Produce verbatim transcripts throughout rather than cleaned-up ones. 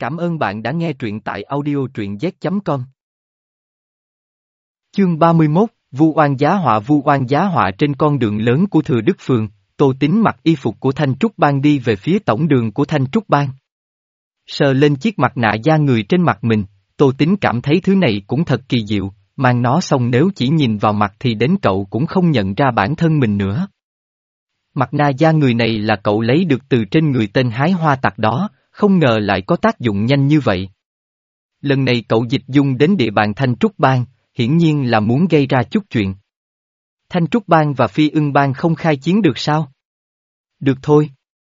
Cảm ơn bạn đã nghe truyện tại audio truyện z chấm com. Chương ba mươi mốt, Vu oan giá họa. Vu oan giá họa. Trên con đường lớn của Thừa Đức Phường, Tô Tín mặc y phục của Thanh Trúc Bang đi về phía tổng đường của Thanh Trúc Bang. Sờ lên chiếc mặt nạ da người trên mặt mình, Tô Tín cảm thấy thứ này cũng thật kỳ diệu, mang nó xong nếu chỉ nhìn vào mặt thì đến cậu cũng không nhận ra bản thân mình nữa. Mặt nạ da người này là cậu lấy được từ trên người tên hái hoa tặc đó, không ngờ lại có tác dụng nhanh như vậy. Lần này cậu dịch dung đến địa bàn Thanh Trúc Bang, hiển nhiên là muốn gây ra chút chuyện. Thanh Trúc Bang và Phi Ưng Bang không khai chiến được sao? Được thôi.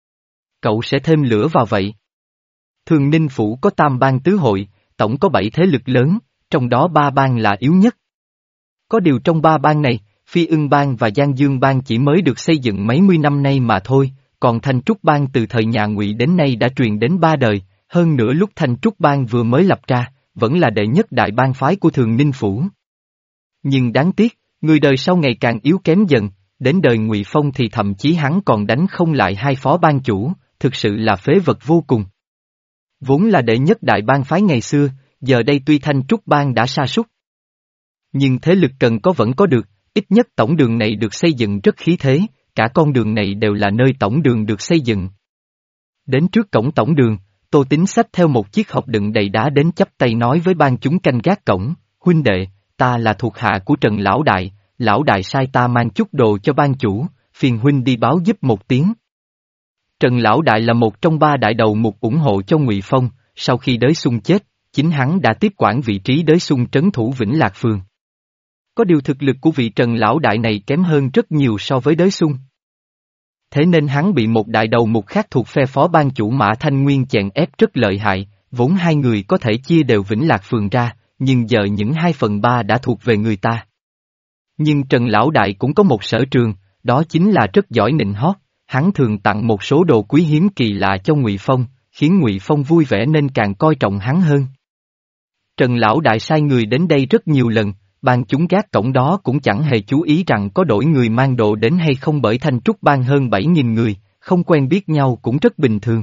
Cậu sẽ thêm lửa vào vậy. Thường Ninh Phủ có tam bang tứ hội, tổng có bảy thế lực lớn, trong đó ba bang là yếu nhất. Có điều trong ba bang này, Phi Ưng Bang và Giang Dương Bang chỉ mới được xây dựng mấy mươi năm nay mà thôi, còn Thanh Trúc Bang từ thời nhà Ngụy đến nay đã truyền đến ba đời, hơn nữa lúc Thanh Trúc Bang vừa mới lập ra, vẫn là đệ nhất đại bang phái của Thường Ninh Phủ. Nhưng đáng tiếc, người đời sau ngày càng yếu kém dần, đến đời Ngụy Phong thì thậm chí hắn còn đánh không lại hai phó bang chủ, thực sự là phế vật vô cùng. Vốn là đệ nhất đại bang phái ngày xưa, giờ đây tuy Thanh Trúc Bang đã sa sút, nhưng thế lực cần có vẫn có được, ít nhất tổng đường này được xây dựng rất khí thế, cả con đường này đều là nơi tổng đường được xây dựng. Đến trước cổng tổng đường, Tô Tín xách theo một chiếc hộp đựng đầy đá đến chắp tay nói với ban chúng canh gác cổng, huynh đệ, ta là thuộc hạ của Trần Lão Đại, Lão Đại sai ta mang chút đồ cho ban chủ, phiền huynh đi báo giúp một tiếng. Trần Lão Đại là một trong ba đại đầu mục ủng hộ cho Ngụy Phong, sau khi Đới Xuân chết, chính hắn đã tiếp quản vị trí Đới Xuân trấn thủ Vĩnh Lạc Phường. Có điều thực lực của vị Trần Lão Đại này kém hơn rất nhiều so với Đới Xuân. Thế nên hắn bị một đại đầu mục khác thuộc phe phó ban chủ Mã Thanh Nguyên chèn ép rất lợi hại, vốn hai người có thể chia đều Vĩnh Lạc Phường ra, nhưng giờ những hai phần ba đã thuộc về người ta. Nhưng Trần Lão Đại cũng có một sở trường, đó chính là rất giỏi nịnh hót, hắn thường tặng một số đồ quý hiếm kỳ lạ cho Ngụy Phong, khiến Ngụy Phong vui vẻ nên càng coi trọng hắn hơn. Trần Lão Đại sai người đến đây rất nhiều lần, ban chúng gác cổng đó cũng chẳng hề chú ý rằng có đổi người mang đồ đến hay không, bởi Thanh Trúc Bang hơn bảy nghìn người, không quen biết nhau cũng rất bình thường.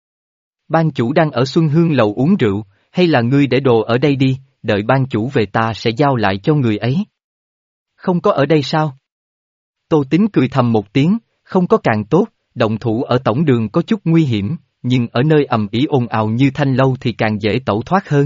Ban chủ đang ở Xuân Hương lầu uống rượu, hay là ngươi để đồ ở đây đi, đợi ban chủ về ta sẽ giao lại cho người ấy. Không có ở đây sao? Tô Tín cười thầm một tiếng, không có càng tốt, động thủ ở tổng đường có chút nguy hiểm, nhưng ở nơi ầm ĩ ồn ào như Thanh Lâu thì càng dễ tẩu thoát hơn.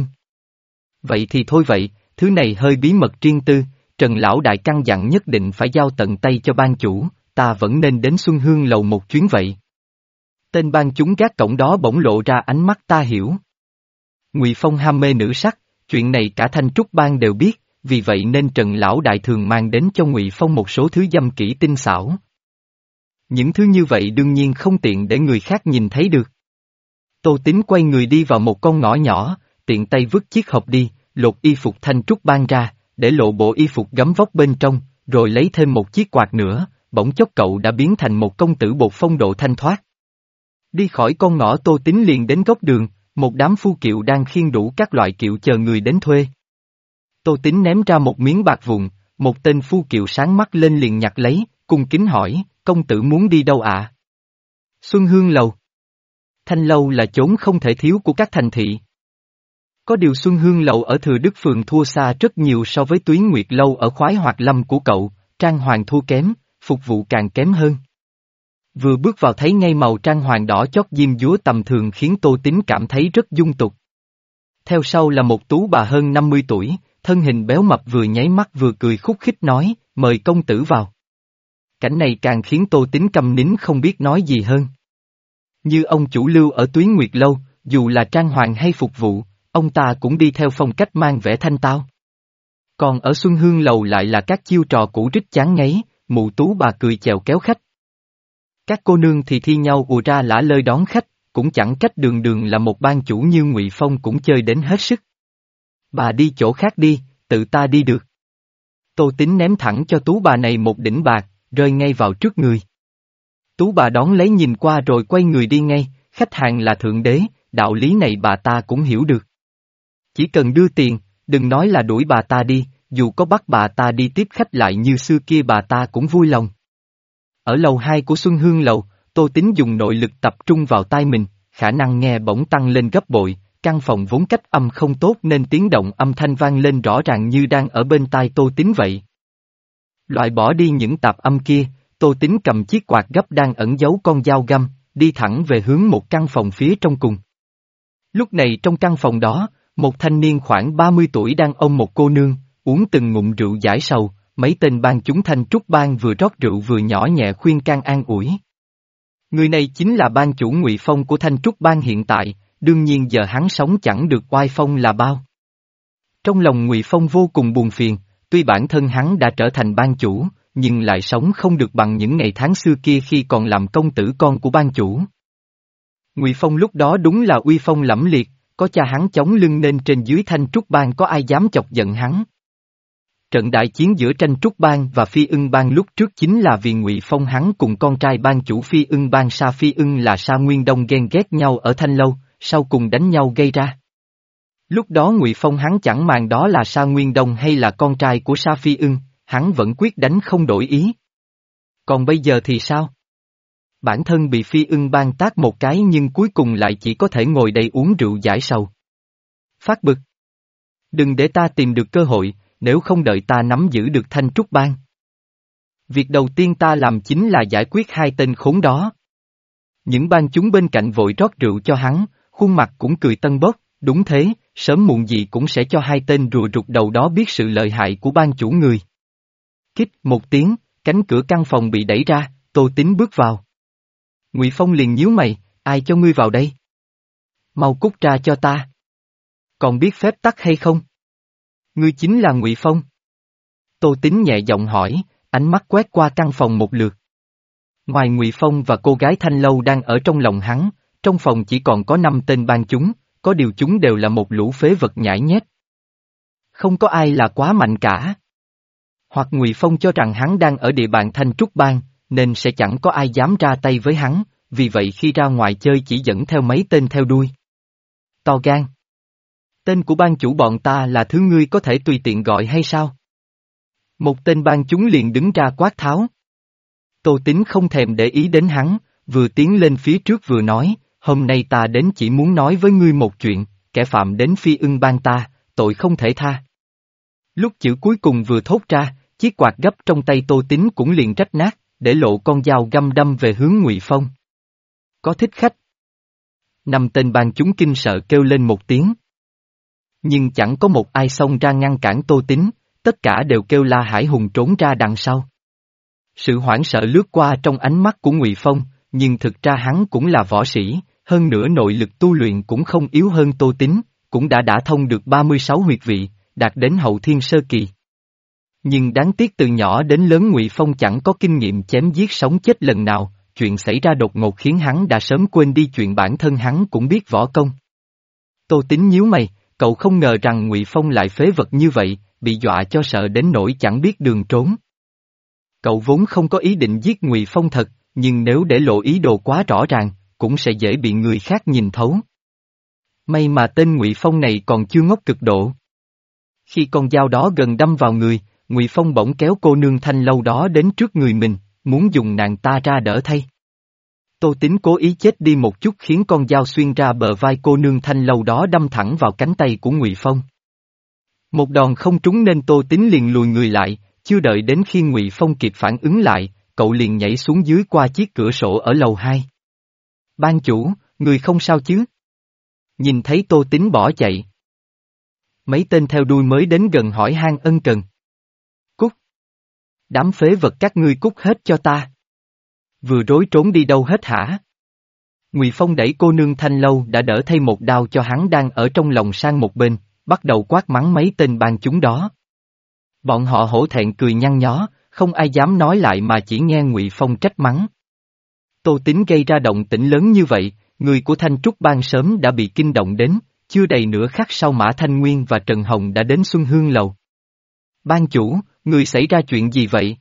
Vậy thì thôi vậy, thứ này hơi bí mật riêng tư, Trần Lão Đại căn dặn nhất định phải giao tận tay cho ban chủ, ta vẫn nên đến Xuân Hương lầu một chuyến vậy. Tên ban chúng gác cổng đó bỗng lộ ra ánh mắt ta hiểu. Ngụy Phong ham mê nữ sắc, chuyện này cả Thanh Trúc Bang đều biết, vì vậy nên Trần Lão Đại thường mang đến cho Ngụy Phong một số thứ dâm kỹ tinh xảo. Những thứ như vậy đương nhiên không tiện để người khác nhìn thấy được. Tô Tín quay người đi vào một con ngõ nhỏ, tiện tay vứt chiếc hộp đi, lột y phục Thanh Trúc Bang ra, để lộ bộ y phục gấm vóc bên trong, rồi lấy thêm một chiếc quạt nữa, bỗng chốc cậu đã biến thành một công tử bột phong độ thanh thoát. Đi khỏi con ngõ, Tô Tín liền đến góc đường, một đám phu kiệu đang khiêng đủ các loại kiệu chờ người đến thuê. Tô Tín ném ra một miếng bạc vụn, một tên phu kiệu sáng mắt lên liền nhặt lấy, cung kính hỏi, công tử muốn đi đâu ạ? À? Xuân Hương lầu. Thanh lâu là chốn không thể thiếu của các thành thị. Có điều Xuân Hương lầu ở Thừa Đức Phường thua xa rất nhiều so với Tuyến Nguyệt lâu ở Khoái Hoạt Lâm của cậu, trang hoàng thua kém, phục vụ càng kém hơn. Vừa bước vào thấy ngay màu trang hoàng đỏ chót diêm dúa tầm thường khiến Tô Tín cảm thấy rất dung tục. Theo sau là một tú bà hơn năm mươi tuổi, thân hình béo mập vừa nháy mắt vừa cười khúc khích nói, mời công tử vào. Cảnh này càng khiến Tô Tín câm nín không biết nói gì hơn. Như ông chủ Lưu ở Tuyến Nguyệt lâu, dù là trang hoàng hay phục vụ, ông ta cũng đi theo phong cách mang vẻ thanh tao. Còn ở Xuân Hương lầu lại là các chiêu trò cũ rích chán ngấy, mụ tú bà cười chèo kéo khách. Các cô nương thì thi nhau ùa ra lả lơi đón khách, cũng chẳng trách đường đường là một ban chủ như Ngụy Phong cũng chơi đến hết sức. Bà đi chỗ khác đi, tự ta đi được. Tô Tín ném thẳng cho tú bà này một đỉnh bạc, rơi ngay vào trước người. Tú bà đón lấy nhìn qua rồi quay người đi ngay, khách hàng là thượng đế, đạo lý này bà ta cũng hiểu được. Chỉ cần đưa tiền, đừng nói là đuổi bà ta đi, dù có bắt bà ta đi tiếp khách lại như xưa kia bà ta cũng vui lòng. Ở lầu hai của Xuân Hương lầu, Tô Tín dùng nội lực tập trung vào tai mình, khả năng nghe bỗng tăng lên gấp bội, căn phòng vốn cách âm không tốt nên tiếng động âm thanh vang lên rõ ràng như đang ở bên tai Tô Tín vậy. Loại bỏ đi những tạp âm kia, Tô Tín cầm chiếc quạt gấp đang ẩn giấu con dao găm, đi thẳng về hướng một căn phòng phía trong cùng. Lúc này trong căn phòng đó, một thanh niên khoảng ba mươi tuổi đang ôm một cô nương, uống từng ngụm rượu giải sầu, mấy tên ban chúng Thanh Trúc Bang vừa rót rượu vừa nhỏ nhẹ khuyên can an ủi. Người này chính là ban chủ Ngụy Phong của Thanh Trúc Bang hiện tại, đương nhiên giờ hắn sống chẳng được oai phong là bao. Trong lòng Ngụy Phong vô cùng buồn phiền, tuy bản thân hắn đã trở thành ban chủ, nhưng lại sống không được bằng những ngày tháng xưa kia khi còn làm công tử con của ban chủ. Ngụy Phong lúc đó đúng là uy phong lẫm liệt, có cha hắn chống lưng nên trên dưới Thanh Trúc Bang có ai dám chọc giận hắn. Trận đại chiến giữa Tranh Trúc Bang và Phi Ưng Bang lúc trước chính là vì Ngụy Phong hắn cùng con trai ban chủ Phi Ưng Bang Sa Phi Ưng là Sa Nguyên Đông ghen ghét nhau ở Thanh Lâu, sau cùng đánh nhau gây ra. Lúc đó Ngụy Phong hắn chẳng màng đó là Sa Nguyên Đông hay là con trai của Sa Phi Ưng, hắn vẫn quyết đánh không đổi ý. Còn bây giờ thì sao? Bản thân bị Phi Ưng Bang tát một cái nhưng cuối cùng lại chỉ có thể ngồi đây uống rượu giải sầu. Phát bực. Đừng để ta tìm được cơ hội, nếu không đợi ta nắm giữ được Thanh Trúc Bang. Việc đầu tiên ta làm chính là giải quyết hai tên khốn đó. Những ban chúng bên cạnh vội rót rượu cho hắn, khuôn mặt cũng cười tân bốc, đúng thế, sớm muộn gì cũng sẽ cho hai tên rùa rụt đầu đó biết sự lợi hại của ban chủ người. Kích một tiếng, cánh cửa căn phòng bị đẩy ra, Tô Tín bước vào. Ngụy Phong liền nhíu mày, ai cho ngươi vào đây? Mau cút ra cho ta. Còn biết phép tắc hay không? Ngươi chính là Ngụy Phong. Tô Tín nhẹ giọng hỏi, ánh mắt quét qua căn phòng một lượt. Ngoài Ngụy Phong và cô gái Thanh Lâu đang ở trong lòng hắn, trong phòng chỉ còn có năm tên ban chúng, có điều chúng đều là một lũ phế vật nhãi nhét. Không có ai là quá mạnh cả. Hoặc Ngụy Phong cho rằng hắn đang ở địa bàn Thanh Trúc Bang, nên sẽ chẳng có ai dám ra tay với hắn, vì vậy khi ra ngoài chơi chỉ dẫn theo mấy tên theo đuôi. To gan. Tên của ban chủ bọn ta là thứ ngươi có thể tùy tiện gọi hay sao? Một tên ban chúng liền đứng ra quát tháo. Tô Tín không thèm để ý đến hắn, vừa tiến lên phía trước vừa nói, hôm nay ta đến chỉ muốn nói với ngươi một chuyện, kẻ phạm đến Phi Ưng Bang ta, tội không thể tha. Lúc chữ cuối cùng vừa thốt ra, chiếc quạt gấp trong tay Tô Tín cũng liền rách nát, để lộ con dao găm đâm về hướng Ngụy Phong. Có thích khách. Năm tên ban chúng kinh sợ kêu lên một tiếng. Nhưng chẳng có một ai xông ra ngăn cản Tô Tín, tất cả đều kêu la hãi hùng trốn ra đằng sau. Sự hoảng sợ lướt qua trong ánh mắt của Ngụy Phong, nhưng thực ra hắn cũng là võ sĩ, hơn nữa nội lực tu luyện cũng không yếu hơn Tô Tín, cũng đã đả thông được ba mươi sáu huyệt vị, đạt đến hậu thiên sơ kỳ. Nhưng đáng tiếc từ nhỏ đến lớn Ngụy Phong chẳng có kinh nghiệm chém giết sống chết lần nào, chuyện xảy ra đột ngột khiến hắn đã sớm quên đi chuyện bản thân hắn cũng biết võ công. Tô Tín nhíu mày, cậu không ngờ rằng Ngụy Phong lại phế vật như vậy, bị dọa cho sợ đến nỗi chẳng biết đường trốn. Cậu vốn không có ý định giết Ngụy Phong thật, nhưng nếu để lộ ý đồ quá rõ ràng, cũng sẽ dễ bị người khác nhìn thấu. May mà tên Ngụy Phong này còn chưa ngốc cực độ. Khi con dao đó gần đâm vào người, Ngụy Phong bỗng kéo cô nương Thanh Lâu đó đến trước người mình, muốn dùng nàng ta ra đỡ thay. Tô Tín cố ý chết đi một chút khiến con dao xuyên ra bờ vai cô nương Thanh Lâu đó đâm thẳng vào cánh tay của Ngụy Phong. Một đòn không trúng nên Tô Tín liền lùi người lại, chưa đợi đến khi Ngụy Phong kịp phản ứng lại, cậu liền nhảy xuống dưới qua chiếc cửa sổ ở lầu hai. Ban chủ, người không sao chứ? Nhìn thấy Tô Tín bỏ chạy. Mấy tên theo đuôi mới đến gần hỏi han ân cần. Cút. Đám phế vật các ngươi cút hết cho ta. Vừa rối trốn đi đâu hết hả? Ngụy Phong đẩy cô nương Thanh Lâu đã đỡ thay một đao cho hắn đang ở trong lòng sang một bên, bắt đầu quát mắng mấy tên ban chúng đó. Bọn họ hổ thẹn cười nhăn nhó, không ai dám nói lại mà chỉ nghe Ngụy Phong trách mắng. Tô Tín gây ra động tĩnh lớn như vậy, người của Thanh Trúc Bang sớm đã bị kinh động đến, chưa đầy nửa khắc sau Mã Thanh Nguyên và Trần Hồng đã đến Xuân Hương Lầu. Ban chủ, người xảy ra chuyện gì vậy?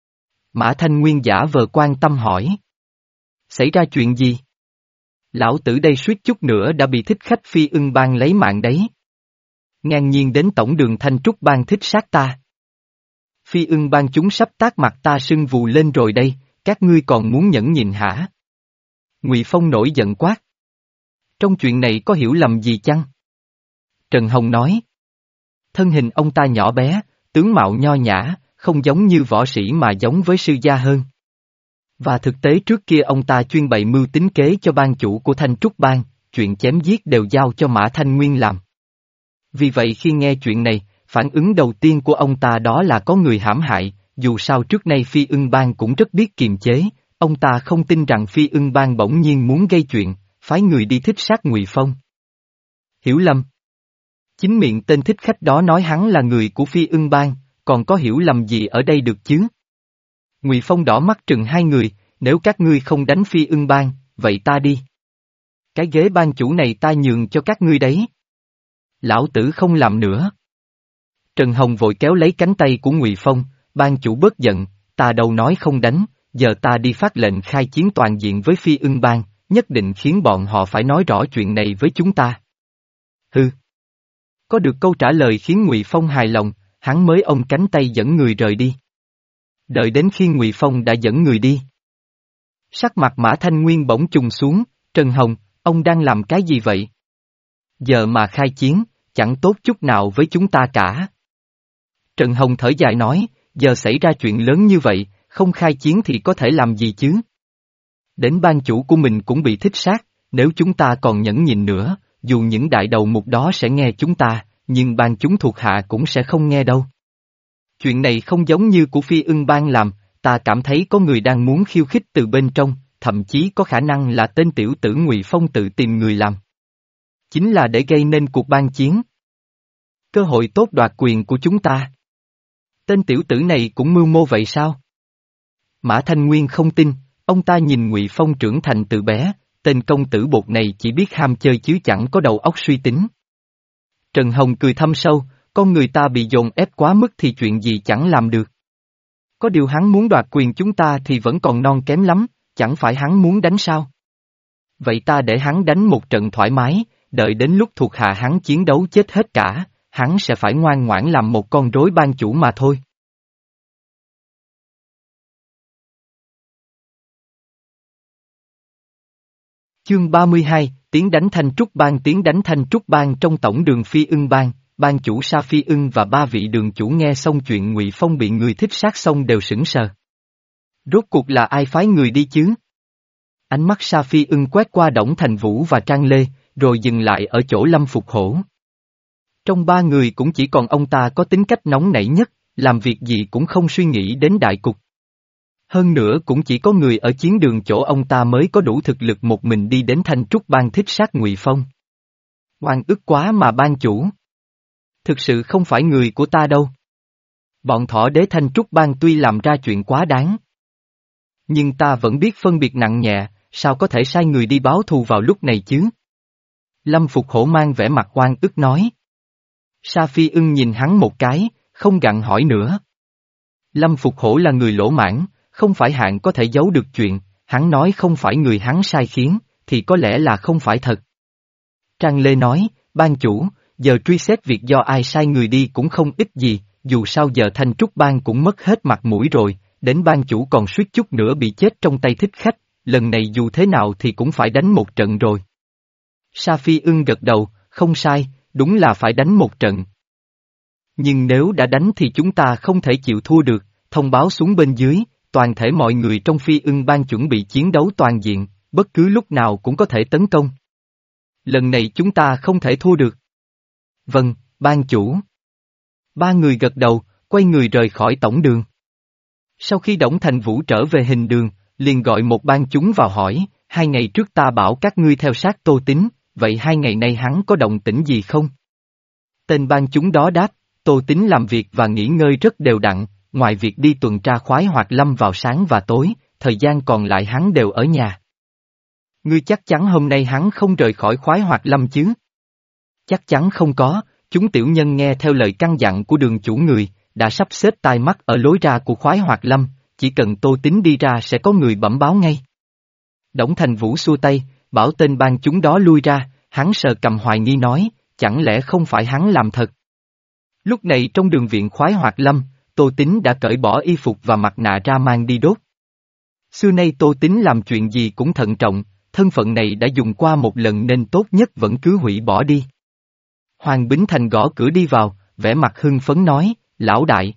Mã Thanh Nguyên giả vờ quan tâm hỏi. Xảy ra chuyện gì? Lão tử đây suýt chút nữa đã bị thích khách Phi Ưng Bang lấy mạng đấy. Ngang nhiên đến tổng đường Thanh Trúc Bang thích sát ta. Phi Ưng Bang chúng sắp tát mặt ta sưng vù lên rồi đây, các ngươi còn muốn nhẫn nhịn hả? Ngụy Phong nổi giận quát. Trong chuyện này có hiểu lầm gì chăng? Trần Hồng nói. Thân hình ông ta nhỏ bé, tướng mạo nho nhã, không giống như võ sĩ mà giống với sư gia hơn. Và thực tế trước kia ông ta chuyên bày mưu tính kế cho ban chủ của Thanh Trúc Bang, chuyện chém giết đều giao cho Mã Thanh Nguyên làm. Vì vậy khi nghe chuyện này, phản ứng đầu tiên của ông ta đó là có người hãm hại, dù sao trước nay Phi Ưng Bang cũng rất biết kiềm chế, ông ta không tin rằng Phi Ưng Bang bỗng nhiên muốn gây chuyện, phái người đi thích sát Ngụy Phong. Hiểu lầm. Chính miệng tên thích khách đó nói hắn là người của Phi Ưng Bang, còn có hiểu lầm gì ở đây được chứ? Ngụy Phong đỏ mắt trừng hai người, nếu các ngươi không đánh Phi Ưng Bang, vậy ta đi. Cái ghế ban chủ này ta nhường cho các ngươi đấy. Lão tử không làm nữa. Trần Hồng vội kéo lấy cánh tay của Ngụy Phong, ban chủ bớt giận, ta đâu nói không đánh, giờ ta đi phát lệnh khai chiến toàn diện với Phi Ưng Bang, nhất định khiến bọn họ phải nói rõ chuyện này với chúng ta. Hừ. Có được câu trả lời khiến Ngụy Phong hài lòng, hắn mới ôm cánh tay dẫn người rời đi. Đợi đến khi Ngụy Phong đã dẫn người đi. Sắc mặt Mã Thanh Nguyên bỗng trùng xuống, Trần Hồng, ông đang làm cái gì vậy? Giờ mà khai chiến, chẳng tốt chút nào với chúng ta cả. Trần Hồng thở dài nói, giờ xảy ra chuyện lớn như vậy, không khai chiến thì có thể làm gì chứ? Đến ban chủ của mình cũng bị thích sát, nếu chúng ta còn nhẫn nhịn nữa, dù những đại đầu mục đó sẽ nghe chúng ta, nhưng ban chúng thuộc hạ cũng sẽ không nghe đâu. Chuyện này không giống như của Phi Ưng Bang làm, ta cảm thấy có người đang muốn khiêu khích từ bên trong, thậm chí có khả năng là tên tiểu tử Ngụy Phong tự tìm người làm. Chính là để gây nên cuộc ban chiến. Cơ hội tốt đoạt quyền của chúng ta. Tên tiểu tử này cũng mưu mô vậy sao? Mã Thanh Nguyên không tin, ông ta nhìn Ngụy Phong trưởng thành từ bé, tên công tử bột này chỉ biết ham chơi chứ chẳng có đầu óc suy tính. Trần Hồng cười thâm sâu, con người ta bị dồn ép quá mức thì chuyện gì chẳng làm được. Có điều hắn muốn đoạt quyền chúng ta thì vẫn còn non kém lắm, chẳng phải hắn muốn đánh sao? Vậy ta để hắn đánh một trận thoải mái, đợi đến lúc thuộc hạ hắn chiến đấu chết hết cả, hắn sẽ phải ngoan ngoãn làm một con rối ban chủ mà thôi. Chương ba mươi hai, Tiến đánh Thanh Trúc Bang. Tiến đánh Thanh Trúc Bang trong tổng đường Phi Ưng Bang, ban chủ Sa Phi Ưng và ba vị đường chủ nghe xong chuyện Ngụy Phong bị người thích sát xong đều sững sờ. Rốt cuộc là ai phái người đi chứ? Ánh mắt Sa Phi Ưng quét qua Đổng Thành Vũ và Trang Lê, rồi dừng lại ở chỗ Lâm Phục Hổ. Trong ba người cũng chỉ còn ông ta có tính cách nóng nảy nhất, làm việc gì cũng không suy nghĩ đến đại cục. Hơn nữa cũng chỉ có người ở chiến đường chỗ ông ta mới có đủ thực lực một mình đi đến Thanh Trúc Bang thích sát Ngụy Phong. Oan ức quá mà ban chủ. Thực sự không phải người của ta đâu. Bọn thỏ đế Thanh Trúc Bang tuy làm ra chuyện quá đáng. Nhưng ta vẫn biết phân biệt nặng nhẹ, sao có thể sai người đi báo thù vào lúc này chứ? Lâm Phục Hổ mang vẻ mặt oan ức nói. Sa Phi Ưng nhìn hắn một cái, không gặng hỏi nữa. Lâm Phục Hổ là người lỗ mãn, không phải hạng có thể giấu được chuyện, hắn nói không phải người hắn sai khiến, thì có lẽ là không phải thật. Trang Lê nói, ban chủ, giờ truy xét việc do ai sai người đi cũng không ít gì, dù sao giờ Thanh Trúc Bang cũng mất hết mặt mũi rồi, đến ban chủ còn suýt chút nữa bị chết trong tay thích khách, lần này dù thế nào thì cũng phải đánh một trận rồi. Sa Phi Ưng gật đầu, không sai, đúng là phải đánh một trận. Nhưng nếu đã đánh thì chúng ta không thể chịu thua được, thông báo xuống bên dưới, toàn thể mọi người trong Phi Ưng Bang chuẩn bị chiến đấu toàn diện, bất cứ lúc nào cũng có thể tấn công. Lần này chúng ta không thể thua được. Vâng, ban chủ. Ba người gật đầu, quay người rời khỏi tổng đường. Sau khi Đổng Thành Vũ trở về hình đường, liền gọi một ban chúng vào hỏi, hai ngày trước ta bảo các ngươi theo sát Tô Tín, vậy hai ngày nay hắn có động tĩnh gì không? Tên ban chúng đó đáp, Tô Tín làm việc và nghỉ ngơi rất đều đặn, ngoài việc đi tuần tra khoái hoạt lâm vào sáng và tối, thời gian còn lại hắn đều ở nhà. Ngươi chắc chắn hôm nay hắn không rời khỏi khoái hoạt lâm chứ? Chắc chắn không có, chúng tiểu nhân nghe theo lời căn dặn của đường chủ người, đã sắp xếp tai mắt ở lối ra của khoái hoạt lâm, chỉ cần Tô Tín đi ra sẽ có người bẩm báo ngay. Đổng Thành Vũ xua tay, bảo tên ban chúng đó lui ra, hắn sờ cầm hoài nghi nói, chẳng lẽ không phải hắn làm thật. Lúc này trong đường viện khoái hoạt lâm, Tô Tín đã cởi bỏ y phục và mặt nạ ra mang đi đốt. Xưa nay Tô Tín làm chuyện gì cũng thận trọng, thân phận này đã dùng qua một lần nên tốt nhất vẫn cứ hủy bỏ đi. Hoàng Bính Thành gõ cửa đi vào, vẻ mặt hưng phấn nói, lão đại.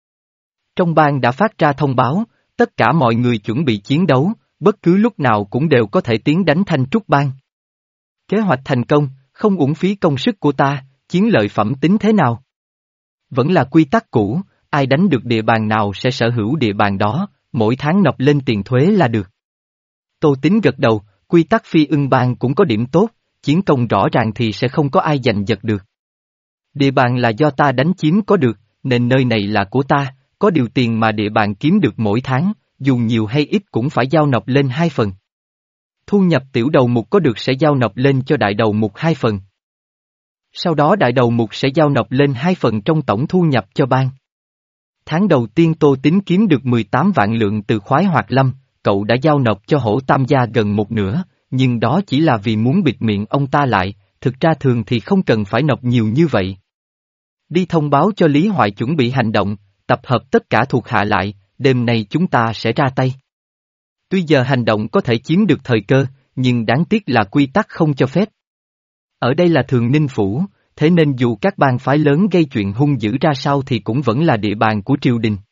Trong bang đã phát ra thông báo, tất cả mọi người chuẩn bị chiến đấu, bất cứ lúc nào cũng đều có thể tiến đánh Thanh Trúc bang. Kế hoạch thành công, không uổng phí công sức của ta, chiến lợi phẩm tính thế nào? Vẫn là quy tắc cũ, ai đánh được địa bàn nào sẽ sở hữu địa bàn đó, mỗi tháng nộp lên tiền thuế là được. Tô Tín gật đầu, quy tắc Phi Ưng bang cũng có điểm tốt, chiến công rõ ràng thì sẽ không có ai giành giật được. Địa bàn là do ta đánh chiếm có được, nên nơi này là của ta, có điều tiền mà địa bàn kiếm được mỗi tháng, dù nhiều hay ít cũng phải giao nộp lên hai phần. Thu nhập tiểu đầu mục có được sẽ giao nộp lên cho đại đầu mục hai phần. Sau đó đại đầu mục sẽ giao nộp lên hai phần trong tổng thu nhập cho bang. Tháng đầu tiên Tô Tín kiếm được mười tám vạn lượng từ khoái hoạt lâm, cậu đã giao nộp cho Hổ Tam gia gần một nửa, nhưng đó chỉ là vì muốn bịt miệng ông ta lại, thực ra thường thì không cần phải nộp nhiều như vậy. Đi thông báo cho Lý Hoại chuẩn bị hành động, tập hợp tất cả thuộc hạ lại, đêm nay chúng ta sẽ ra tay. Tuy giờ hành động có thể chiếm được thời cơ, nhưng đáng tiếc là quy tắc không cho phép. Ở đây là Thường Ninh Phủ, thế nên dù các bang phái lớn gây chuyện hung dữ ra sao thì cũng vẫn là địa bàn của triều đình.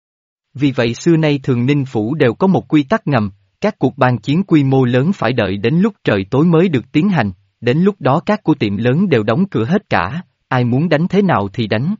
Vì vậy xưa nay Thường Ninh Phủ đều có một quy tắc ngầm, các cuộc bang chiến quy mô lớn phải đợi đến lúc trời tối mới được tiến hành, đến lúc đó các của tiệm lớn đều đóng cửa hết cả, ai muốn đánh thế nào thì đánh.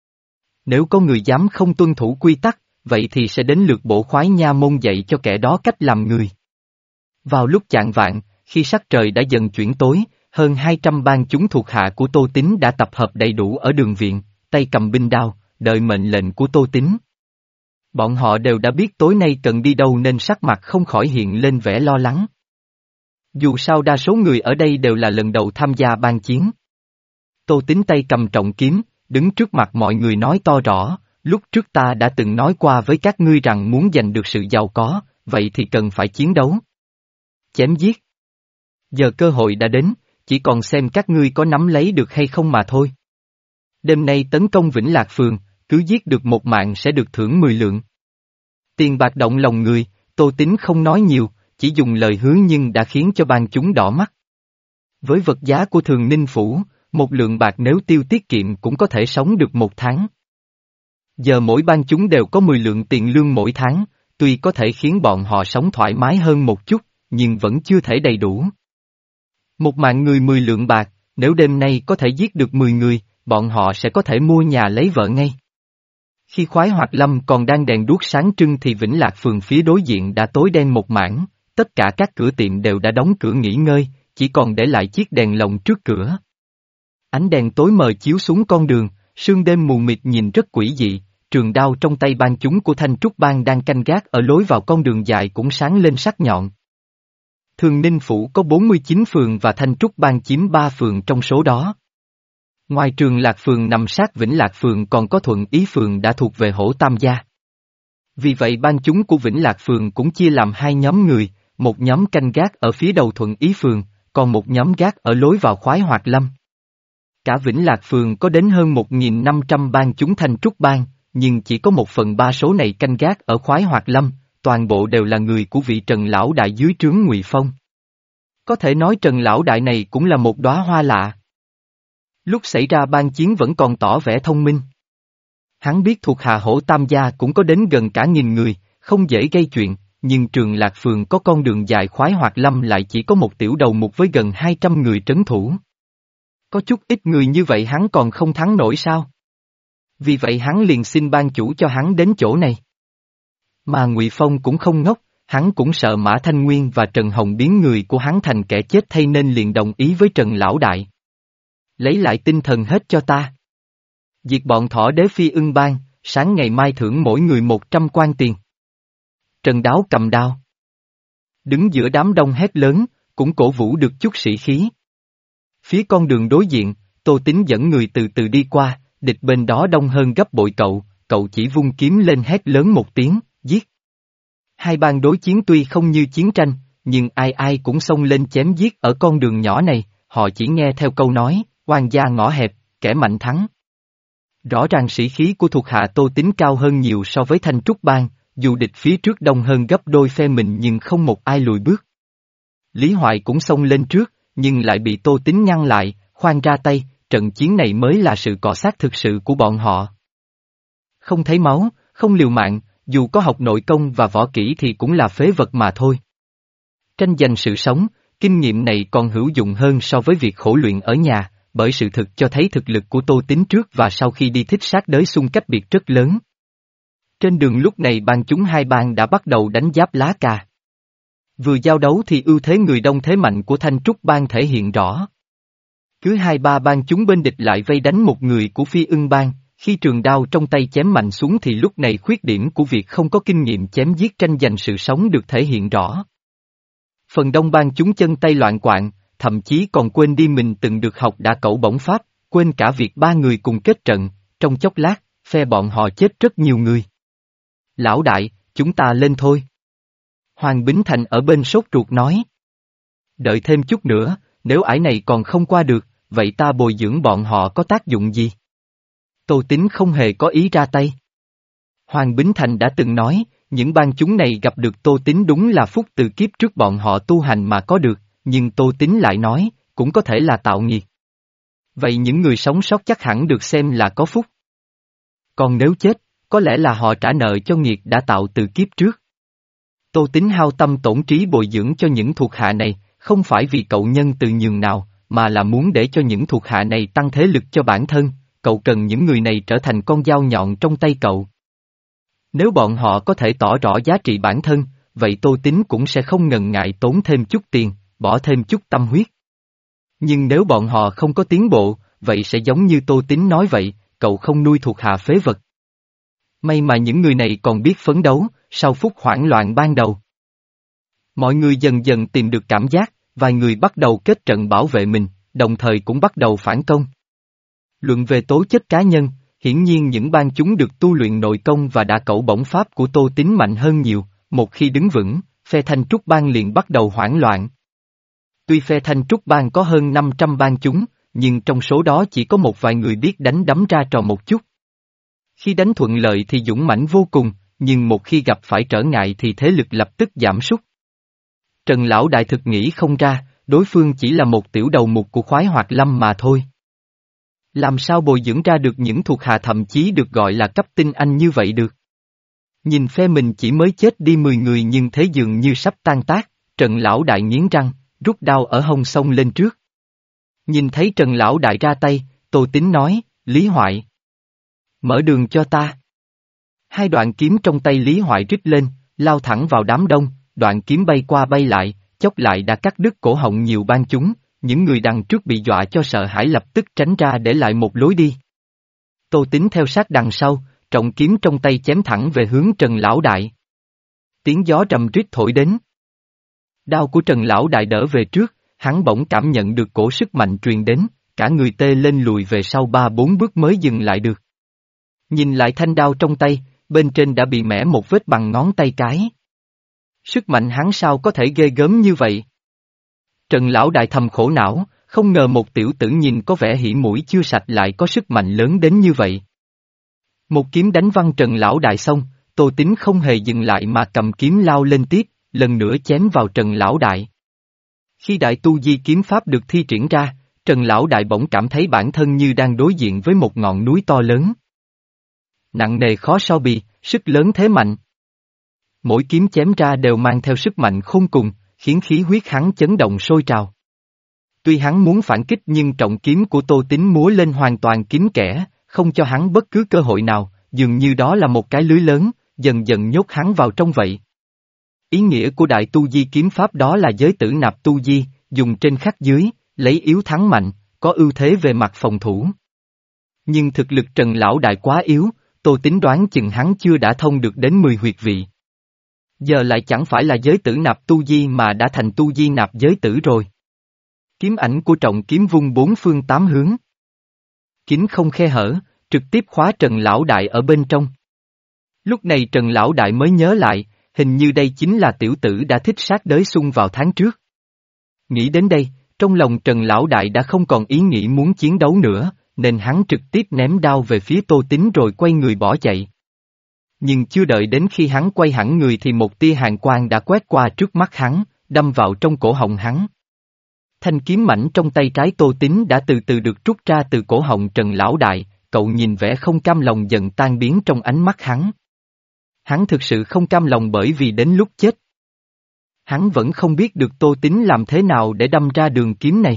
Nếu có người dám không tuân thủ quy tắc, vậy thì sẽ đến lượt bổ khoái nha môn dạy cho kẻ đó cách làm người. Vào lúc chạng vạng, khi sắc trời đã dần chuyển tối, hơn hai trăm bang chúng thuộc hạ của Tô Tín đã tập hợp đầy đủ ở đường viện, tay cầm binh đao, đợi mệnh lệnh của Tô Tín. Bọn họ đều đã biết tối nay cần đi đâu nên sắc mặt không khỏi hiện lên vẻ lo lắng. Dù sao đa số người ở đây đều là lần đầu tham gia bang chiến. Tô Tín tay cầm trọng kiếm, đứng trước mặt mọi người nói to rõ, lúc trước ta đã từng nói qua với các ngươi rằng muốn giành được sự giàu có, vậy thì cần phải chiến đấu. Chém giết. Giờ cơ hội đã đến, chỉ còn xem các ngươi có nắm lấy được hay không mà thôi. Đêm nay tấn công Vĩnh Lạc Phường, cứ giết được một mạng sẽ được thưởng mười lượng. Tiền bạc động lòng người, Tô Tín không nói nhiều, chỉ dùng lời hứa nhưng đã khiến cho bang chúng đỏ mắt. Với vật giá của Thường Ninh Phủ, một lượng bạc nếu tiêu tiết kiệm cũng có thể sống được một tháng. Giờ mỗi bang chúng đều có mười lượng tiền lương mỗi tháng, tuy có thể khiến bọn họ sống thoải mái hơn một chút, nhưng vẫn chưa thể đầy đủ. Một mạng người mười lượng bạc, nếu đêm nay có thể giết được mười người, bọn họ sẽ có thể mua nhà lấy vợ ngay. Khi khoái hoạt lâm còn đang đèn đuốc sáng trưng thì Vĩnh Lạc Phường phía đối diện đã tối đen một mảng, tất cả các cửa tiệm đều đã đóng cửa nghỉ ngơi, chỉ còn để lại chiếc đèn lồng trước cửa. Ánh đèn tối mờ chiếu xuống con đường, sương đêm mù mịt nhìn rất quỷ dị, trường đao trong tay bang chúng của Thanh Trúc bang đang canh gác ở lối vào con đường dài cũng sáng lên sắc nhọn. Thường Ninh Phủ có bốn mươi chín phường và Thanh Trúc bang chiếm ba phường trong số đó. Ngoài Trường Lạc Phường nằm sát Vĩnh Lạc Phường còn có Thuận Ý Phường đã thuộc về Hổ Tam gia. Vì vậy bang chúng của Vĩnh Lạc Phường cũng chia làm hai nhóm người, một nhóm canh gác ở phía đầu Thuận Ý Phường, còn một nhóm gác ở lối vào khoái hoạt lâm. Cả Vĩnh Lạc Phường có đến hơn một nghìn năm trăm bang chúng Thanh Trúc bang, nhưng chỉ có một phần ba số này canh gác ở khoái hoạt lâm, toàn bộ đều là người của vị Trần Lão Đại dưới trướng Ngụy Phong. Có thể nói Trần Lão Đại này cũng là một đóa hoa lạ. Lúc xảy ra bang chiến vẫn còn tỏ vẻ thông minh. Hắn biết thuộc hạ Hổ Tam gia cũng có đến gần cả nghìn người, không dễ gây chuyện, nhưng Trường Lạc Phường có con đường dài khoái hoạt lâm lại chỉ có một tiểu đầu mục với gần hai trăm người trấn thủ. Có chút ít người như vậy hắn còn không thắng nổi sao? Vì vậy hắn liền xin ban chủ cho hắn đến chỗ này. Mà Ngụy Phong cũng không ngốc, hắn cũng sợ Mã Thanh Nguyên và Trần Hồng biến người của hắn thành kẻ chết thay nên liền đồng ý với Trần Lão Đại. Lấy lại tinh thần hết cho ta. Diệt bọn thỏ đế Phi Ưng bang, sáng ngày mai thưởng mỗi người một trăm quan tiền. Trần Đáo cầm đao. Đứng giữa đám đông hét lớn, cũng cổ vũ được chút sĩ khí. Phía con đường đối diện, Tô Tín dẫn người từ từ đi qua, địch bên đó đông hơn gấp bội cậu, cậu chỉ vung kiếm lên hét lớn một tiếng, giết. Hai bang đối chiến tuy không như chiến tranh, nhưng ai ai cũng xông lên chém giết ở con đường nhỏ này, họ chỉ nghe theo câu nói, oan gia ngõ hẹp, kẻ mạnh thắng. Rõ ràng sĩ khí của thuộc hạ Tô Tín cao hơn nhiều so với Thanh Trúc bang, dù địch phía trước đông hơn gấp đôi phe mình nhưng không một ai lùi bước. Lý Hoài cũng xông lên trước, nhưng lại bị Tô Tín ngăn lại, khoan ra tay, trận chiến này mới là sự cọ xát thực sự của bọn họ. Không thấy máu, không liều mạng, dù có học nội công và võ kỹ thì cũng là phế vật mà thôi. Tranh giành sự sống, kinh nghiệm này còn hữu dụng hơn so với việc khổ luyện ở nhà, bởi sự thực cho thấy thực lực của Tô Tín trước và sau khi đi thích sát đới xung cách biệt rất lớn. Trên đường lúc này bang chúng hai bang đã bắt đầu đánh giáp lá cà. Vừa giao đấu thì ưu thế người đông thế mạnh của Thanh Trúc bang thể hiện rõ. Cứ hai ba bang chúng bên địch lại vây đánh một người của Phi Ưng bang, khi trường đao trong tay chém mạnh xuống thì lúc này khuyết điểm của việc không có kinh nghiệm chém giết tranh giành sự sống được thể hiện rõ. Phần đông bang chúng chân tay loạn quạng, thậm chí còn quên đi mình từng được học đả cẩu bổng pháp, quên cả việc ba người cùng kết trận, trong chốc lát, phe bọn họ chết rất nhiều người. Lão đại, chúng ta lên thôi. Hoàng Bính Thành ở bên sốt ruột nói. Đợi thêm chút nữa, nếu ải này còn không qua được, vậy ta bồi dưỡng bọn họ có tác dụng gì? Tô Tín không hề có ý ra tay. Hoàng Bính Thành đã từng nói, những bang chúng này gặp được Tô Tín đúng là phúc từ kiếp trước bọn họ tu hành mà có được, nhưng Tô Tín lại nói, cũng có thể là tạo nghiệt. Vậy những người sống sót chắc hẳn được xem là có phúc. Còn nếu chết, có lẽ là họ trả nợ cho nghiệt đã tạo từ kiếp trước. Tô Tín hao tâm tổn trí bồi dưỡng cho những thuộc hạ này, không phải vì cậu nhân từ nhường nào, mà là muốn để cho những thuộc hạ này tăng thế lực cho bản thân, cậu cần những người này trở thành con dao nhọn trong tay cậu. Nếu bọn họ có thể tỏ rõ giá trị bản thân, vậy Tô Tín cũng sẽ không ngần ngại tốn thêm chút tiền, bỏ thêm chút tâm huyết. Nhưng nếu bọn họ không có tiến bộ, vậy sẽ giống như Tô Tín nói vậy, cậu không nuôi thuộc hạ phế vật. May mà những người này còn biết phấn đấu, sau phút hoảng loạn ban đầu. Mọi người dần dần tìm được cảm giác, vài người bắt đầu kết trận bảo vệ mình, đồng thời cũng bắt đầu phản công. Luận về tố chất cá nhân, hiển nhiên những bang chúng được tu luyện nội công và đả cẩu bổng pháp của Tô Tín mạnh hơn nhiều, một khi đứng vững, phe Thanh Trúc bang liền bắt đầu hoảng loạn. Tuy phe Thanh Trúc bang có hơn năm trăm bang chúng, nhưng trong số đó chỉ có một vài người biết đánh đấm ra trò một chút. Khi đánh thuận lợi thì dũng mãnh vô cùng, nhưng một khi gặp phải trở ngại thì thế lực lập tức giảm sút. Trần Lão Đại thực nghĩ không ra, đối phương chỉ là một tiểu đầu mục của khoái hoạt lâm mà thôi. Làm sao bồi dưỡng ra được những thuộc hạ thậm chí được gọi là cấp tinh anh như vậy được? Nhìn phe mình chỉ mới chết đi mười người nhưng thế dường như sắp tan tác, Trần Lão Đại nghiến răng, rút đao ở hông xông lên trước. Nhìn thấy Trần Lão Đại ra tay, Tô Tín nói, Lý Hoại. Mở đường cho ta. Hai đoạn kiếm trong tay Lý Hoại rít lên, lao thẳng vào đám đông, đoạn kiếm bay qua bay lại, chốc lại đã cắt đứt cổ họng nhiều bang chúng, những người đằng trước bị dọa cho sợ hãi lập tức tránh ra để lại một lối đi. Tô Tín theo sát đằng sau, trọng kiếm trong tay chém thẳng về hướng Trần Lão Đại. Tiếng gió rầm rít thổi đến. Đao của Trần Lão Đại đỡ về trước, hắn bỗng cảm nhận được cổ sức mạnh truyền đến, cả người tê lên lùi về sau ba bốn bước mới dừng lại được. Nhìn lại thanh đao trong tay, bên trên đã bị mẻ một vết bằng ngón tay cái. Sức mạnh hắn sao có thể ghê gớm như vậy? Trần Lão Đại thầm khổ não, không ngờ một tiểu tử nhìn có vẻ hỉ mũi chưa sạch lại có sức mạnh lớn đến như vậy. Một kiếm đánh văng Trần Lão Đại xong, Tô Tín không hề dừng lại mà cầm kiếm lao lên tiếp, lần nữa chém vào Trần Lão Đại. Khi đại tu di kiếm pháp được thi triển ra, Trần Lão Đại bỗng cảm thấy bản thân như đang đối diện với một ngọn núi to lớn. Nặng nề khó so bì, sức lớn thế mạnh. Mỗi kiếm chém ra đều mang theo sức mạnh khôn cùng, khiến khí huyết hắn chấn động sôi trào. Tuy hắn muốn phản kích nhưng trọng kiếm của Tô Tín múa lên hoàn toàn kín kẽ, không cho hắn bất cứ cơ hội nào, dường như đó là một cái lưới lớn, dần dần nhốt hắn vào trong vậy. Ý nghĩa của đại tu di kiếm pháp đó là giới tử nạp tu di, dùng trên khắc dưới, lấy yếu thắng mạnh, có ưu thế về mặt phòng thủ. Nhưng thực lực Trần Lão Đại quá yếu, Tô Tín đoán chừng hắn chưa đã thông được đến mười huyệt vị. Giờ lại chẳng phải là giới tử nạp tu di mà đã thành tu di nạp giới tử rồi. Kiếm ảnh của trọng kiếm vung bốn phương tám hướng. Kín không khe hở, trực tiếp khóa Trần Lão Đại ở bên trong. Lúc này Trần Lão Đại mới nhớ lại, hình như đây chính là tiểu tử đã thích sát đới xung vào tháng trước. Nghĩ đến đây, trong lòng Trần Lão Đại đã không còn ý nghĩ muốn chiến đấu nữa, nên hắn trực tiếp ném đao về phía Tô Tín rồi quay người bỏ chạy. Nhưng chưa đợi đến khi hắn quay hẳn người thì một tia hàn quang đã quét qua trước mắt hắn, đâm vào trong cổ họng hắn. Thanh kiếm mảnh trong tay trái Tô Tín đã từ từ được rút ra từ cổ họng Trần lão đại, cậu nhìn vẻ không cam lòng dần tan biến trong ánh mắt hắn. Hắn thực sự không cam lòng bởi vì đến lúc chết. Hắn vẫn không biết được Tô Tín làm thế nào để đâm ra đường kiếm này.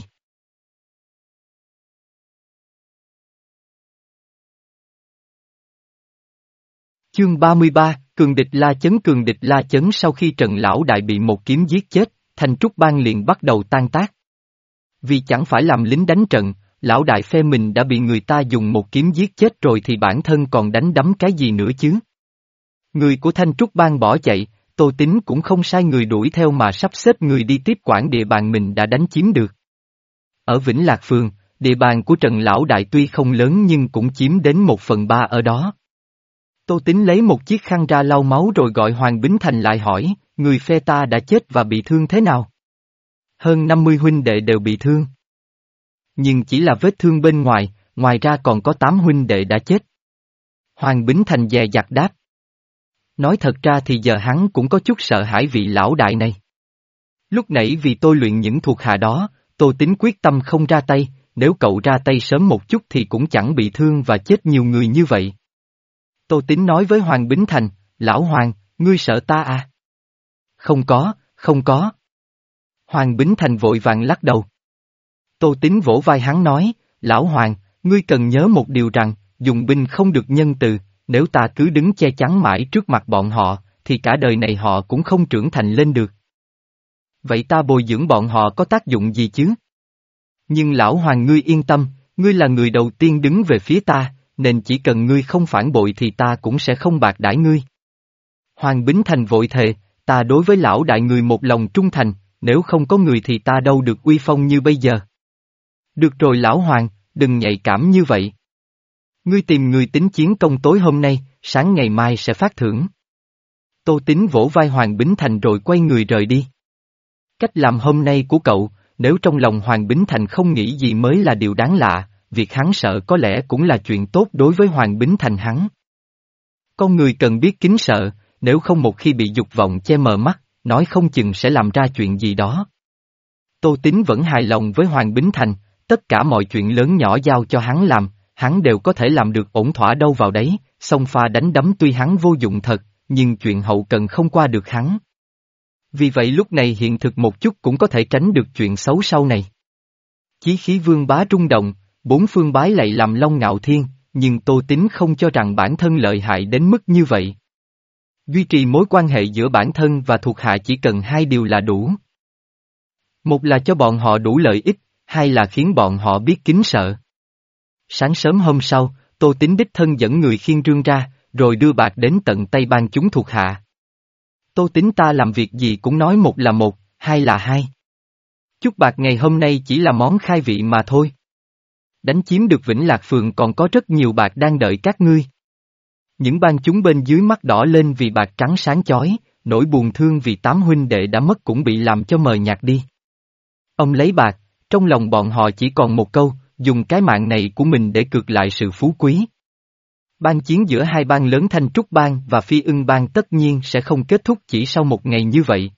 Chương ba mươi ba, Cường địch la chấn. Cường địch la chấn. Sau khi Trần lão đại bị một kiếm giết chết, Thanh Trúc Bang liền bắt đầu tan tác. Vì chẳng phải làm lính đánh trận, lão đại phe mình đã bị người ta dùng một kiếm giết chết rồi thì bản thân còn đánh đấm cái gì nữa chứ. Người của Thanh Trúc Bang bỏ chạy, Tô Tín cũng không sai người đuổi theo mà sắp xếp người đi tiếp quản địa bàn mình đã đánh chiếm được. Ở Vĩnh Lạc Phường, địa bàn của Trần lão đại tuy không lớn nhưng cũng chiếm đến một phần ba ở đó. Tô Tín lấy một chiếc khăn ra lau máu rồi gọi Hoàng Bính Thành lại hỏi, người phe ta đã chết và bị thương thế nào? Hơn năm mươi huynh đệ đều bị thương. Nhưng chỉ là vết thương bên ngoài, ngoài ra còn có tám huynh đệ đã chết. Hoàng Bính Thành dè dặt đáp. Nói thật ra thì giờ hắn cũng có chút sợ hãi vị lão đại này. Lúc nãy vì tôi luyện những thuộc hạ đó, Tô Tín quyết tâm không ra tay, nếu cậu ra tay sớm một chút thì cũng chẳng bị thương và chết nhiều người như vậy. Tô Tín nói với Hoàng Bính Thành, lão Hoàng, ngươi sợ ta à? Không có, không có. Hoàng Bính Thành vội vàng lắc đầu. Tô Tín vỗ vai hắn nói, lão Hoàng, ngươi cần nhớ một điều rằng, dùng binh không được nhân từ, nếu ta cứ đứng che chắn mãi trước mặt bọn họ, thì cả đời này họ cũng không trưởng thành lên được. Vậy ta bồi dưỡng bọn họ có tác dụng gì chứ? Nhưng lão Hoàng ngươi yên tâm, ngươi là người đầu tiên đứng về phía ta, nên chỉ cần ngươi không phản bội thì ta cũng sẽ không bạc đãi ngươi. Hoàng Bính Thành vội thề, ta đối với lão đại người một lòng trung thành, nếu không có người thì ta đâu được uy phong như bây giờ. Được rồi lão Hoàng, đừng nhạy cảm như vậy. Ngươi tìm người tính chiến công tối hôm nay, sáng ngày mai sẽ phát thưởng. Tô Tín vỗ vai Hoàng Bính Thành rồi quay người rời đi. Cách làm hôm nay của cậu, nếu trong lòng Hoàng Bính Thành không nghĩ gì mới là điều đáng lạ, việc hắn sợ có lẽ cũng là chuyện tốt đối với Hoàng Bính Thành hắn. Con người cần biết kính sợ, nếu không một khi bị dục vọng che mờ mắt, nói không chừng sẽ làm ra chuyện gì đó. Tô Tín vẫn hài lòng với Hoàng Bính Thành, tất cả mọi chuyện lớn nhỏ giao cho hắn làm, hắn đều có thể làm được ổn thỏa đâu vào đấy, song pha đánh đấm tuy hắn vô dụng thật, nhưng chuyện hậu cần không qua được hắn. Vì vậy lúc này hiện thực một chút cũng có thể tránh được chuyện xấu sau này. Chí khí vương bá rung động, bốn phương bái lạy làm Long Ngạo Thiên, nhưng Tô Tín không cho rằng bản thân lợi hại đến mức như vậy. Duy trì mối quan hệ giữa bản thân và thuộc hạ chỉ cần hai điều là đủ. Một là cho bọn họ đủ lợi ích, hai là khiến bọn họ biết kính sợ. Sáng sớm hôm sau, Tô Tín đích thân dẫn người khiêng rương ra, rồi đưa bạc đến tận tay ban chúng thuộc hạ. Tô Tín ta làm việc gì cũng nói một là một, hai là hai. Chút bạc ngày hôm nay chỉ là món khai vị mà thôi. Đánh chiếm được Vĩnh Lạc Phường còn có rất nhiều bạc đang đợi các ngươi. Những ban chúng bên dưới mắt đỏ lên vì bạc trắng sáng chói, nỗi buồn thương vì tám huynh đệ đã mất cũng bị làm cho mờ nhạt đi. Ông lấy bạc, trong lòng bọn họ chỉ còn một câu, dùng cái mạng này của mình để cược lại sự phú quý. Ban chiến giữa hai bang lớn Thanh Trúc Bang và Phi Ưng Bang tất nhiên sẽ không kết thúc chỉ sau một ngày như vậy.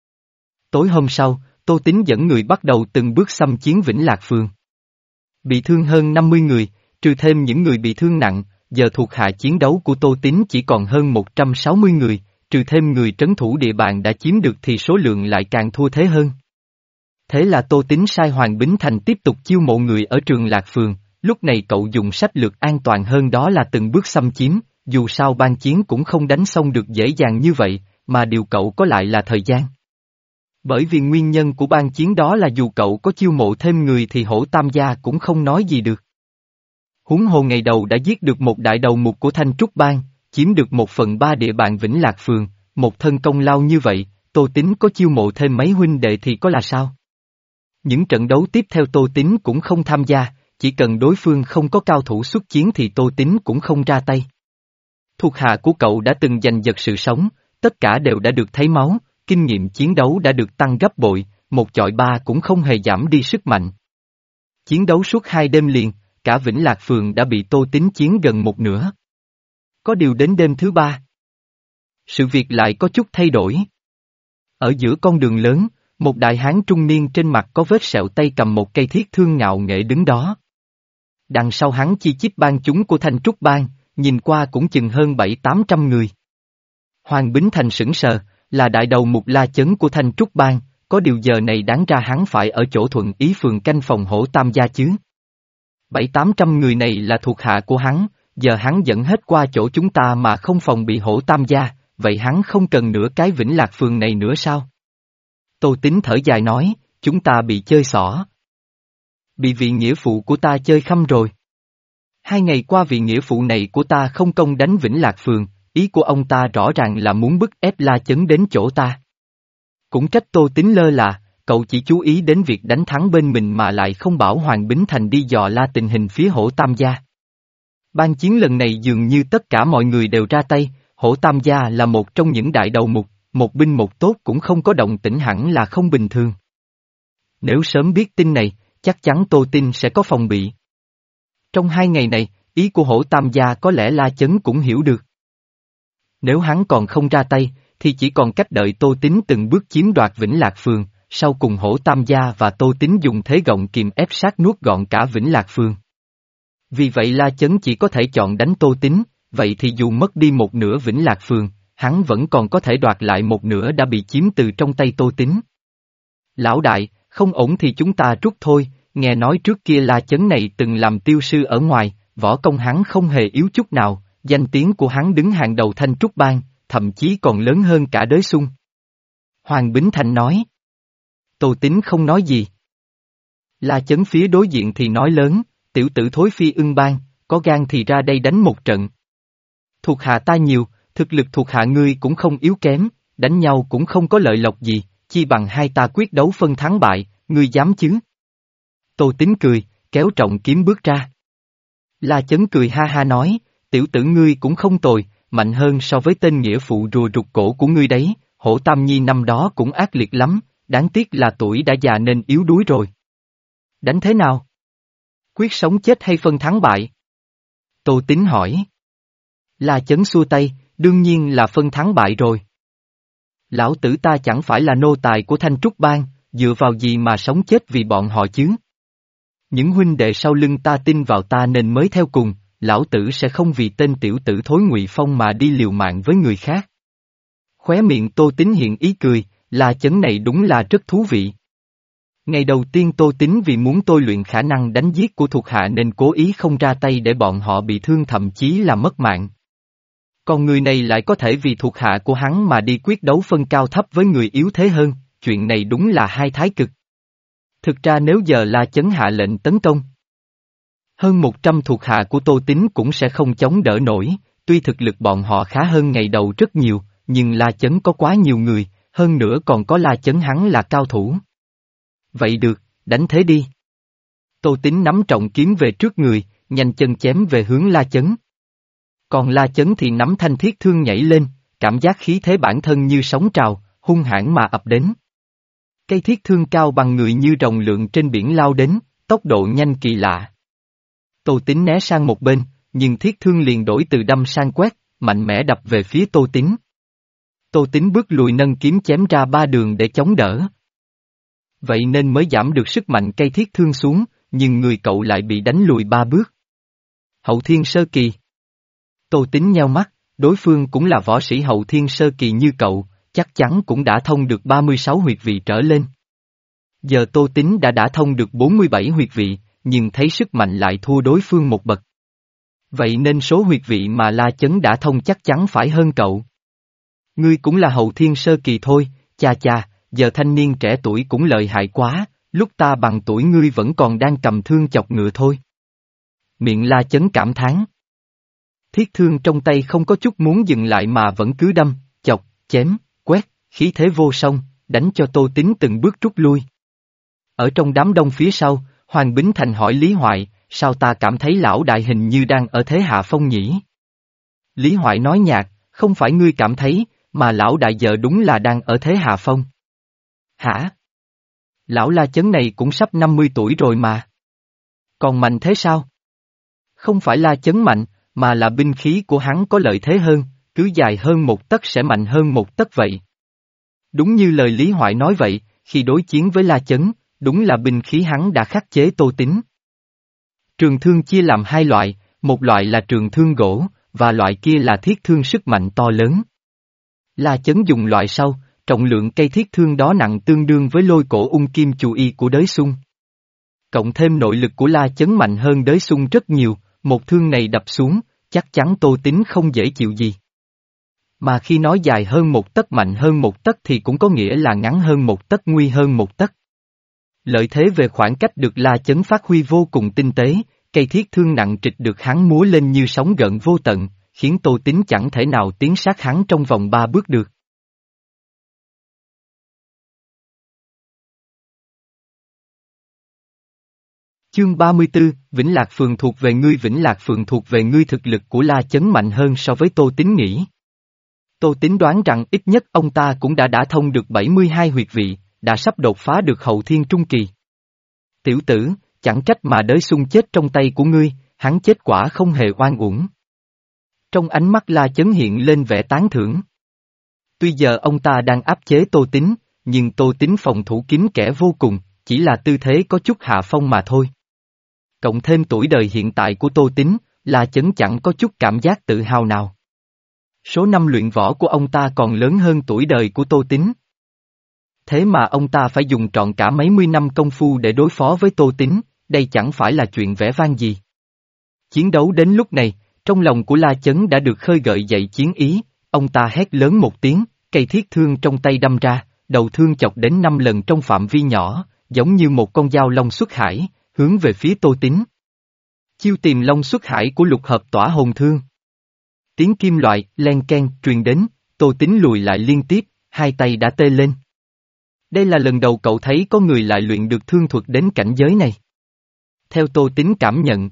Tối hôm sau, Tô Tín dẫn người bắt đầu từng bước xâm chiến Vĩnh Lạc Phường. Bị thương hơn năm mươi người, trừ thêm những người bị thương nặng, giờ thuộc hạ chiến đấu của Tô Tín chỉ còn hơn một trăm sáu mươi người, trừ thêm người trấn thủ địa bàn đã chiếm được thì số lượng lại càng thua thế hơn. Thế là Tô Tín sai Hoàng Bính Thành tiếp tục chiêu mộ người ở Trường Lạc Phường, lúc này cậu dùng sách lược an toàn hơn đó là từng bước xâm chiếm, dù sao ban chiến cũng không đánh xong được dễ dàng như vậy, mà điều cậu có lại là thời gian. Bởi vì nguyên nhân của ban chiến đó là dù cậu có chiêu mộ thêm người thì Hổ Tam gia cũng không nói gì được. Huống hồ ngày đầu đã giết được một đại đầu mục của Thanh Trúc Bang, chiếm được một phần ba địa bàn Vĩnh Lạc Phường, một thân công lao như vậy, Tô Tín có chiêu mộ thêm mấy huynh đệ thì có là sao? Những trận đấu tiếp theo Tô Tín cũng không tham gia, chỉ cần đối phương không có cao thủ xuất chiến thì Tô Tín cũng không ra tay. Thuộc hạ của cậu đã từng giành giật sự sống, tất cả đều đã được thấy máu, kinh nghiệm chiến đấu đã được tăng gấp bội, một chọi ba cũng không hề giảm đi sức mạnh. Chiến đấu suốt hai đêm liền, cả Vĩnh Lạc Phường đã bị Tô Tín chiến gần một nửa. Có điều đến đêm thứ ba, sự việc lại có chút thay đổi. Ở giữa con đường lớn, Một đại hán trung niên trên mặt có vết sẹo tay cầm một cây thiết thương ngạo nghễ đứng đó. Đằng sau hắn chi chít bang chúng của Thanh Trúc Bang, nhìn qua cũng chừng hơn bảy tám trăm người. Hoàng Bính Thành sững sờ, là đại đầu mục La Chấn của Thanh Trúc Bang, có điều giờ này đáng ra hắn phải ở chỗ Thuận Ý phường canh phòng Hổ Tam gia chứ. Bảy tám trăm người này là thuộc hạ của hắn, giờ hắn dẫn hết qua chỗ chúng ta mà không phòng bị Hổ Tam gia, vậy hắn không cần nửa cái Vĩnh Lạc phường này nữa sao? Tô Tín thở dài nói, chúng ta bị chơi xỏ. Bị vị nghĩa phụ của ta chơi khăm rồi. Hai ngày qua vị nghĩa phụ này của ta không công đánh Vĩnh Lạc phường, ý của ông ta rõ ràng là muốn bức ép La Chấn đến chỗ ta. Cũng trách Tô Tín lơ là, cậu chỉ chú ý đến việc đánh thắng bên mình mà lại không bảo Hoàng Bính Thành đi dò la tình hình phía Hổ Tam gia. Ban chiến lần này dường như tất cả mọi người đều ra tay, Hổ Tam gia là một trong những đại đầu mục, một binh một tốt cũng không có động tĩnh hẳn là không bình thường. Nếu sớm biết tin này, chắc chắn Tô Tín sẽ có phòng bị. Trong hai ngày này, ý của Hổ Tam gia có lẽ La Chấn cũng hiểu được. Nếu hắn còn không ra tay, thì chỉ còn cách đợi Tô Tín từng bước chiếm đoạt Vĩnh Lạc phường, sau cùng Hổ Tam gia và Tô Tín dùng thế gọng kìm ép sát nuốt gọn cả Vĩnh Lạc phường. Vì vậy La Chấn chỉ có thể chọn đánh Tô Tín, vậy thì dù mất đi một nửa Vĩnh Lạc phường, hắn vẫn còn có thể đoạt lại một nửa đã bị chiếm từ trong tay Tô Tín. Lão đại, không ổn thì chúng ta rút thôi, nghe nói trước kia La Chấn này từng làm tiêu sư ở ngoài, võ công hắn không hề yếu chút nào, danh tiếng của hắn đứng hàng đầu Thanh Trúc Bang, thậm chí còn lớn hơn cả Đới Xung. Hoàng Bính Thành nói. Tô Tín không nói gì. La Chấn phía đối diện thì nói lớn, tiểu tử thối Phi Ưng Bang, có gan thì ra đây đánh một trận. Thuộc hạ ta nhiều, thực lực thuộc hạ ngươi cũng không yếu kém, đánh nhau cũng không có lợi lộc gì, chi bằng hai ta quyết đấu phân thắng bại, ngươi dám chứ? Tô Tín cười, kéo trọng kiếm bước ra. La Chấn cười ha ha nói, tiểu tử ngươi cũng không tồi, mạnh hơn so với tên nghĩa phụ rùa rụt cổ của ngươi đấy, Hổ Tam Nhi năm đó cũng ác liệt lắm, đáng tiếc là tuổi đã già nên yếu đuối rồi. Đánh thế nào? Quyết sống chết hay phân thắng bại? Tô Tín hỏi. La Chấn xua tay, đương nhiên là phân thắng bại rồi. Lão tử ta chẳng phải là nô tài của Thanh Trúc Bang, dựa vào gì mà sống chết vì bọn họ chứ? Những huynh đệ sau lưng ta tin vào ta nên mới theo cùng, lão tử sẽ không vì tên tiểu tử thối Ngụy Phong mà đi liều mạng với người khác. Khóe miệng Tô Tín hiện ý cười, La Chấn này đúng là rất thú vị. Ngày đầu tiên Tô Tín vì muốn tôi luyện khả năng đánh giết của thuộc hạ nên cố ý không ra tay để bọn họ bị thương thậm chí là mất mạng. Còn người này lại có thể vì thuộc hạ của hắn mà đi quyết đấu phân cao thấp với người yếu thế hơn, chuyện này đúng là hai thái cực. Thực ra nếu giờ La Chấn hạ lệnh tấn công, hơn một trăm thuộc hạ của Tô Tín cũng sẽ không chống đỡ nổi, tuy thực lực bọn họ khá hơn ngày đầu rất nhiều, nhưng La Chấn có quá nhiều người, hơn nữa còn có La Chấn hắn là cao thủ. Vậy được, đánh thế đi. Tô Tín nắm trọng kiếm về trước người, nhanh chân chém về hướng La Chấn. Còn La Chấn thì nắm thanh thiết thương nhảy lên, cảm giác khí thế bản thân như sóng trào, hung hãn mà ập đến. Cây thiết thương cao bằng người như rồng lượn trên biển lao đến, tốc độ nhanh kỳ lạ. Tô Tín né sang một bên, nhưng thiết thương liền đổi từ đâm sang quét, mạnh mẽ đập về phía Tô Tín. Tô Tín bước lùi nâng kiếm chém ra ba đường để chống đỡ. Vậy nên mới giảm được sức mạnh cây thiết thương xuống, nhưng người cậu lại bị đánh lùi ba bước. Hậu thiên sơ kỳ. Tô Tín nheo mắt, đối phương cũng là võ sĩ hậu thiên sơ kỳ như cậu, chắc chắn cũng đã thông được ba mươi sáu huyệt vị trở lên. Giờ Tô Tín đã đã thông được bốn mươi bảy huyệt vị, nhưng thấy sức mạnh lại thua đối phương một bậc. Vậy nên số huyệt vị mà La Chấn đã thông chắc chắn phải hơn cậu. Ngươi cũng là hậu thiên sơ kỳ thôi, cha cha, giờ thanh niên trẻ tuổi cũng lợi hại quá, lúc ta bằng tuổi ngươi vẫn còn đang cầm thương chọc ngựa thôi. Miệng La Chấn cảm thán. Thiết thương trong tay không có chút muốn dừng lại mà vẫn cứ đâm, chọc, chém, quét, khí thế vô song, đánh cho Tô Tín từng bước rút lui. Ở trong đám đông phía sau, Hoàng Bính Thành hỏi Lý Hoại, sao ta cảm thấy lão đại hình như đang ở thế hạ phong nhỉ? Lý Hoại nói nhạt, không phải ngươi cảm thấy, mà lão đại giờ đúng là đang ở thế hạ phong. Hả? Lão La Chấn này cũng sắp năm mươi tuổi rồi mà. Còn mạnh thế sao? Không phải La Chấn mạnh, mà là binh khí của hắn có lợi thế hơn, cứ dài hơn một tấc sẽ mạnh hơn một tấc vậy. Đúng như lời Lý Hoại nói vậy, khi đối chiến với La Chấn, đúng là binh khí hắn đã khắc chế Tô Tín. Trường thương chia làm hai loại, một loại là trường thương gỗ, và loại kia là thiết thương sức mạnh to lớn. La Chấn dùng loại sau, trọng lượng cây thiết thương đó nặng tương đương với lôi cổ ung kim chù y của Đới Xung. Cộng thêm nội lực của La Chấn mạnh hơn Đới Xung rất nhiều, một thương này đập xuống, chắc chắn Tô Tín không dễ chịu gì. Mà khi nói dài hơn một tấc mạnh hơn một tấc thì cũng có nghĩa là ngắn hơn một tấc nguy hơn một tấc. Lợi thế về khoảng cách được La Chấn phát huy vô cùng tinh tế, cây thiết thương nặng trịch được hắn múa lên như sóng gợn vô tận, khiến Tô Tín chẳng thể nào tiến sát hắn trong vòng ba bước được. Chương ba mươi tư, Vĩnh Lạc Phường thuộc về ngươi. Vĩnh Lạc Phường thuộc về ngươi. Thực lực của La Chấn mạnh hơn so với Tô Tín nghĩ. Tô Tín đoán rằng ít nhất ông ta cũng đã đả thông được bảy mươi hai huyệt vị, đã sắp đột phá được hậu thiên trung kỳ. Tiểu tử, chẳng trách mà Đới Xung chết trong tay của ngươi, hắn chết quả không hề oan uổng. Trong ánh mắt La Chấn hiện lên vẻ tán thưởng. Tuy giờ ông ta đang áp chế Tô Tín, nhưng Tô Tín phòng thủ kín kẽ vô cùng, chỉ là tư thế có chút hạ phong mà thôi. Cộng thêm tuổi đời hiện tại của Tô Tín, La Chấn chẳng có chút cảm giác tự hào nào. Số năm luyện võ của ông ta còn lớn hơn tuổi đời của Tô Tín. Thế mà ông ta phải dùng trọn cả mấy mươi năm công phu để đối phó với Tô Tín, đây chẳng phải là chuyện vẻ vang gì. Chiến đấu đến lúc này, trong lòng của La Chấn đã được khơi gợi dậy chiến ý, ông ta hét lớn một tiếng, cây thiết thương trong tay đâm ra, đầu thương chọc đến năm lần trong phạm vi nhỏ, giống như một con dao long xuất hải, hướng về phía Tô Tín. Chiêu tìm long xuất hải của lục hợp tỏa hồn thương. Tiếng kim loại, len ken, truyền đến, Tô Tín lùi lại liên tiếp, hai tay đã tê lên. Đây là lần đầu cậu thấy có người lại luyện được thương thuật đến cảnh giới này. Theo Tô Tín cảm nhận,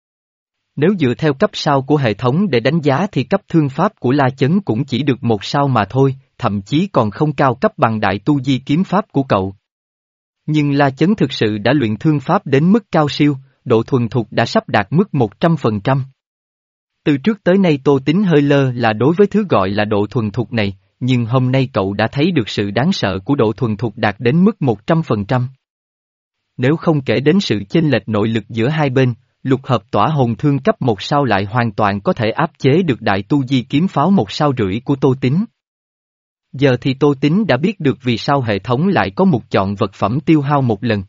nếu dựa theo cấp sao của hệ thống để đánh giá thì cấp thương pháp của La Chấn cũng chỉ được một sao mà thôi, thậm chí còn không cao cấp bằng đại tu di kiếm pháp của cậu. Nhưng La Chấn thực sự đã luyện thương pháp đến mức cao siêu, độ thuần thục đã sắp đạt mức một trăm phần trăm. Từ trước tới nay Tô Tín hơi lơ là đối với thứ gọi là độ thuần thục này, nhưng hôm nay cậu đã thấy được sự đáng sợ của độ thuần thục đạt đến mức một trăm phần trăm. Nếu không kể đến sự chênh lệch nội lực giữa hai bên, lục hợp tỏa hồn thương cấp một sao lại hoàn toàn có thể áp chế được đại tu di kiếm pháo một sao rưỡi của Tô Tín. Giờ thì Tô Tín đã biết được vì sao hệ thống lại có một chọn vật phẩm tiêu hao một lần.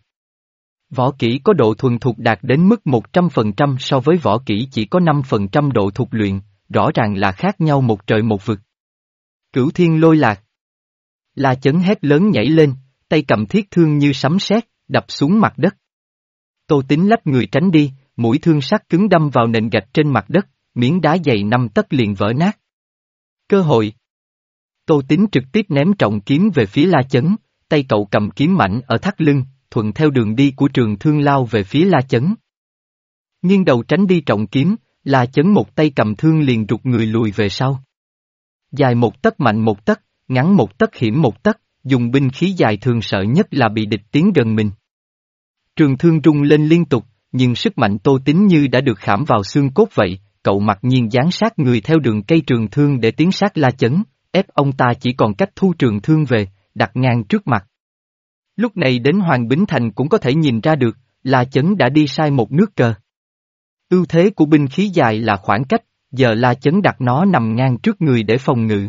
Võ kỹ có độ thuần thục đạt đến mức một trăm phần trăm so với võ kỹ chỉ có năm phần trăm độ thuộc luyện, rõ ràng là khác nhau một trời một vực. Cửu thiên lôi lạc. La Chấn hét lớn nhảy lên, tay cầm thiết thương như sấm sét, đập xuống mặt đất. Tô Tín lách người tránh đi, mũi thương sắc cứng đâm vào nền gạch trên mặt đất, miếng đá dày năm tấc liền vỡ nát. Cơ hội. Tô Tín trực tiếp ném trọng kiếm về phía La Chấn, tay cậu cầm kiếm mảnh ở thắt lưng, thuận theo đường đi của trường thương lao về phía La Chấn. Nghiêng đầu tránh đi trọng kiếm, La Chấn một tay cầm thương liền rụt người lùi về sau. Dài một tấc mạnh một tấc, ngắn một tấc hiểm một tấc, dùng binh khí dài thường sợ nhất là bị địch tiến gần mình. Trường thương rung lên liên tục, nhưng sức mạnh Tô Tín như đã được khảm vào xương cốt vậy, cậu mặc nhiên dán sát người theo đường cây trường thương để tiến sát La Chấn, ép ông ta chỉ còn cách thu trường thương về, đặt ngang trước mặt. Lúc này đến Hoàng Bính Thành cũng có thể nhìn ra được, La Chấn đã đi sai một nước cờ. Ưu thế của binh khí dài là khoảng cách, giờ La Chấn đặt nó nằm ngang trước người để phòng ngự.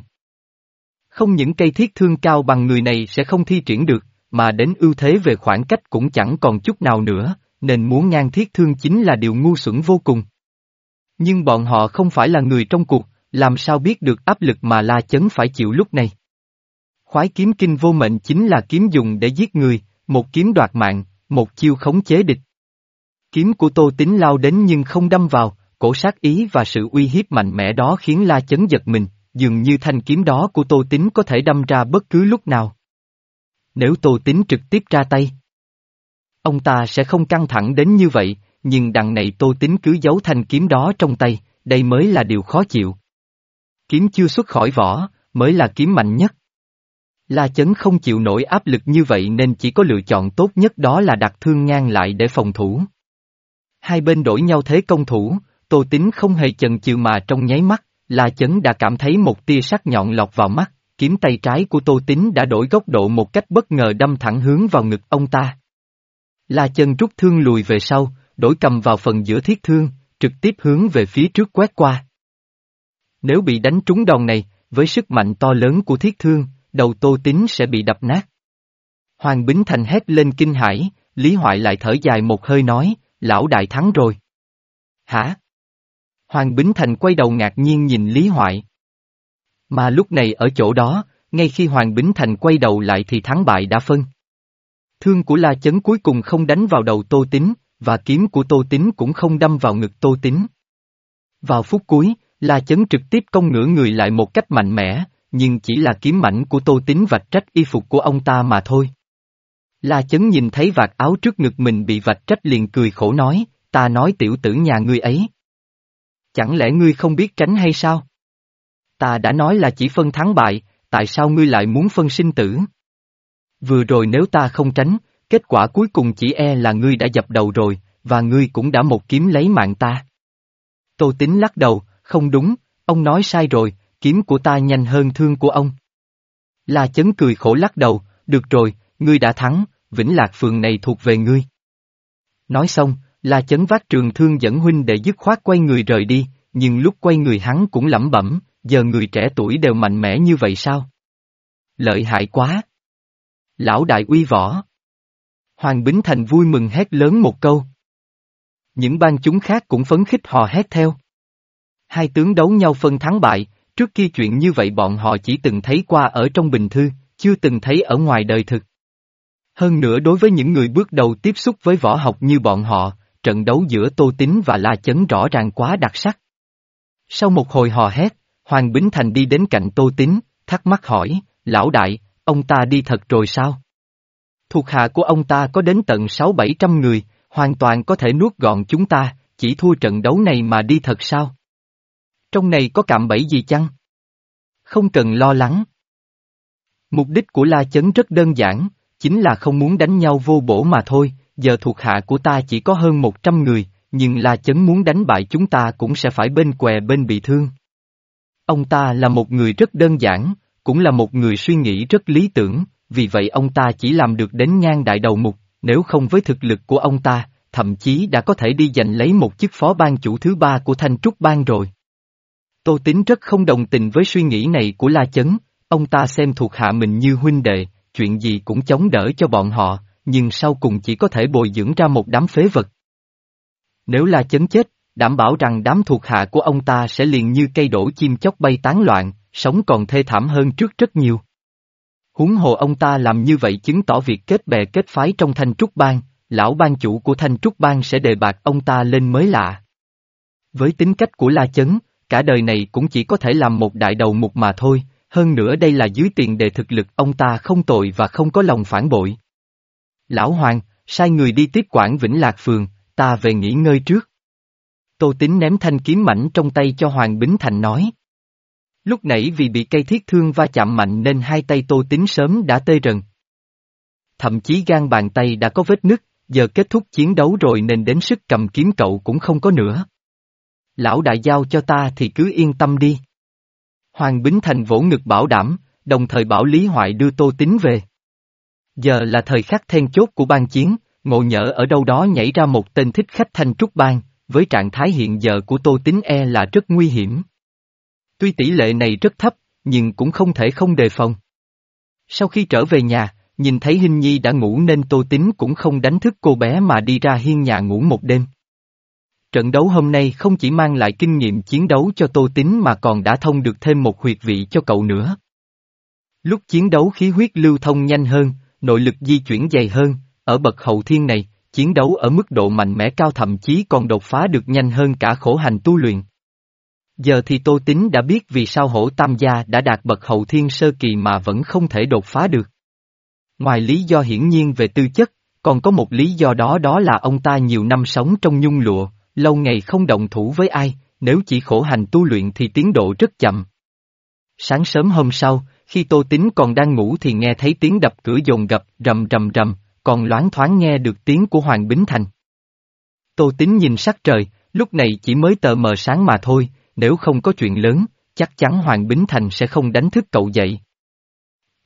Không những cây thiết thương cao bằng người này sẽ không thi triển được, mà đến ưu thế về khoảng cách cũng chẳng còn chút nào nữa, nên muốn ngang thiết thương chính là điều ngu xuẩn vô cùng. Nhưng bọn họ không phải là người trong cuộc, làm sao biết được áp lực mà La Chấn phải chịu lúc này. Khoái kiếm kinh vô mệnh chính là kiếm dùng để giết người, một kiếm đoạt mạng, một chiêu khống chế địch. Kiếm của Tô Tín lao đến nhưng không đâm vào, cổ sát ý và sự uy hiếp mạnh mẽ đó khiến La Chấn giật mình, dường như thanh kiếm đó của Tô Tín có thể đâm ra bất cứ lúc nào. Nếu Tô Tín trực tiếp ra tay, ông ta sẽ không căng thẳng đến như vậy, nhưng đằng này Tô Tín cứ giấu thanh kiếm đó trong tay, đây mới là điều khó chịu. Kiếm chưa xuất khỏi vỏ, mới là kiếm mạnh nhất. La Chấn không chịu nổi áp lực như vậy nên chỉ có lựa chọn tốt nhất đó là đặt thương ngang lại để phòng thủ. Hai bên đổi nhau thế công thủ, Tô Tín không hề chần chừ mà trong nháy mắt, La Chấn đã cảm thấy một tia sắc nhọn lọt vào mắt, kiếm tay trái của Tô Tín đã đổi góc độ một cách bất ngờ đâm thẳng hướng vào ngực ông ta. La Chấn rút thương lùi về sau, đổi cầm vào phần giữa thiết thương, trực tiếp hướng về phía trước quét qua. Nếu bị đánh trúng đòn này, với sức mạnh to lớn của thiết thương, đầu Tô Tín sẽ bị đập nát. Hoàng Bính Thành hét lên kinh hãi, Lý Hoại lại thở dài một hơi nói, lão đại thắng rồi. Hả? Hoàng Bính Thành quay đầu ngạc nhiên nhìn Lý Hoại. Mà lúc này ở chỗ đó, ngay khi Hoàng Bính Thành quay đầu lại thì thắng bại đã phân. Thương của La Chấn cuối cùng không đánh vào đầu Tô Tín, và kiếm của Tô Tín cũng không đâm vào ngực Tô Tín. Vào phút cuối, La Chấn trực tiếp cong ngửa người lại một cách mạnh mẽ, nhưng chỉ là kiếm mảnh của Tô Tín vạch rách y phục của ông ta mà thôi. La Chấn nhìn thấy vạt áo trước ngực mình bị vạch rách liền cười khổ nói, ta nói tiểu tử nhà ngươi ấy. Chẳng lẽ ngươi không biết tránh hay sao? Ta đã nói là chỉ phân thắng bại, tại sao ngươi lại muốn phân sinh tử? Vừa rồi nếu ta không tránh, kết quả cuối cùng chỉ e là ngươi đã dập đầu rồi, và ngươi cũng đã một kiếm lấy mạng ta. Tô Tín lắc đầu, không đúng, ông nói sai rồi, kiếm của ta nhanh hơn thương của ông. La Chấn cười khổ lắc đầu, được rồi, ngươi đã thắng, Vĩnh Lạc phường này thuộc về ngươi. Nói xong, La Chấn vác trường thương dẫn huynh để dứt khoát quay người rời đi, nhưng lúc quay người hắn cũng lẩm bẩm, giờ người trẻ tuổi đều mạnh mẽ như vậy sao? Lợi hại quá! Lão đại uy võ! Hoàng Bính Thành vui mừng hét lớn một câu. Những bang chúng khác cũng phấn khích hò hét theo. Hai tướng đấu nhau phân thắng bại, trước kia chuyện như vậy bọn họ chỉ từng thấy qua ở trong bình thư, chưa từng thấy ở ngoài đời thực. Hơn nữa đối với những người bước đầu tiếp xúc với võ học như bọn họ, trận đấu giữa Tô Tín và La Chấn rõ ràng quá đặc sắc. Sau một hồi hò hét, Hoàng Bính Thành đi đến cạnh Tô Tín, thắc mắc hỏi, lão đại, ông ta đi thật rồi sao? Thuộc hạ của ông ta có đến tận sáu bảy trăm người, hoàn toàn có thể nuốt gọn chúng ta, chỉ thua trận đấu này mà đi thật sao? Trong này có cạm bẫy gì chăng? Không cần lo lắng. Mục đích của La Chấn rất đơn giản, chính là không muốn đánh nhau vô bổ mà thôi, giờ thuộc hạ của ta chỉ có hơn một trăm người, nhưng La Chấn muốn đánh bại chúng ta cũng sẽ phải bên què bên bị thương. Ông ta là một người rất đơn giản, cũng là một người suy nghĩ rất lý tưởng, vì vậy ông ta chỉ làm được đến ngang đại đầu mục, nếu không với thực lực của ông ta, thậm chí đã có thể đi giành lấy một chức phó ban chủ thứ ba của Thanh Trúc Bang rồi. Tô Tín rất không đồng tình với suy nghĩ này của La Chấn, ông ta xem thuộc hạ mình như huynh đệ, chuyện gì cũng chống đỡ cho bọn họ, nhưng sau cùng chỉ có thể bồi dưỡng ra một đám phế vật. Nếu La Chấn chết, đảm bảo rằng đám thuộc hạ của ông ta sẽ liền như cây đổ chim chóc bay tán loạn, sống còn thê thảm hơn trước rất nhiều. Huống hồ ông ta làm như vậy chứng tỏ việc kết bè kết phái trong Thanh Trúc Bang, lão ban chủ của Thanh Trúc Bang sẽ đề bạt ông ta lên mới lạ. Với tính cách của La Chấn, cả đời này cũng chỉ có thể làm một đại đầu mục mà thôi, hơn nữa đây là dưới tiền đề thực lực ông ta không tội và không có lòng phản bội. Lão Hoàng, sai người đi tiếp quản Vĩnh Lạc phường, ta về nghỉ ngơi trước. Tô Tín ném thanh kiếm mảnh trong tay cho Hoàng Bính Thành nói. Lúc nãy vì bị cây thiết thương va chạm mạnh nên hai tay Tô Tín sớm đã tê rần. Thậm chí gan bàn tay đã có vết nứt, giờ kết thúc chiến đấu rồi nên đến sức cầm kiếm cậu cũng không có nữa. Lão đại giao cho ta thì cứ yên tâm đi. Hoàng Bính Thành vỗ ngực bảo đảm, đồng thời bảo Lý Hoại đưa Tô Tín về. Giờ là thời khắc then chốt của bang chiến, ngộ nhỡ ở đâu đó nhảy ra một tên thích khách Thanh Trúc Bang, với trạng thái hiện giờ của Tô Tín e là rất nguy hiểm. Tuy tỷ lệ này rất thấp, nhưng cũng không thể không đề phòng. Sau khi trở về nhà, nhìn thấy Hinh Nhi đã ngủ nên Tô Tín cũng không đánh thức cô bé mà đi ra hiên nhà ngủ một đêm. Trận đấu hôm nay không chỉ mang lại kinh nghiệm chiến đấu cho Tô Tín mà còn đã thông được thêm một huyệt vị cho cậu nữa. Lúc chiến đấu khí huyết lưu thông nhanh hơn, nội lực di chuyển dày hơn, ở bậc hậu thiên này, chiến đấu ở mức độ mạnh mẽ cao thậm chí còn đột phá được nhanh hơn cả khổ hành tu luyện. Giờ thì Tô Tín đã biết vì sao Hổ Tam Gia đã đạt bậc hậu thiên sơ kỳ mà vẫn không thể đột phá được. Ngoài lý do hiển nhiên về tư chất, còn có một lý do đó đó là ông ta nhiều năm sống trong nhung lụa, lâu ngày không động thủ với ai, nếu chỉ khổ hành tu luyện thì tiến độ rất chậm. Sáng sớm hôm sau, khi Tô Tín còn đang ngủ thì nghe thấy tiếng đập cửa dồn dập, rầm rầm rầm, còn loáng thoáng nghe được tiếng của Hoàng Bính Thành. Tô Tín nhìn sắc trời, lúc này chỉ mới tờ mờ sáng mà thôi, nếu không có chuyện lớn, chắc chắn Hoàng Bính Thành sẽ không đánh thức cậu dậy.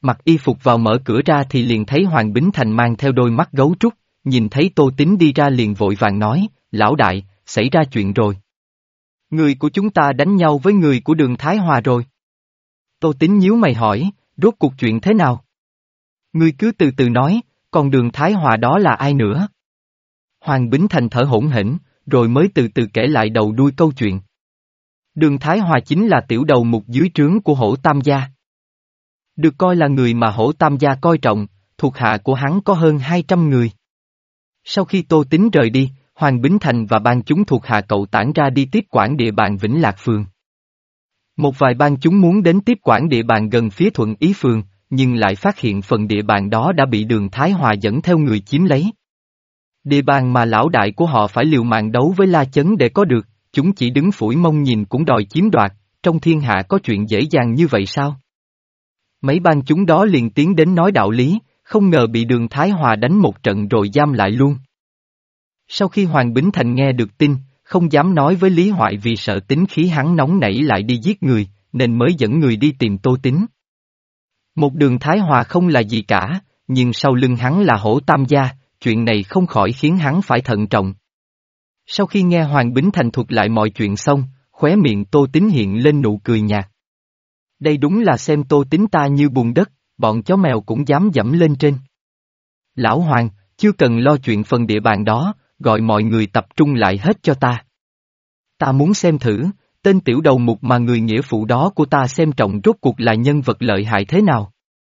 Mặc y phục vào mở cửa ra thì liền thấy Hoàng Bính Thành mang theo đôi mắt gấu trúc, nhìn thấy Tô Tín đi ra liền vội vàng nói, lão đại, xảy ra chuyện rồi. Người của chúng ta đánh nhau với người của Đường Thái Hòa rồi. Tô Tín nhíu mày hỏi, rốt cuộc chuyện thế nào? Ngươi cứ từ từ nói, còn Đường Thái Hòa đó là ai nữa? Hoàng Bính Thành thở hổn hển, rồi mới từ từ kể lại đầu đuôi câu chuyện. Đường Thái Hòa chính là tiểu đầu mục dưới trướng của Hổ Tam gia. Được coi là người mà Hổ Tam gia coi trọng, thuộc hạ của hắn có hơn hai trăm người. Sau khi Tô Tín rời đi, Hoàng Bính Thành và ban chúng thuộc hạ cậu tản ra đi tiếp quản địa bàn Vĩnh Lạc Phường. Một vài ban chúng muốn đến tiếp quản địa bàn gần phía Thuận Ý Phường, nhưng lại phát hiện phần địa bàn đó đã bị Đường Thái Hòa dẫn theo người chiếm lấy. Địa bàn mà lão đại của họ phải liều mạng đấu với La Chấn để có được, chúng chỉ đứng phủi mông nhìn cũng đòi chiếm đoạt, trong thiên hạ có chuyện dễ dàng như vậy sao? Mấy ban chúng đó liền tiến đến nói đạo lý, không ngờ bị Đường Thái Hòa đánh một trận rồi giam lại luôn. Sau khi Hoàng Bính Thành nghe được tin, không dám nói với Lý Hoại vì sợ tính khí hắn nóng nảy lại đi giết người, nên mới dẫn người đi tìm Tô Tín. Một Đường Thái Hòa không là gì cả, nhưng sau lưng hắn là Hổ Tam gia, chuyện này không khỏi khiến hắn phải thận trọng. Sau khi nghe Hoàng Bính Thành thuật lại mọi chuyện xong, khóe miệng Tô Tín hiện lên nụ cười nhạt. Đây đúng là xem Tô Tín ta như bùn đất, bọn chó mèo cũng dám dẫm lên trên. Lão Hoàng, chưa cần lo chuyện phần địa bàn đó, gọi mọi người tập trung lại hết cho ta. Ta muốn xem thử, tên tiểu đầu mục mà người nghĩa phụ đó của ta xem trọng rốt cuộc là nhân vật lợi hại thế nào.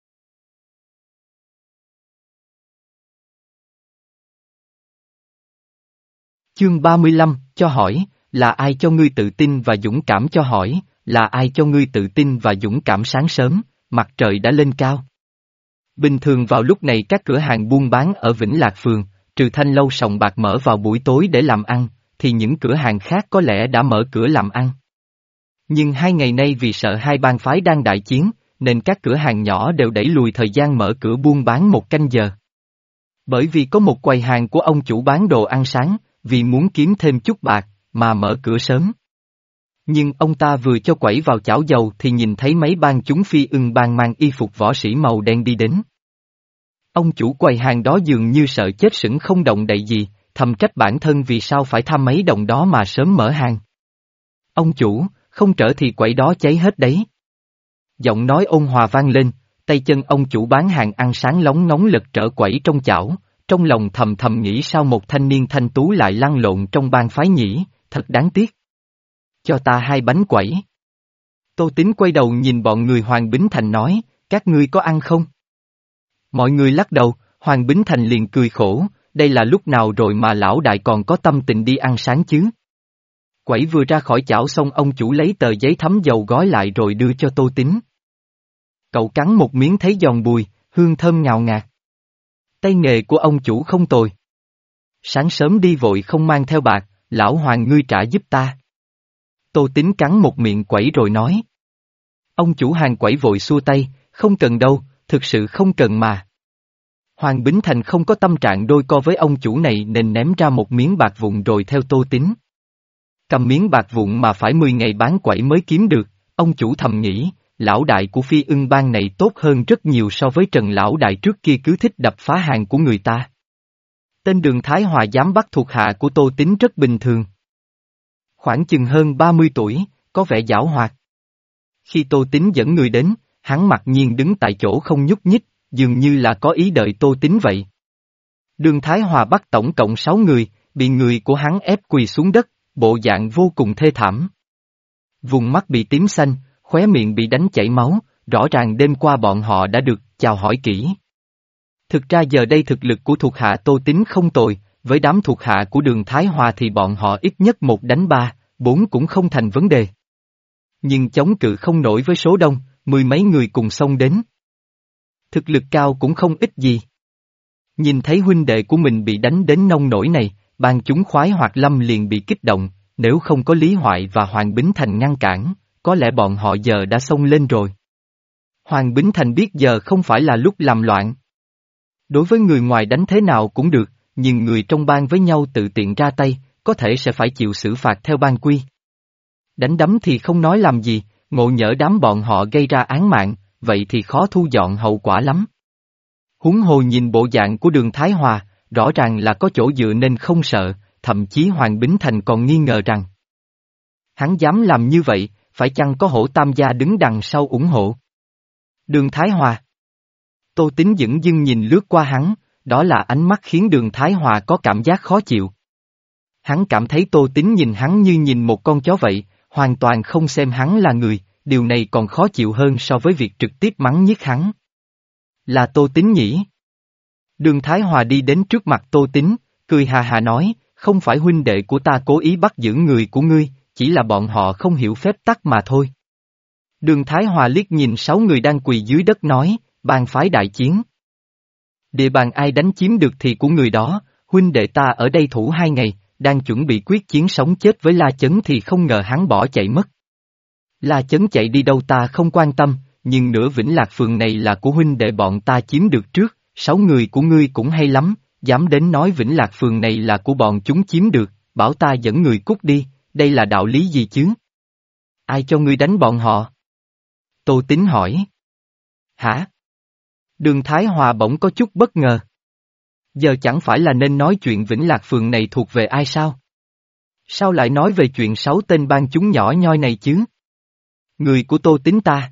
Chương ba mươi lăm, cho hỏi, là ai cho ngươi tự tin và dũng cảm cho hỏi, là ai cho ngươi tự tin và dũng cảm sáng sớm, mặt trời đã lên cao. Bình thường vào lúc này các cửa hàng buôn bán ở Vĩnh Lạc Phường, trừ Thanh Lâu Sòng Bạc mở vào buổi tối để làm ăn, thì những cửa hàng khác có lẽ đã mở cửa làm ăn. Nhưng hai ngày nay vì sợ hai bang phái đang đại chiến, nên các cửa hàng nhỏ đều đẩy lùi thời gian mở cửa buôn bán một canh giờ. Bởi vì có một quầy hàng của ông chủ bán đồ ăn sáng, vì muốn kiếm thêm chút bạc, mà mở cửa sớm. Nhưng ông ta vừa cho quẩy vào chảo dầu thì nhìn thấy mấy bang chúng Phi Ưng bang mang y phục võ sĩ màu đen đi đến. Ông chủ quầy hàng đó dường như sợ chết sững không động đậy gì, thầm trách bản thân vì sao phải tham mấy đồng đó mà sớm mở hàng. Ông chủ, không trở thì quẩy đó cháy hết đấy. Giọng nói ôn hòa vang lên, tay chân ông chủ bán hàng ăn sáng lóng ngóng lật trở quẩy trong chảo, trong lòng thầm thầm nghĩ sao một thanh niên thanh tú lại lăn lộn trong bang phái nhỉ, thật đáng tiếc. Cho ta hai bánh quẩy. Tô Tín quay đầu nhìn bọn người Hoàng Bính Thành nói, các ngươi có ăn không? Mọi người lắc đầu, Hoàng Bính Thành liền cười khổ, đây là lúc nào rồi mà lão đại còn có tâm tình đi ăn sáng chứ? Quẩy vừa ra khỏi chảo xong ông chủ lấy tờ giấy thấm dầu gói lại rồi đưa cho Tô Tín. Cậu cắn một miếng thấy giòn bùi, hương thơm ngào ngạt. Tay nghề của ông chủ không tồi. Sáng sớm đi vội không mang theo bạc, lão Hoàng ngươi trả giúp ta. Tô Tín cắn một miệng quẩy rồi nói. Ông chủ hàng quẩy vội xua tay, không cần đâu, thực sự không cần mà. Hoàng Bính Thành không có tâm trạng đôi co với ông chủ này nên ném ra một miếng bạc vụn rồi theo Tô Tín. Cầm miếng bạc vụn mà phải mười ngày bán quẩy mới kiếm được, ông chủ thầm nghĩ, lão đại của Phi Ưng bang này tốt hơn rất nhiều so với Trần lão đại trước kia cứ thích đập phá hàng của người ta. Tên Đường Thái Hòa dám bắt thuộc hạ của Tô Tín rất bình thường. Khoảng chừng hơn ba mươi tuổi, có vẻ giảo hoạt. Khi Tô Tín dẫn người đến, hắn mặc nhiên đứng tại chỗ không nhúc nhích, dường như là có ý đợi Tô Tín vậy. Đường Thái Hòa bắt tổng cộng sáu người, bị người của hắn ép quỳ xuống đất, bộ dạng vô cùng thê thảm. Vùng mắt bị tím xanh, khóe miệng bị đánh chảy máu, rõ ràng đêm qua bọn họ đã được chào hỏi kỹ. Thực ra giờ đây thực lực của thuộc hạ Tô Tín không tồi, với đám thuộc hạ của Đường Thái Hòa thì bọn họ ít nhất một đánh ba, bốn cũng không thành vấn đề. Nhưng chống cự không nổi với số đông, mười mấy người cùng xông đến. Thực lực cao cũng không ít gì. Nhìn thấy huynh đệ của mình bị đánh đến nông nổi này, ban chúng khoái hoạt lâm liền bị kích động, nếu không có Lý Hoại và Hoàng Bính Thành ngăn cản, có lẽ bọn họ giờ đã xông lên rồi. Hoàng Bính Thành biết giờ không phải là lúc làm loạn. Đối với người ngoài đánh thế nào cũng được, nhưng người trong bang với nhau tự tiện ra tay, có thể sẽ phải chịu xử phạt theo bang quy. Đánh đấm thì không nói làm gì, ngộ nhỡ đám bọn họ gây ra án mạng, vậy thì khó thu dọn hậu quả lắm. Huống hồ nhìn bộ dạng của Đường Thái Hòa, rõ ràng là có chỗ dựa nên không sợ, thậm chí Hoàng Bính Thành còn nghi ngờ rằng hắn dám làm như vậy, phải chăng có Hổ Tam gia đứng đằng sau ủng hộ? Đường Thái Hòa. Tô Tín dửng dưng nhìn lướt qua hắn, đó là ánh mắt khiến Đường Thái Hòa có cảm giác khó chịu. Hắn cảm thấy Tô Tín nhìn hắn như nhìn một con chó vậy, hoàn toàn không xem hắn là người, điều này còn khó chịu hơn so với việc trực tiếp mắng nhiếc hắn. Là Tô Tín nhỉ? Đường Thái Hòa đi đến trước mặt Tô Tín, cười hà hà nói, không phải huynh đệ của ta cố ý bắt giữ người của ngươi, chỉ là bọn họ không hiểu phép tắc mà thôi. Đường Thái Hòa liếc nhìn sáu người đang quỳ dưới đất nói, bang phái đại chiến. Địa bàn ai đánh chiếm được thì của người đó, huynh đệ ta ở đây thủ hai ngày, đang chuẩn bị quyết chiến sống chết với La Chấn thì không ngờ hắn bỏ chạy mất. La Chấn chạy đi đâu ta không quan tâm, nhưng nửa Vĩnh Lạc Phường này là của huynh đệ bọn ta chiếm được trước, sáu người của ngươi cũng hay lắm, dám đến nói Vĩnh Lạc Phường này là của bọn chúng chiếm được, bảo ta dẫn người cút đi, đây là đạo lý gì chứ? Ai cho ngươi đánh bọn họ? Tô Tín hỏi. Hả? Đường Thái Hòa bỗng có chút bất ngờ. Giờ chẳng phải là nên nói chuyện Vĩnh Lạc Phường này thuộc về ai sao? Sao lại nói về chuyện sáu tên bang chúng nhỏ nhoi này chứ? Người của Tô Tín ta.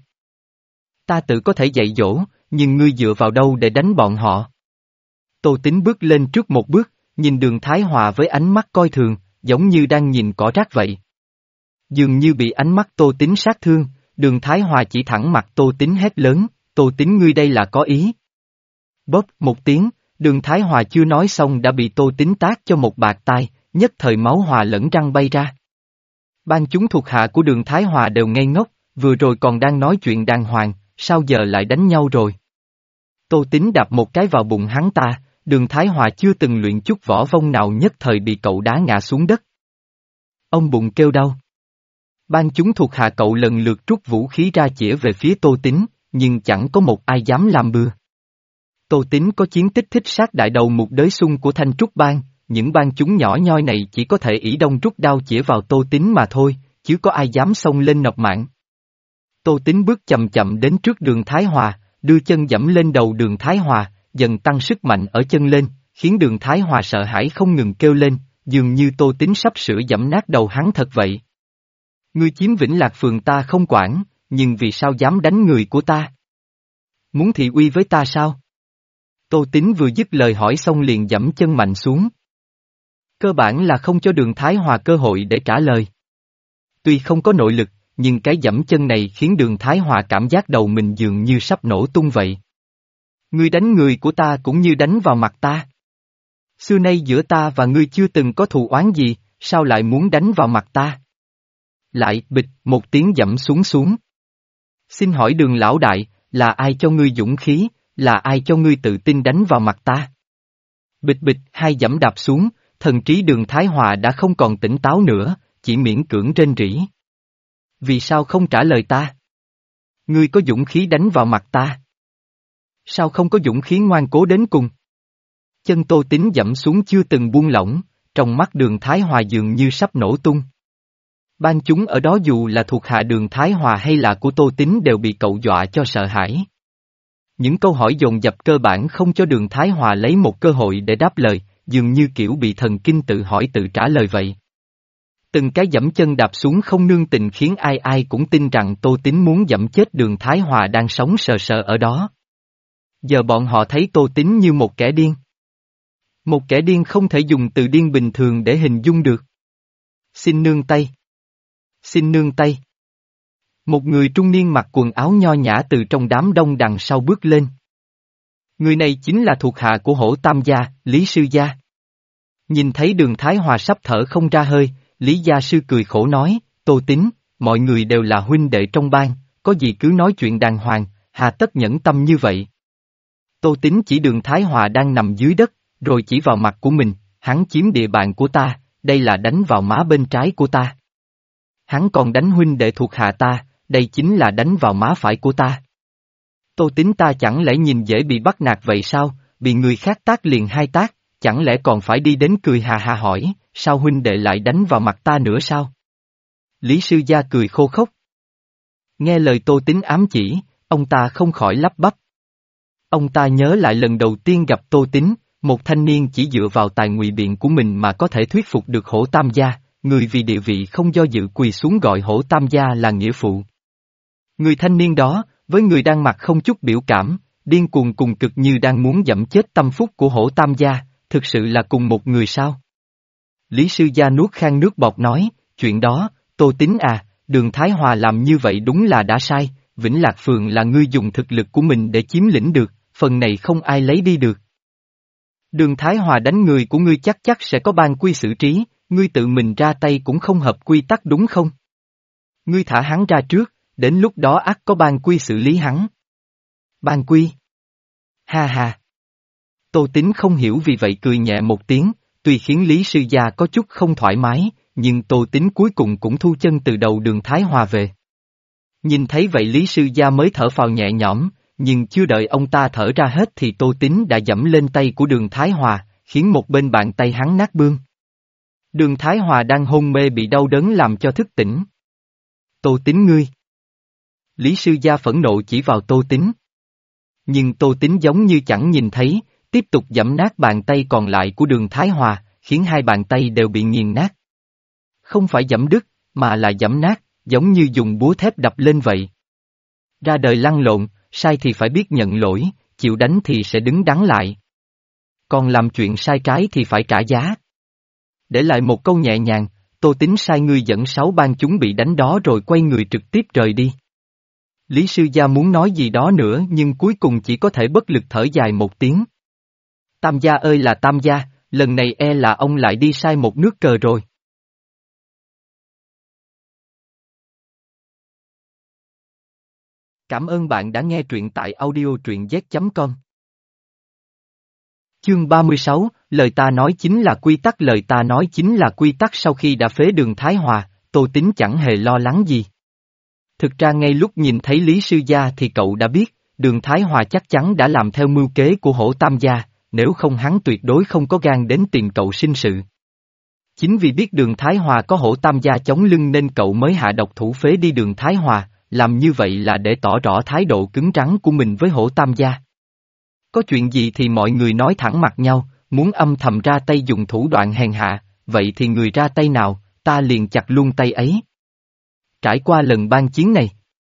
Ta tự có thể dạy dỗ, nhưng ngươi dựa vào đâu để đánh bọn họ? Tô Tín bước lên trước một bước, nhìn Đường Thái Hòa với ánh mắt coi thường, giống như đang nhìn cỏ rác vậy. Dường như bị ánh mắt Tô Tín sát thương, Đường Thái Hòa chỉ thẳng mặt Tô Tín hét lớn, Tô Tín ngươi đây là có ý. Bóp một tiếng, Đường Thái Hòa chưa nói xong đã bị Tô Tín tát cho một bạt tai, nhất thời máu hòa lẫn răng bay ra. Ban chúng thuộc hạ của Đường Thái Hòa đều ngây ngốc, vừa rồi còn đang nói chuyện đàng hoàng, sao giờ lại đánh nhau rồi? Tô Tín đạp một cái vào bụng hắn ta, Đường Thái Hòa chưa từng luyện chút võ vông nào nhất thời bị cậu đá ngã xuống đất. Ông bụng kêu đau. Ban chúng thuộc hạ cậu lần lượt rút vũ khí ra chĩa về phía Tô Tín, nhưng chẳng có một ai dám làm bừa. Tô Tín có chiến tích thích sát đại đầu mục đới xung của Thanh Trúc Bang, những bang chúng nhỏ nhoi này chỉ có thể ỷ đông rút đao chĩa vào Tô Tín mà thôi, chứ có ai dám xông lên nộp mạng. Tô Tín bước chậm chậm đến trước Đường Thái Hòa, đưa chân dẫm lên đầu Đường Thái Hòa, dần tăng sức mạnh ở chân lên, khiến Đường Thái Hòa sợ hãi không ngừng kêu lên, dường như Tô Tín sắp sửa dẫm nát đầu hắn thật vậy. Ngươi chiếm Vĩnh Lạc Phường ta không quản, nhưng vì sao dám đánh người của ta? Muốn thị uy với ta sao? Tô Tín vừa dứt lời hỏi xong liền dẫm chân mạnh xuống. Cơ bản là không cho Đường Thái Hòa cơ hội để trả lời. Tuy không có nội lực, nhưng cái dẫm chân này khiến Đường Thái Hòa cảm giác đầu mình dường như sắp nổ tung vậy. Ngươi đánh người của ta cũng như đánh vào mặt ta. Xưa nay giữa ta và ngươi chưa từng có thù oán gì, sao lại muốn đánh vào mặt ta? Lại bịch một tiếng dẫm xuống xuống. Xin hỏi Đường lão đại, là ai cho ngươi dũng khí, là ai cho ngươi tự tin đánh vào mặt ta? Bịch bịch hai dẫm đạp xuống, thần trí Đường Thái Hòa đã không còn tỉnh táo nữa, chỉ miễn cưỡng rên rỉ. Vì sao không trả lời ta? Ngươi có dũng khí đánh vào mặt ta? Sao không có dũng khí ngoan cố đến cùng? Chân Tô Tín dẫm xuống chưa từng buông lỏng, trong mắt Đường Thái Hòa dường như sắp nổ tung. Ban chúng ở đó dù là thuộc hạ Đường Thái Hòa hay là của Tô Tín đều bị cậu dọa cho sợ hãi. Những câu hỏi dồn dập cơ bản không cho Đường Thái Hòa lấy một cơ hội để đáp lời, dường như kiểu bị thần kinh tự hỏi tự trả lời vậy. Từng cái dẫm chân đạp xuống không nương tình khiến ai ai cũng tin rằng Tô Tín muốn dẫm chết Đường Thái Hòa đang sống sờ sờ ở đó. Giờ bọn họ thấy Tô Tín như một kẻ điên. Một kẻ điên không thể dùng từ điên bình thường để hình dung được. Xin nương tay. Xin nương tay. Một người trung niên mặc quần áo nho nhã từ trong đám đông đằng sau bước lên. Người này chính là thuộc hạ của Hổ Tam gia, Lý Sư Gia. Nhìn thấy Đường Thái Hòa sắp thở không ra hơi, Lý Gia Sư cười khổ nói, Tô Tín, mọi người đều là huynh đệ trong bang, có gì cứ nói chuyện đàng hoàng, hà tất nhẫn tâm như vậy. Tô Tín chỉ Đường Thái Hòa đang nằm dưới đất, rồi chỉ vào mặt của mình, hắn chiếm địa bàn của ta, đây là đánh vào má bên trái của ta. Hắn còn đánh huynh đệ thuộc hạ ta, đây chính là đánh vào má phải của ta. Tô Tín ta chẳng lẽ nhìn dễ bị bắt nạt vậy sao, bị người khác tát liền hai tát, chẳng lẽ còn phải đi đến cười hà hà hỏi, sao huynh đệ lại đánh vào mặt ta nữa sao? Lý Sư Gia cười khô khốc. Nghe lời Tô Tín ám chỉ, Ông ta không khỏi lắp bắp. Ông ta nhớ lại lần đầu tiên gặp Tô Tín, một thanh niên chỉ dựa vào tài ngụy biện của mình mà có thể thuyết phục được Hổ Tam gia, người vì địa vị không do dự quỳ xuống gọi Hổ Tam gia là nghĩa phụ. Người thanh niên đó, với người đang mặt không chút biểu cảm, điên cuồng cùng cực như đang muốn dẫm chết tâm phúc của Hổ Tam gia, thực sự là cùng một người sao? Lý Sư Gia nuốt khan nước bọt nói, chuyện đó, Tô Tín à, Đường Thái Hòa làm như vậy đúng là đã sai, Vĩnh Lạc Phường là ngươi dùng thực lực của mình để chiếm lĩnh được, phần này không ai lấy đi được. Đường Thái Hòa đánh người của ngươi chắc chắc sẽ có ban quy xử trí, ngươi tự mình ra tay cũng không hợp quy tắc đúng không? Ngươi thả hắn ra trước, đến lúc đó ắt có ban quy xử lý hắn. Ban quy? Ha ha. Tô Tín không hiểu vì vậy cười nhẹ một tiếng, tuy khiến Lý Sư Gia có chút không thoải mái, nhưng Tô Tín cuối cùng cũng thu chân từ đầu Đường Thái Hòa về. Nhìn thấy vậy Lý Sư Gia mới thở phào nhẹ nhõm, nhưng chưa đợi ông ta thở ra hết thì Tô Tín đã giẫm lên tay của Đường Thái Hòa, khiến một bên bàn tay hắn nát bươm. Đường Thái Hòa đang hôn mê bị đau đớn làm cho thức tỉnh. Tô Tín ngươi. Lý Sư Gia phẫn nộ chỉ vào Tô Tín. Nhưng Tô Tín giống như chẳng nhìn thấy, tiếp tục giẫm nát bàn tay còn lại của Đường Thái Hòa, khiến hai bàn tay đều bị nghiền nát. Không phải giẫm đứt, mà là giẫm nát, giống như dùng búa thép đập lên vậy. Ra đời lăn lộn, sai thì phải biết nhận lỗi, chịu đánh thì sẽ đứng đắn lại. Còn làm chuyện sai trái thì phải trả giá. Để lại một câu nhẹ nhàng, Tô Tín sai ngươi dẫn sáu ban chúng bị đánh đó rồi quay người trực tiếp rời đi. Lý Sư Gia muốn nói gì đó nữa nhưng cuối cùng chỉ có thể bất lực thở dài một tiếng. Tam gia ơi là Tam gia, lần này e là ông lại đi sai một nước cờ rồi. Cảm ơn bạn đã nghe truyện tại audio truyện z chấm com. Chương ba mươi sáu, lời ta nói chính là quy tắc. Lời ta nói chính là quy tắc. Sau khi đã phế Đường Thái Hòa, Tô Tín chẳng hề lo lắng gì. Thực ra ngay lúc nhìn thấy Lý Sư Gia thì cậu đã biết, Đường Thái Hòa chắc chắn đã làm theo mưu kế của Hổ Tam gia, nếu không hắn tuyệt đối không có gan đến tìm cậu sinh sự. Chính vì biết Đường Thái Hòa có Hổ Tam gia chống lưng nên cậu mới hạ độc thủ phế đi Đường Thái Hòa, làm như vậy là để tỏ rõ thái độ cứng rắn của mình với Hổ Tam gia. Có chuyện gì thì mọi người nói thẳng mặt nhau, muốn âm thầm ra tay dùng thủ đoạn hèn hạ, vậy thì người ra tay nào, ta liền chặt luôn tay ấy. Trải qua lần ban chiến này,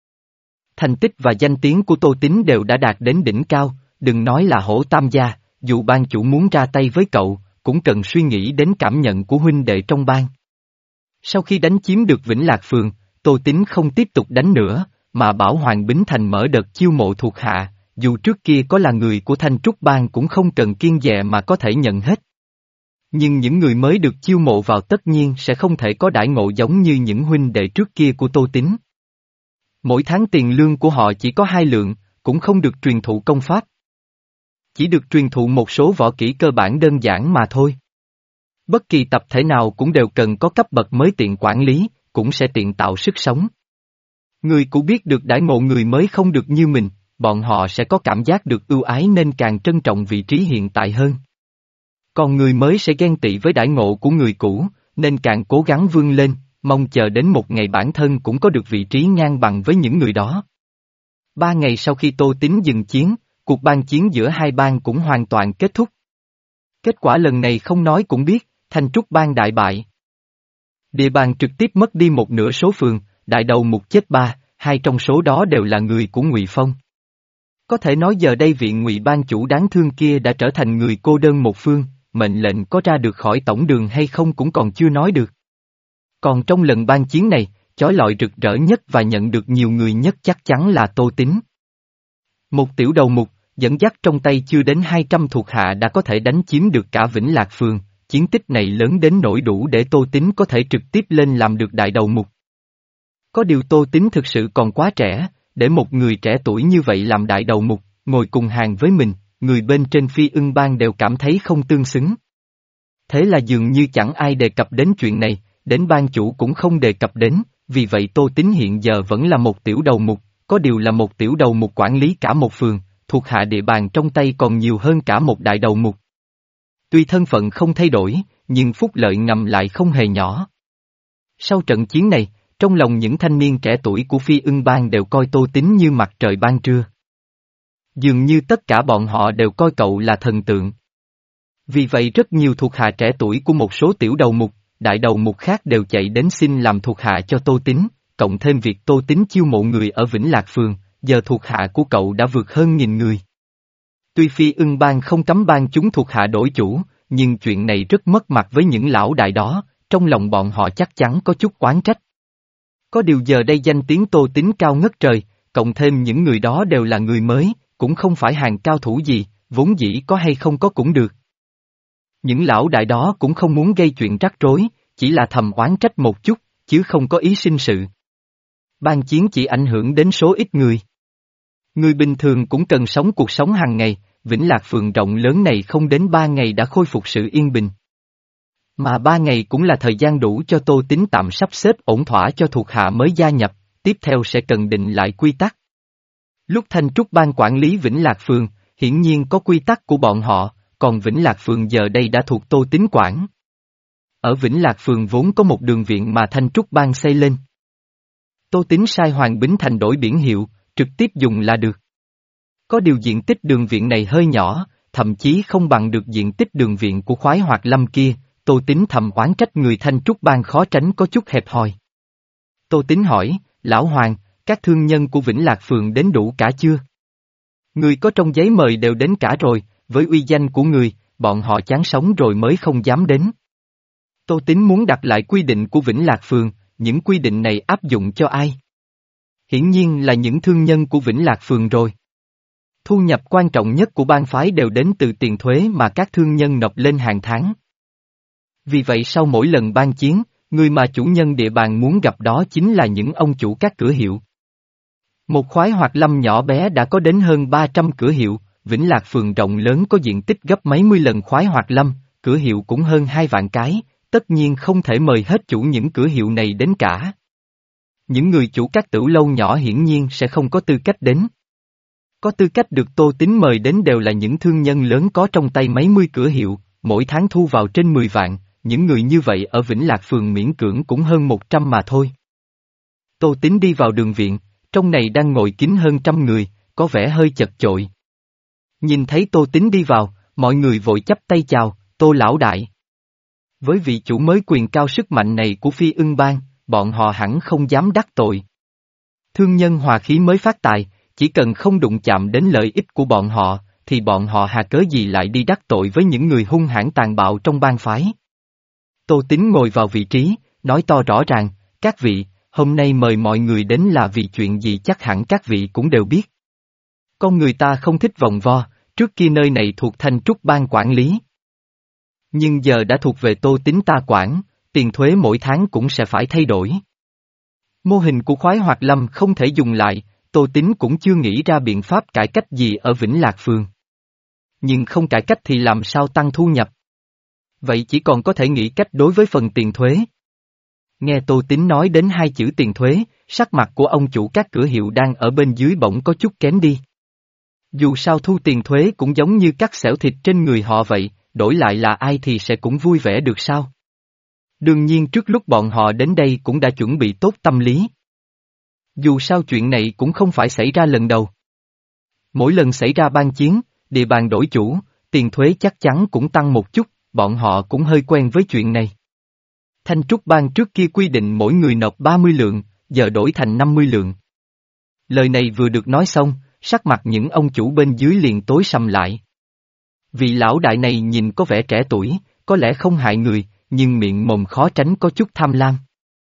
thành tích và danh tiếng của Tô Tín đều đã đạt đến đỉnh cao, đừng nói là Hổ Tam gia, dù ban chủ muốn ra tay với cậu, cũng cần suy nghĩ đến cảm nhận của huynh đệ trong ban. Sau khi đánh chiếm được Vĩnh Lạc Phường, Tô Tín không tiếp tục đánh nữa, mà bảo Hoàng Bính Thành mở đợt chiêu mộ thuộc hạ, dù trước kia có là người của Thanh Trúc Bang cũng không cần kiêng dè mà có thể nhận hết. Nhưng những người mới được chiêu mộ vào tất nhiên sẽ không thể có đãi ngộ giống như những huynh đệ trước kia của Tô Tín. Mỗi tháng tiền lương của họ chỉ có hai lượng, cũng không được truyền thụ công pháp. Chỉ được truyền thụ một số võ kỹ cơ bản đơn giản mà thôi. Bất kỳ tập thể nào cũng đều cần có cấp bậc mới tiện quản lý, cũng sẽ tiện tạo sức sống. Người cũ biết được đãi ngộ người mới không được như mình, bọn họ sẽ có cảm giác được ưu ái nên càng trân trọng vị trí hiện tại hơn. Còn người mới sẽ ghen tị với đãi ngộ của người cũ, nên càng cố gắng vươn lên, mong chờ đến một ngày bản thân cũng có được vị trí ngang bằng với những người đó. Ba ngày sau khi Tô Tín dừng chiến, cuộc ban chiến giữa hai bang cũng hoàn toàn kết thúc. Kết quả lần này không nói cũng biết, Thanh Trúc Bang đại bại. Địa bàn trực tiếp mất đi một nửa số phường, đại đầu mục chết ba, hai trong số đó đều là người của Ngụy Phong. Có thể nói giờ đây vị Ngụy Bang chủ đáng thương kia đã trở thành người cô đơn một phương, mệnh lệnh có ra được khỏi tổng đường hay không cũng còn chưa nói được. Còn trong lần ban chiến này, chói lọi rực rỡ nhất và nhận được nhiều người nhất chắc chắn là Tô Tín. Một tiểu đầu mục, dẫn dắt trong tay chưa đến hai trăm thuộc hạ đã có thể đánh chiếm được cả Vĩnh Lạc Phường, chiến tích này lớn đến nỗi đủ để Tô Tín có thể trực tiếp lên làm được đại đầu mục. Có điều Tô Tín thực sự còn quá trẻ, để một người trẻ tuổi như vậy làm đại đầu mục, ngồi cùng hàng với mình, người bên trên Phi Ưng Bang đều cảm thấy không tương xứng. Thế là dường như chẳng ai đề cập đến chuyện này, đến ban chủ cũng không đề cập đến, vì vậy Tô Tín hiện giờ vẫn là một tiểu đầu mục, có điều là một tiểu đầu mục quản lý cả một phường, thuộc hạ địa bàn trong tay còn nhiều hơn cả một đại đầu mục. Tuy thân phận không thay đổi, nhưng phúc lợi ngầm lại không hề nhỏ. Sau trận chiến này, trong lòng những thanh niên trẻ tuổi của Phi Ưng Bang đều coi Tô Tín như mặt trời ban trưa. Dường như tất cả bọn họ đều coi cậu là thần tượng. Vì vậy rất nhiều thuộc hạ trẻ tuổi của một số tiểu đầu mục, đại đầu mục khác đều chạy đến xin làm thuộc hạ cho Tô Tín, cộng thêm việc Tô Tín chiêu mộ người ở Vĩnh Lạc Phường, giờ thuộc hạ của cậu đã vượt hơn nghìn người. Tuy Phi Ưng Bang không cấm ban chúng thuộc hạ đổi chủ, nhưng chuyện này rất mất mặt với những lão đại đó, trong lòng bọn họ chắc chắn có chút oán trách. Có điều giờ đây danh tiếng Tô Tín cao ngất trời, cộng thêm những người đó đều là người mới, cũng không phải hàng cao thủ gì, vốn dĩ có hay không có cũng được. Những lão đại đó cũng không muốn gây chuyện rắc rối, chỉ là thầm oán trách một chút, chứ không có ý sinh sự. Ban chiến chỉ ảnh hưởng đến số ít người. Người bình thường cũng cần sống cuộc sống hàng ngày, Vĩnh Lạc Phường rộng lớn này không đến ba ngày đã khôi phục sự yên bình. Mà ba ngày cũng là thời gian đủ cho Tô Tín tạm sắp xếp ổn thỏa cho thuộc hạ mới gia nhập, tiếp theo sẽ cần định lại quy tắc. Lúc Thanh Trúc Bang quản lý Vĩnh Lạc Phường, hiển nhiên có quy tắc của bọn họ, còn Vĩnh Lạc Phường giờ đây đã thuộc Tô Tín quản. Ở Vĩnh Lạc Phường vốn có một đường viện mà Thanh Trúc Bang xây lên. Tô Tín sai Hoàng Bính Thành đổi biển hiệu, trực tiếp dùng là được. Có điều diện tích đường viện này hơi nhỏ, thậm chí không bằng được diện tích đường viện của Khoái Hoạt Lâm kia, Tô Tín thầm oán trách người Thanh Trúc Bang khó tránh có chút hẹp hòi. Tô Tín hỏi, Lão Hoàng, các thương nhân của Vĩnh Lạc Phường đến đủ cả chưa? Người có trong giấy mời đều đến cả rồi, với uy danh của người, bọn họ chán sống rồi mới không dám đến. Tô Tín muốn đặt lại quy định của Vĩnh Lạc Phường, những quy định này áp dụng cho ai? Hiển nhiên là những thương nhân của Vĩnh Lạc Phường rồi. Thu nhập quan trọng nhất của bang phái đều đến từ tiền thuế mà các thương nhân nộp lên hàng tháng. Vì vậy sau mỗi lần ban chiến, người mà chủ nhân địa bàn muốn gặp đó chính là những ông chủ các cửa hiệu. Một Khoái Hoạt Lâm nhỏ bé đã có đến hơn ba trăm cửa hiệu, Vĩnh Lạc Phường rộng lớn có diện tích gấp mấy mươi lần Khoái Hoạt Lâm, cửa hiệu cũng hơn hai vạn cái, tất nhiên không thể mời hết chủ những cửa hiệu này đến cả. Những người chủ các tửu lâu nhỏ hiển nhiên sẽ không có tư cách đến. Có tư cách được Tô Tín mời đến đều là những thương nhân lớn có trong tay mấy mươi cửa hiệu, mỗi tháng thu vào trên mười vạn, những người như vậy ở Vĩnh Lạc Phường miễn cưỡng cũng hơn một trăm mà thôi. Tô Tín đi vào đường viện, trong này đang ngồi kín hơn trăm người, có vẻ hơi chật chội. Nhìn thấy Tô Tín đi vào, mọi người vội chắp tay chào, Tô lão đại. Với vị chủ mới quyền cao sức mạnh này của Phi Ưng Bang, bọn họ hẳn không dám đắc tội. Thương nhân hòa khí mới phát tài, chỉ cần không đụng chạm đến lợi ích của bọn họ, thì bọn họ hà cớ gì lại đi đắc tội với những người hung hãn tàn bạo trong bang phái. Tô Tín ngồi vào vị trí, nói to rõ ràng, các vị, hôm nay mời mọi người đến là vì chuyện gì chắc hẳn các vị cũng đều biết. Con người ta không thích vòng vo, trước kia nơi này thuộc Thanh Trúc Bang quản lý. Nhưng giờ đã thuộc về Tô Tín ta quản, tiền thuế mỗi tháng cũng sẽ phải thay đổi. Mô hình của Khoái Hoạt Lâm không thể dùng lại, Tô Tín cũng chưa nghĩ ra biện pháp cải cách gì ở Vĩnh Lạc Phường. Nhưng không cải cách thì làm sao tăng thu nhập? Vậy chỉ còn có thể nghĩ cách đối với phần tiền thuế. Nghe Tô Tín nói đến hai chữ tiền thuế, sắc mặt của ông chủ các cửa hiệu đang ở bên dưới bỗng có chút kém đi. Dù sao thu tiền thuế cũng giống như cắt xẻo thịt trên người họ vậy, đổi lại là ai thì sẽ cũng vui vẻ được sao? Đương nhiên trước lúc bọn họ đến đây cũng đã chuẩn bị tốt tâm lý. Dù sao chuyện này cũng không phải xảy ra lần đầu. Mỗi lần xảy ra ban chiến, địa bàn đổi chủ, tiền thuế chắc chắn cũng tăng một chút, bọn họ cũng hơi quen với chuyện này. Thanh Trúc Bang trước kia quy định mỗi người nộp ba mươi lượng, giờ đổi thành năm mươi lượng. Lời này vừa được nói xong, sắc mặt những ông chủ bên dưới liền tối sầm lại. Vị lão đại này nhìn có vẻ trẻ tuổi, có lẽ không hại người, nhưng miệng mồm khó tránh có chút tham lam.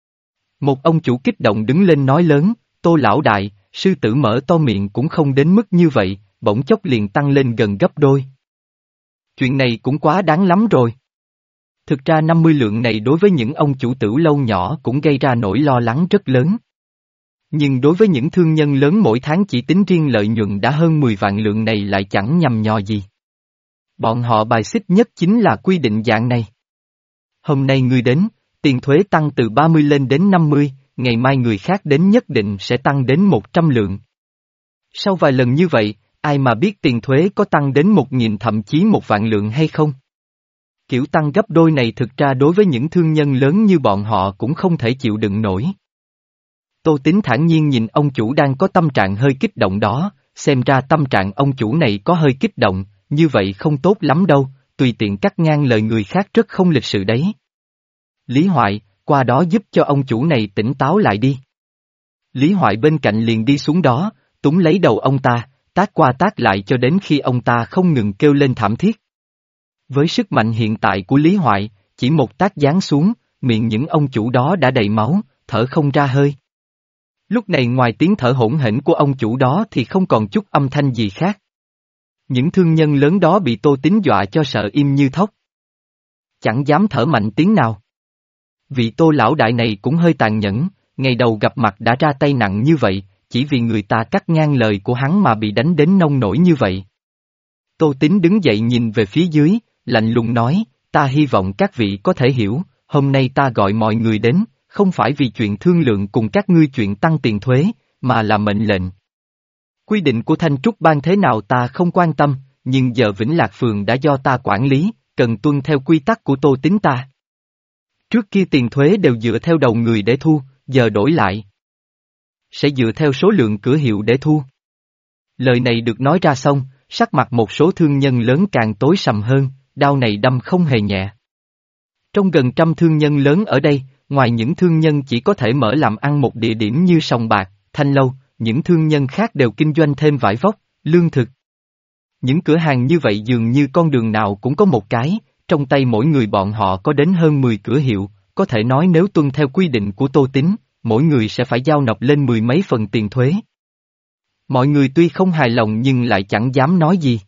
Một ông chủ kích động đứng lên nói lớn, Tô lão đại, sư tử mở to miệng cũng không đến mức như vậy, bỗng chốc liền tăng lên gần gấp đôi. Chuyện này cũng quá đáng lắm rồi. Thực ra năm mươi lượng này đối với những ông chủ tửu lâu nhỏ cũng gây ra nỗi lo lắng rất lớn. Nhưng đối với những thương nhân lớn mỗi tháng chỉ tính riêng lợi nhuận đã hơn mười vạn lượng này lại chẳng nhằm nhò gì. Bọn họ bài xích nhất chính là quy định dạng này. Hôm nay ngươi đến, tiền thuế tăng từ ba mươi lên đến năm mươi, ngày mai người khác đến nhất định sẽ tăng đến một trăm lượng. Sau vài lần như vậy, ai mà biết tiền thuế có tăng đến một nghìn thậm chí một vạn lượng hay không? Kiểu tăng gấp đôi này thực ra đối với những thương nhân lớn như bọn họ cũng không thể chịu đựng nổi. Tô Tín thản nhiên nhìn ông chủ đang có tâm trạng hơi kích động đó, xem ra tâm trạng ông chủ này có hơi kích động, như vậy không tốt lắm đâu, tùy tiện cắt ngang lời người khác rất không lịch sự đấy. Lý Hoại, qua đó giúp cho ông chủ này tỉnh táo lại đi. Lý Hoại bên cạnh liền đi xuống đó, túm lấy đầu ông ta, tát qua tát lại cho đến khi ông ta không ngừng kêu lên thảm thiết. Với sức mạnh hiện tại của Lý Hoại, chỉ một tát giáng xuống, miệng những ông chủ đó đã đầy máu, thở không ra hơi. Lúc này ngoài tiếng thở hỗn hển của ông chủ đó thì không còn chút âm thanh gì khác. Những thương nhân lớn đó bị Tô Tín dọa cho sợ im như thóc. Chẳng dám thở mạnh tiếng nào. Vị Tô lão đại này cũng hơi tàn nhẫn, ngày đầu gặp mặt đã ra tay nặng như vậy, chỉ vì người ta cắt ngang lời của hắn mà bị đánh đến nông nổi như vậy. Tô Tín đứng dậy nhìn về phía dưới, lạnh lùng nói, ta hy vọng các vị có thể hiểu, hôm nay ta gọi mọi người đến, không phải vì chuyện thương lượng cùng các ngươi chuyện tăng tiền thuế, mà là mệnh lệnh. Quy định của Thanh Trúc Bang thế nào ta không quan tâm, nhưng giờ Vĩnh Lạc Phường đã do ta quản lý, cần tuân theo quy tắc của Tô Tín ta. Trước kia tiền thuế đều dựa theo đầu người để thu, giờ đổi lại. Sẽ dựa theo số lượng cửa hiệu để thu. Lời này được nói ra xong, sắc mặt một số thương nhân lớn càng tối sầm hơn, đao này đâm không hề nhẹ. Trong gần trăm thương nhân lớn ở đây, ngoài những thương nhân chỉ có thể mở làm ăn một địa điểm như Sòng Bạc, Thanh Lâu, những thương nhân khác đều kinh doanh thêm vải vóc, lương thực. Những cửa hàng như vậy dường như con đường nào cũng có một cái, trong tay mỗi người bọn họ có đến hơn mười cửa hiệu, có thể nói nếu tuân theo quy định của Tô Tín, mỗi người sẽ phải giao nộp lên mười mấy phần tiền thuế. Mọi người tuy không hài lòng nhưng lại chẳng dám nói gì.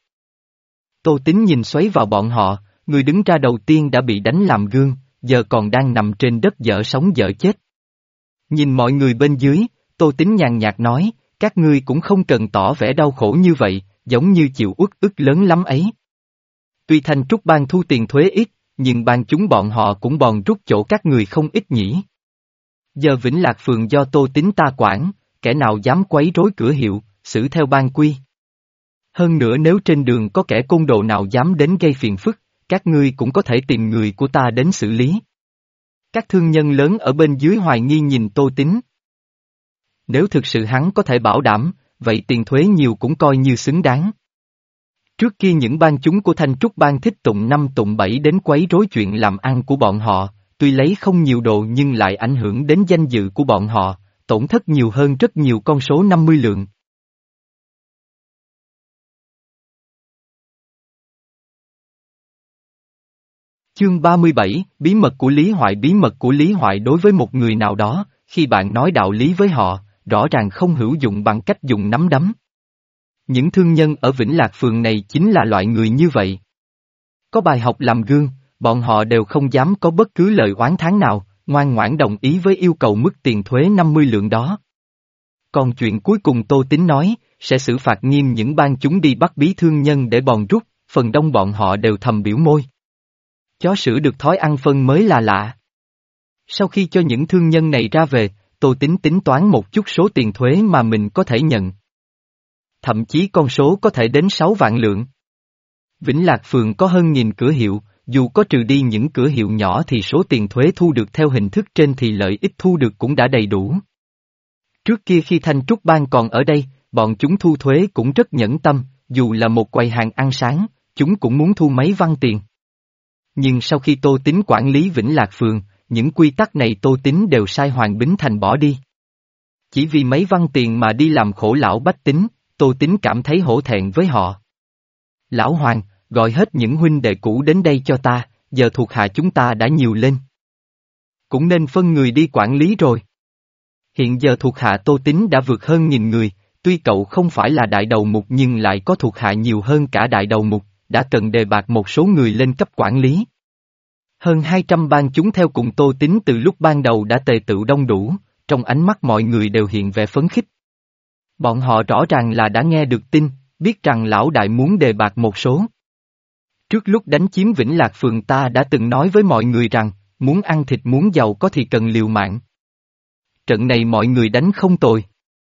Tô Tín nhìn xoáy vào bọn họ, người đứng ra đầu tiên đã bị đánh làm gương, giờ còn đang nằm trên đất dở sống dở chết. Nhìn mọi người bên dưới, Tô Tín nhàn nhạt nói, các ngươi cũng không cần tỏ vẻ đau khổ như vậy, giống như chịu uất ức lớn lắm ấy. Tuy Thanh Trúc Bang thu tiền thuế ít, nhưng ban chúng bọn họ cũng bòn rút chỗ các người không ít nhỉ. Giờ Vĩnh Lạc Phường do Tô Tín ta quản, kẻ nào dám quấy rối cửa hiệu, xử theo ban quy. Hơn nữa nếu trên đường có kẻ côn đồ nào dám đến gây phiền phức, các ngươi cũng có thể tìm người của ta đến xử lý. Các thương nhân lớn ở bên dưới hoài nghi nhìn Tô Tín. Nếu thực sự hắn có thể bảo đảm, vậy tiền thuế nhiều cũng coi như xứng đáng. Trước kia những bang chúng của Thanh Trúc Bang thích tụng năm tụng bảy đến quấy rối chuyện làm ăn của bọn họ, tuy lấy không nhiều đồ nhưng lại ảnh hưởng đến danh dự của bọn họ, tổn thất nhiều hơn rất nhiều con số năm mươi lượng. Chương ba mươi bảy, Bí mật của Lý Hoại. Bí mật của Lý Hoại đối với một người nào đó, khi bạn nói đạo lý với họ, rõ ràng không hữu dụng bằng cách dùng nắm đấm. Những thương nhân ở Vĩnh Lạc Phường này chính là loại người như vậy. Có bài học làm gương, bọn họ đều không dám có bất cứ lời oán thán nào, ngoan ngoãn đồng ý với yêu cầu mức tiền thuế năm mươi lượng đó. Còn chuyện cuối cùng Tô Tín nói, sẽ xử phạt nghiêm những bang chúng đi bắt bí thương nhân để bòn rút, phần đông bọn họ đều thầm biểu môi. Chó sữa được thói ăn phân mới là lạ. Sau khi cho những thương nhân này ra về, Tô Tín tính toán một chút số tiền thuế mà mình có thể nhận. Thậm chí con số có thể đến sáu vạn lượng. Vĩnh Lạc Phường có hơn nghìn cửa hiệu, dù có trừ đi những cửa hiệu nhỏ thì số tiền thuế thu được theo hình thức trên thì lợi ích thu được cũng đã đầy đủ. Trước kia khi Thanh Trúc Bang còn ở đây, bọn chúng thu thuế cũng rất nhẫn tâm, dù là một quầy hàng ăn sáng, chúng cũng muốn thu mấy văn tiền. Nhưng sau khi Tô Tín quản lý Vĩnh Lạc Phường, những quy tắc này Tô Tín đều sai Hoàng Bính Thành bỏ đi. Chỉ vì mấy văn tiền mà đi làm khổ lão bách tính, Tô Tín cảm thấy hổ thẹn với họ. Lão Hoàng, gọi hết những huynh đệ cũ đến đây cho ta, giờ thuộc hạ chúng ta đã nhiều lên. Cũng nên phân người đi quản lý rồi. Hiện giờ thuộc hạ Tô Tín đã vượt hơn nghìn người, tuy cậu không phải là đại đầu mục nhưng lại có thuộc hạ nhiều hơn cả đại đầu mục, đã cần đề bạt một số người lên cấp quản lý. Hơn hai trăm bang chúng theo cùng Tô Tín từ lúc ban đầu đã tề tựu đông đủ, trong ánh mắt mọi người đều hiện vẻ phấn khích. Bọn họ rõ ràng là đã nghe được tin, biết rằng lão đại muốn đề bạt một số. Trước lúc đánh chiếm Vĩnh Lạc Phường ta đã từng nói với mọi người rằng, muốn ăn thịt muốn giàu có thì cần liều mạng. Trận này mọi người đánh không tồi.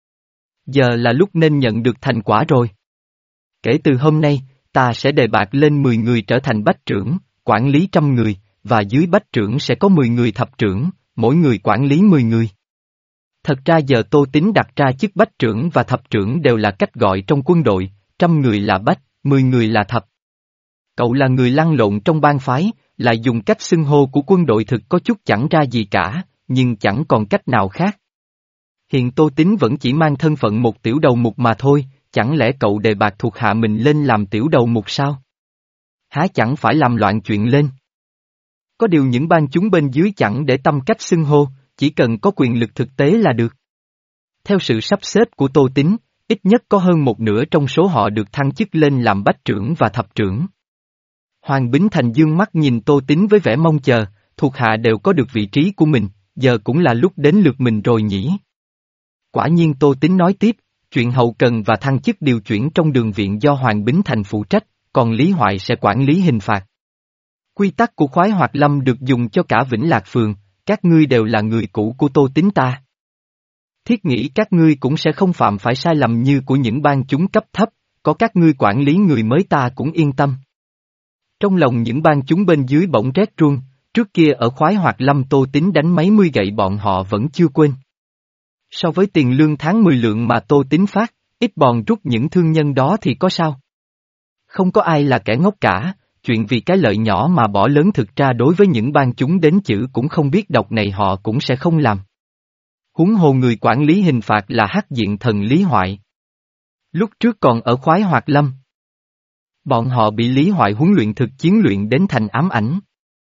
Giờ là lúc nên nhận được thành quả rồi. Kể từ hôm nay, ta sẽ đề bạt lên mười người trở thành bách trưởng, quản lý trăm người, và dưới bách trưởng sẽ có mười người thập trưởng, mỗi người quản lý mười người. Thật ra giờ Tô Tín đặt ra chức bách trưởng và thập trưởng đều là cách gọi trong quân đội, trăm người là bách, mười người là thập. Cậu là người lăn lộn trong bang phái, lại dùng cách xưng hô của quân đội thực có chút chẳng ra gì cả, nhưng chẳng còn cách nào khác. Hiện Tô Tín vẫn chỉ mang thân phận một tiểu đầu mục mà thôi, chẳng lẽ cậu đề bạt thuộc hạ mình lên làm tiểu đầu mục sao? Há chẳng phải làm loạn chuyện lên. Có điều những bang chúng bên dưới chẳng để tâm cách xưng hô, chỉ cần có quyền lực thực tế là được. Theo sự sắp xếp của Tô Tín, ít nhất có hơn một nửa trong số họ được thăng chức lên làm bách trưởng và thập trưởng. Hoàng Bính Thành dương mắt nhìn Tô Tín với vẻ mong chờ, thuộc hạ đều có được vị trí của mình, giờ cũng là lúc đến lượt mình rồi nhỉ. Quả nhiên Tô Tín nói tiếp, chuyện hậu cần và thăng chức điều chuyển trong đường viện do Hoàng Bính Thành phụ trách, còn Lý Hoại sẽ quản lý hình phạt. Quy tắc của khoái hoạt lâm được dùng cho cả Vĩnh Lạc Phường, các ngươi đều là người cũ của Tô Tín ta. Thiết nghĩ các ngươi cũng sẽ không phạm phải sai lầm như của những bang chúng cấp thấp, có các ngươi quản lý người mới ta cũng yên tâm. Trong lòng những bang chúng bên dưới bỗng rét run, trước kia ở khoái hoạt lâm Tô Tín đánh mấy mươi gậy bọn họ vẫn chưa quên. So với tiền lương tháng mười lượng mà Tô Tín phát, ít bòn rút những thương nhân đó thì có sao? Không có ai là kẻ ngốc cả, chuyện vì cái lợi nhỏ mà bỏ lớn thực ra đối với những bang chúng đến chữ cũng không biết đọc này họ cũng sẽ không làm. Huống hồ người quản lý hình phạt là hắc diện thần Lý Hoại. Lúc trước còn ở khoái hoạt lâm. Bọn họ bị Lý Hoại huấn luyện thực chiến luyện đến thành ám ảnh.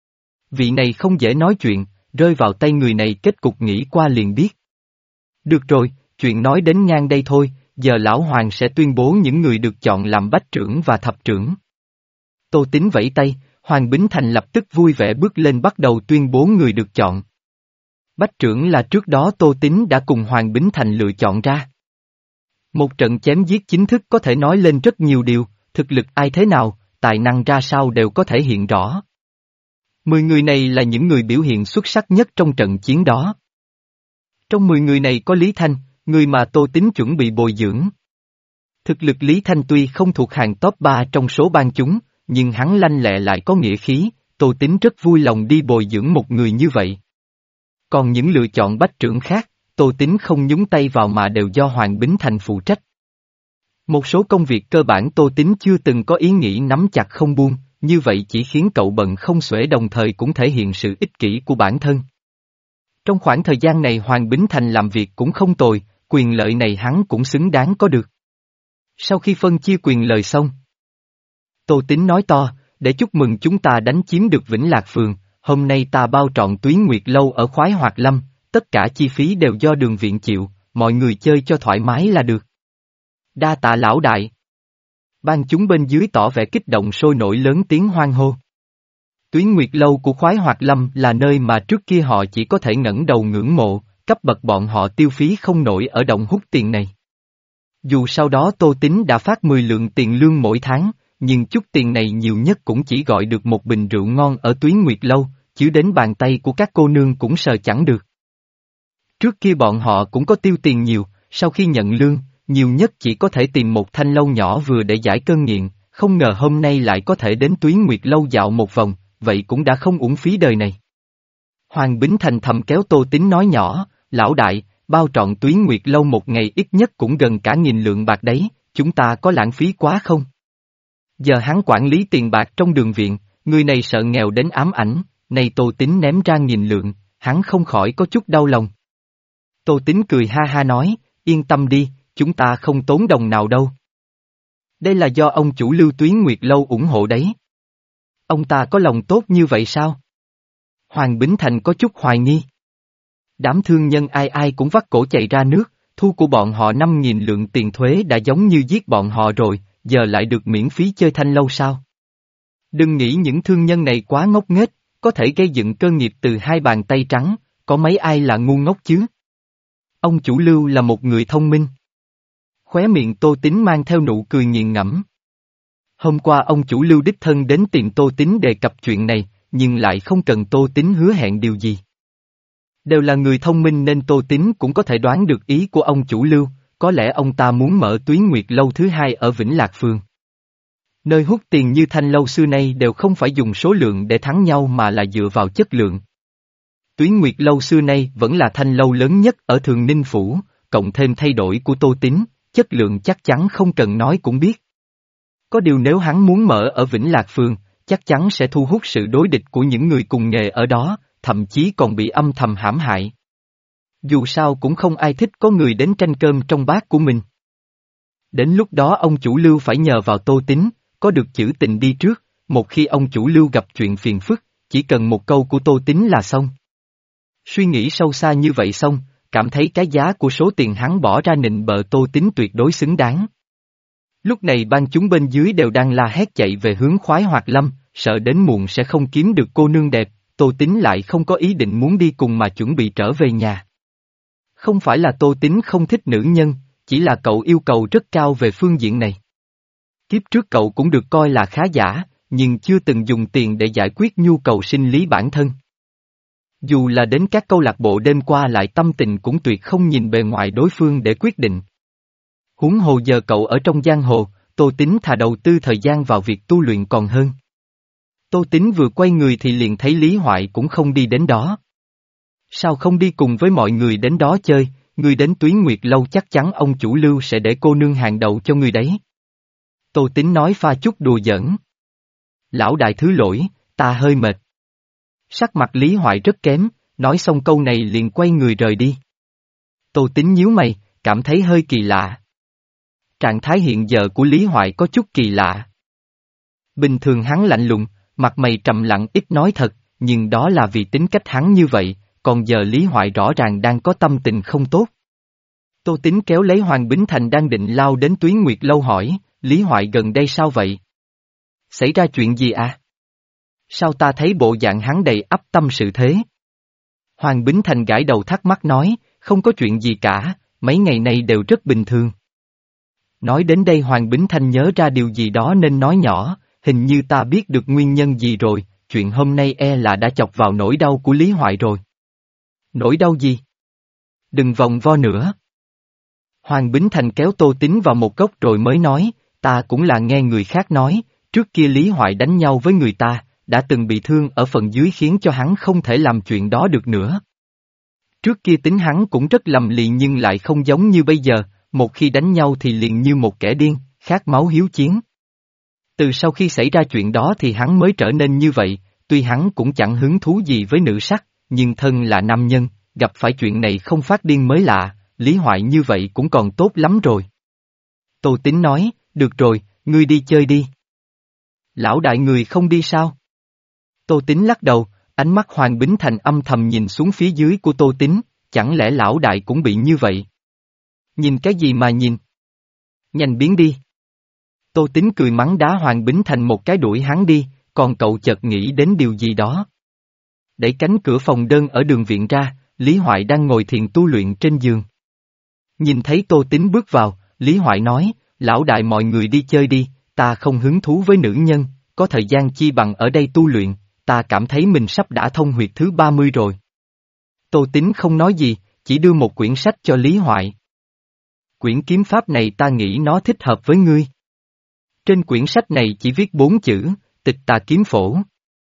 Vị này không dễ nói chuyện, rơi vào tay người này kết cục nghĩ qua liền biết. Được rồi, chuyện nói đến ngang đây thôi, giờ Lão Hoàng sẽ tuyên bố những người được chọn làm bách trưởng và thập trưởng. Tô Tín vẫy tay, Hoàng Bính Thành lập tức vui vẻ bước lên bắt đầu tuyên bố người được chọn. Bách trưởng là trước đó Tô Tín đã cùng Hoàng Bính Thành lựa chọn ra. Một trận chém giết chính thức có thể nói lên rất nhiều điều, thực lực ai thế nào, tài năng ra sao đều có thể hiện rõ. Mười người này là những người biểu hiện xuất sắc nhất trong trận chiến đó. Trong mười người này có Lý Thanh, người mà Tô Tín chuẩn bị bồi dưỡng. Thực lực Lý Thanh tuy không thuộc hàng top ba trong số bang chúng, nhưng hắn lanh lẹ lại có nghĩa khí, Tô Tín rất vui lòng đi bồi dưỡng một người như vậy. Còn những lựa chọn bách trưởng khác, Tô Tín không nhúng tay vào mà đều do Hoàng Bính Thành phụ trách. Một số công việc cơ bản Tô Tín chưa từng có ý nghĩ nắm chặt không buông, như vậy chỉ khiến cậu bận không xuể đồng thời cũng thể hiện sự ích kỷ của bản thân. Trong khoảng thời gian này Hoàng Bính Thành làm việc cũng không tồi, quyền lợi này hắn cũng xứng đáng có được. Sau khi phân chia quyền lợi xong, Tô Tín nói to, để chúc mừng chúng ta đánh chiếm được Vĩnh Lạc Phường, hôm nay ta bao trọn Tuyến Nguyệt Lâu ở khoái hoạt lâm, tất cả chi phí đều do đường viện chịu, mọi người chơi cho thoải mái là được. Đa tạ lão đại. Ban chúng bên dưới tỏ vẻ kích động sôi nổi lớn tiếng hoan hô. Tuyến Nguyệt Lâu của khoái hoạt lâm là nơi mà trước kia họ chỉ có thể ngẩng đầu ngưỡng mộ, cấp bậc bọn họ tiêu phí không nổi ở động hút tiền này. Dù sau đó Tô Tín đã phát mười lượng tiền lương mỗi tháng, nhưng chút tiền này nhiều nhất cũng chỉ gọi được một bình rượu ngon ở Tuyến Nguyệt Lâu, chứ đến bàn tay của các cô nương cũng sờ chẳng được. Trước kia bọn họ cũng có tiêu tiền nhiều, sau khi nhận lương, nhiều nhất chỉ có thể tìm một thanh lâu nhỏ vừa để giải cơn nghiện, không ngờ hôm nay lại có thể đến Tuyến Nguyệt Lâu dạo một vòng, vậy cũng đã không uổng phí đời này. Hoàng Bính Thành thầm kéo Tô Tín nói nhỏ, lão đại, bao trọn Tuyến Nguyệt Lâu một ngày ít nhất cũng gần cả nghìn lượng bạc đấy, chúng ta có lãng phí quá không? Giờ hắn quản lý tiền bạc trong đường viện, người này sợ nghèo đến ám ảnh, này Tô Tín ném ra nghìn lượng, hắn không khỏi có chút đau lòng. Tô Tín cười ha ha nói, yên tâm đi, chúng ta không tốn đồng nào đâu. Đây là do ông chủ Lưu Tuyến Nguyệt Lâu ủng hộ đấy. Ông ta có lòng tốt như vậy sao? Hoàng Bính Thành có chút hoài nghi. Đám thương nhân ai ai cũng vắt cổ chạy ra nước, thu của bọn họ năm nghìn lượng tiền thuế đã giống như giết bọn họ rồi, giờ lại được miễn phí chơi thanh lâu sao? Đừng nghĩ những thương nhân này quá ngốc nghếch, có thể gây dựng cơ nghiệp từ hai bàn tay trắng, có mấy ai là ngu ngốc chứ? Ông chủ Lưu là một người thông minh. Khóe miệng Tô Tín mang theo nụ cười nghiền ngẫm. Hôm qua ông chủ Lưu đích thân đến tìm Tô Tín đề cập chuyện này, nhưng lại không cần Tô Tín hứa hẹn điều gì. Đều là người thông minh nên Tô Tín cũng có thể đoán được ý của ông chủ Lưu, có lẽ ông ta muốn mở Tuyến Nguyệt Lâu thứ hai ở Vĩnh Lạc Phường. Nơi hút tiền như thanh lâu xưa nay đều không phải dùng số lượng để thắng nhau mà là dựa vào chất lượng. Tuyến Nguyệt Lâu xưa nay vẫn là thanh lâu lớn nhất ở Thường Ninh Phủ, cộng thêm thay đổi của Tô Tín, chất lượng chắc chắn không cần nói cũng biết. Có điều nếu hắn muốn mở ở Vĩnh Lạc Phường, chắc chắn sẽ thu hút sự đối địch của những người cùng nghề ở đó, thậm chí còn bị âm thầm hãm hại. Dù sao cũng không ai thích có người đến tranh cơm trong bát của mình. Đến lúc đó ông chủ Lưu phải nhờ vào Tô Tín, có được chữ tình đi trước, một khi ông chủ Lưu gặp chuyện phiền phức, chỉ cần một câu của Tô Tín là xong. Suy nghĩ sâu xa như vậy xong, cảm thấy cái giá của số tiền hắn bỏ ra nịnh bợ Tô Tín tuyệt đối xứng đáng. Lúc này ban chúng bên dưới đều đang la hét chạy về hướng Khoái Hoạt Lâm, sợ đến muộn sẽ không kiếm được cô nương đẹp, Tô Tín lại không có ý định muốn đi cùng mà chuẩn bị trở về nhà. Không phải là Tô Tín không thích nữ nhân, chỉ là cậu yêu cầu rất cao về phương diện này. Kiếp trước cậu cũng được coi là khá giả, nhưng chưa từng dùng tiền để giải quyết nhu cầu sinh lý bản thân. Dù là đến các câu lạc bộ đêm qua lại tâm tình cũng tuyệt không nhìn bề ngoài đối phương để quyết định. Huống hồ giờ cậu ở trong giang hồ, Tô Tín thà đầu tư thời gian vào việc tu luyện còn hơn. Tô Tín vừa quay người thì liền thấy Lý Hoại cũng không đi đến đó. Sao không đi cùng với mọi người đến đó chơi, người đến Tuyến Nguyệt Lâu chắc chắn ông chủ Lưu sẽ để cô nương hàng đầu cho người đấy. Tô Tín nói pha chút đùa giỡn. Lão đại thứ lỗi, ta hơi mệt. Sắc mặt Lý Hoại rất kém, nói xong câu này liền quay người rời đi. Tô Tín nhíu mày, cảm thấy hơi kỳ lạ. Trạng thái hiện giờ của Lý Hoại có chút kỳ lạ. Bình thường hắn lạnh lùng, mặt mày trầm lặng ít nói thật, nhưng đó là vì tính cách hắn như vậy, còn giờ Lý Hoại rõ ràng đang có tâm tình không tốt. Tô Tín kéo lấy Hoàng Bính Thành đang định lao đến Tuyến Nguyệt Lâu hỏi, Lý Hoại gần đây sao vậy? Xảy ra chuyện gì à? Sao ta thấy bộ dạng hắn đầy ắp tâm sự thế? Hoàng Bính Thành gãi đầu thắc mắc nói, không có chuyện gì cả, mấy ngày nay đều rất bình thường. Nói đến đây Hoàng Bính Thành nhớ ra điều gì đó nên nói nhỏ, hình như ta biết được nguyên nhân gì rồi, chuyện hôm nay e là đã chọc vào nỗi đau của Lý Hoại rồi. Nỗi đau gì? Đừng vòng vo nữa. Hoàng Bính Thành kéo Tô Tín vào một góc rồi mới nói, ta cũng là nghe người khác nói, trước kia Lý Hoại đánh nhau với người ta, đã từng bị thương ở phần dưới khiến cho hắn không thể làm chuyện đó được nữa. Trước kia tính hắn cũng rất lầm lì nhưng lại không giống như bây giờ, một khi đánh nhau thì liền như một kẻ điên, khát máu hiếu chiến. Từ sau khi xảy ra chuyện đó thì hắn mới trở nên như vậy, tuy hắn cũng chẳng hứng thú gì với nữ sắc, nhưng thân là nam nhân, gặp phải chuyện này không phát điên mới lạ, Lý Hoại như vậy cũng còn tốt lắm rồi. Tô Tín nói, được rồi, ngươi đi chơi đi. Lão đại người không đi sao? Tô Tín lắc đầu, ánh mắt Hoàng Bính Thành âm thầm nhìn xuống phía dưới của Tô Tín, chẳng lẽ lão đại cũng bị như vậy? Nhìn cái gì mà nhìn? Nhanh biến đi. Tô Tín cười mắng đá Hoàng Bính Thành một cái đuổi hắn đi, còn cậu chợt nghĩ đến điều gì đó. Đẩy cánh cửa phòng đơn ở đường viện ra, Lý Hoại đang ngồi thiền tu luyện trên giường. Nhìn thấy Tô Tín bước vào, Lý Hoại nói, lão đại mọi người đi chơi đi, ta không hứng thú với nữ nhân, có thời gian chi bằng ở đây tu luyện, ta cảm thấy mình sắp đã thông huyệt thứ ba mươi rồi. Tô Tín không nói gì, chỉ đưa một quyển sách cho Lý Hoại. Quyển kiếm pháp này ta nghĩ nó thích hợp với ngươi. Trên quyển sách này chỉ viết bốn chữ, tịch tà kiếm phổ.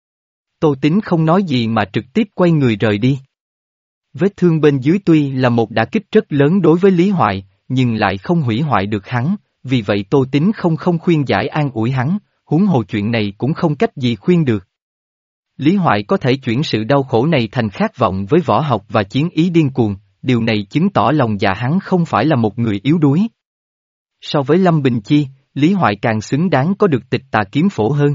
Tô Tín không nói gì mà trực tiếp quay người rời đi. Vết thương bên dưới tuy là một đả kích rất lớn đối với Lý Hoại, nhưng lại không hủy hoại được hắn, vì vậy Tô Tín không không khuyên giải an ủi hắn, huống hồ chuyện này cũng không cách gì khuyên được. Lý Hoại có thể chuyển sự đau khổ này thành khát vọng với võ học và chiến ý điên cuồng, điều này chứng tỏ lòng dạ hắn không phải là một người yếu đuối. So với Lâm Bình Chi, Lý Hoại càng xứng đáng có được tịch tà kiếm phổ hơn.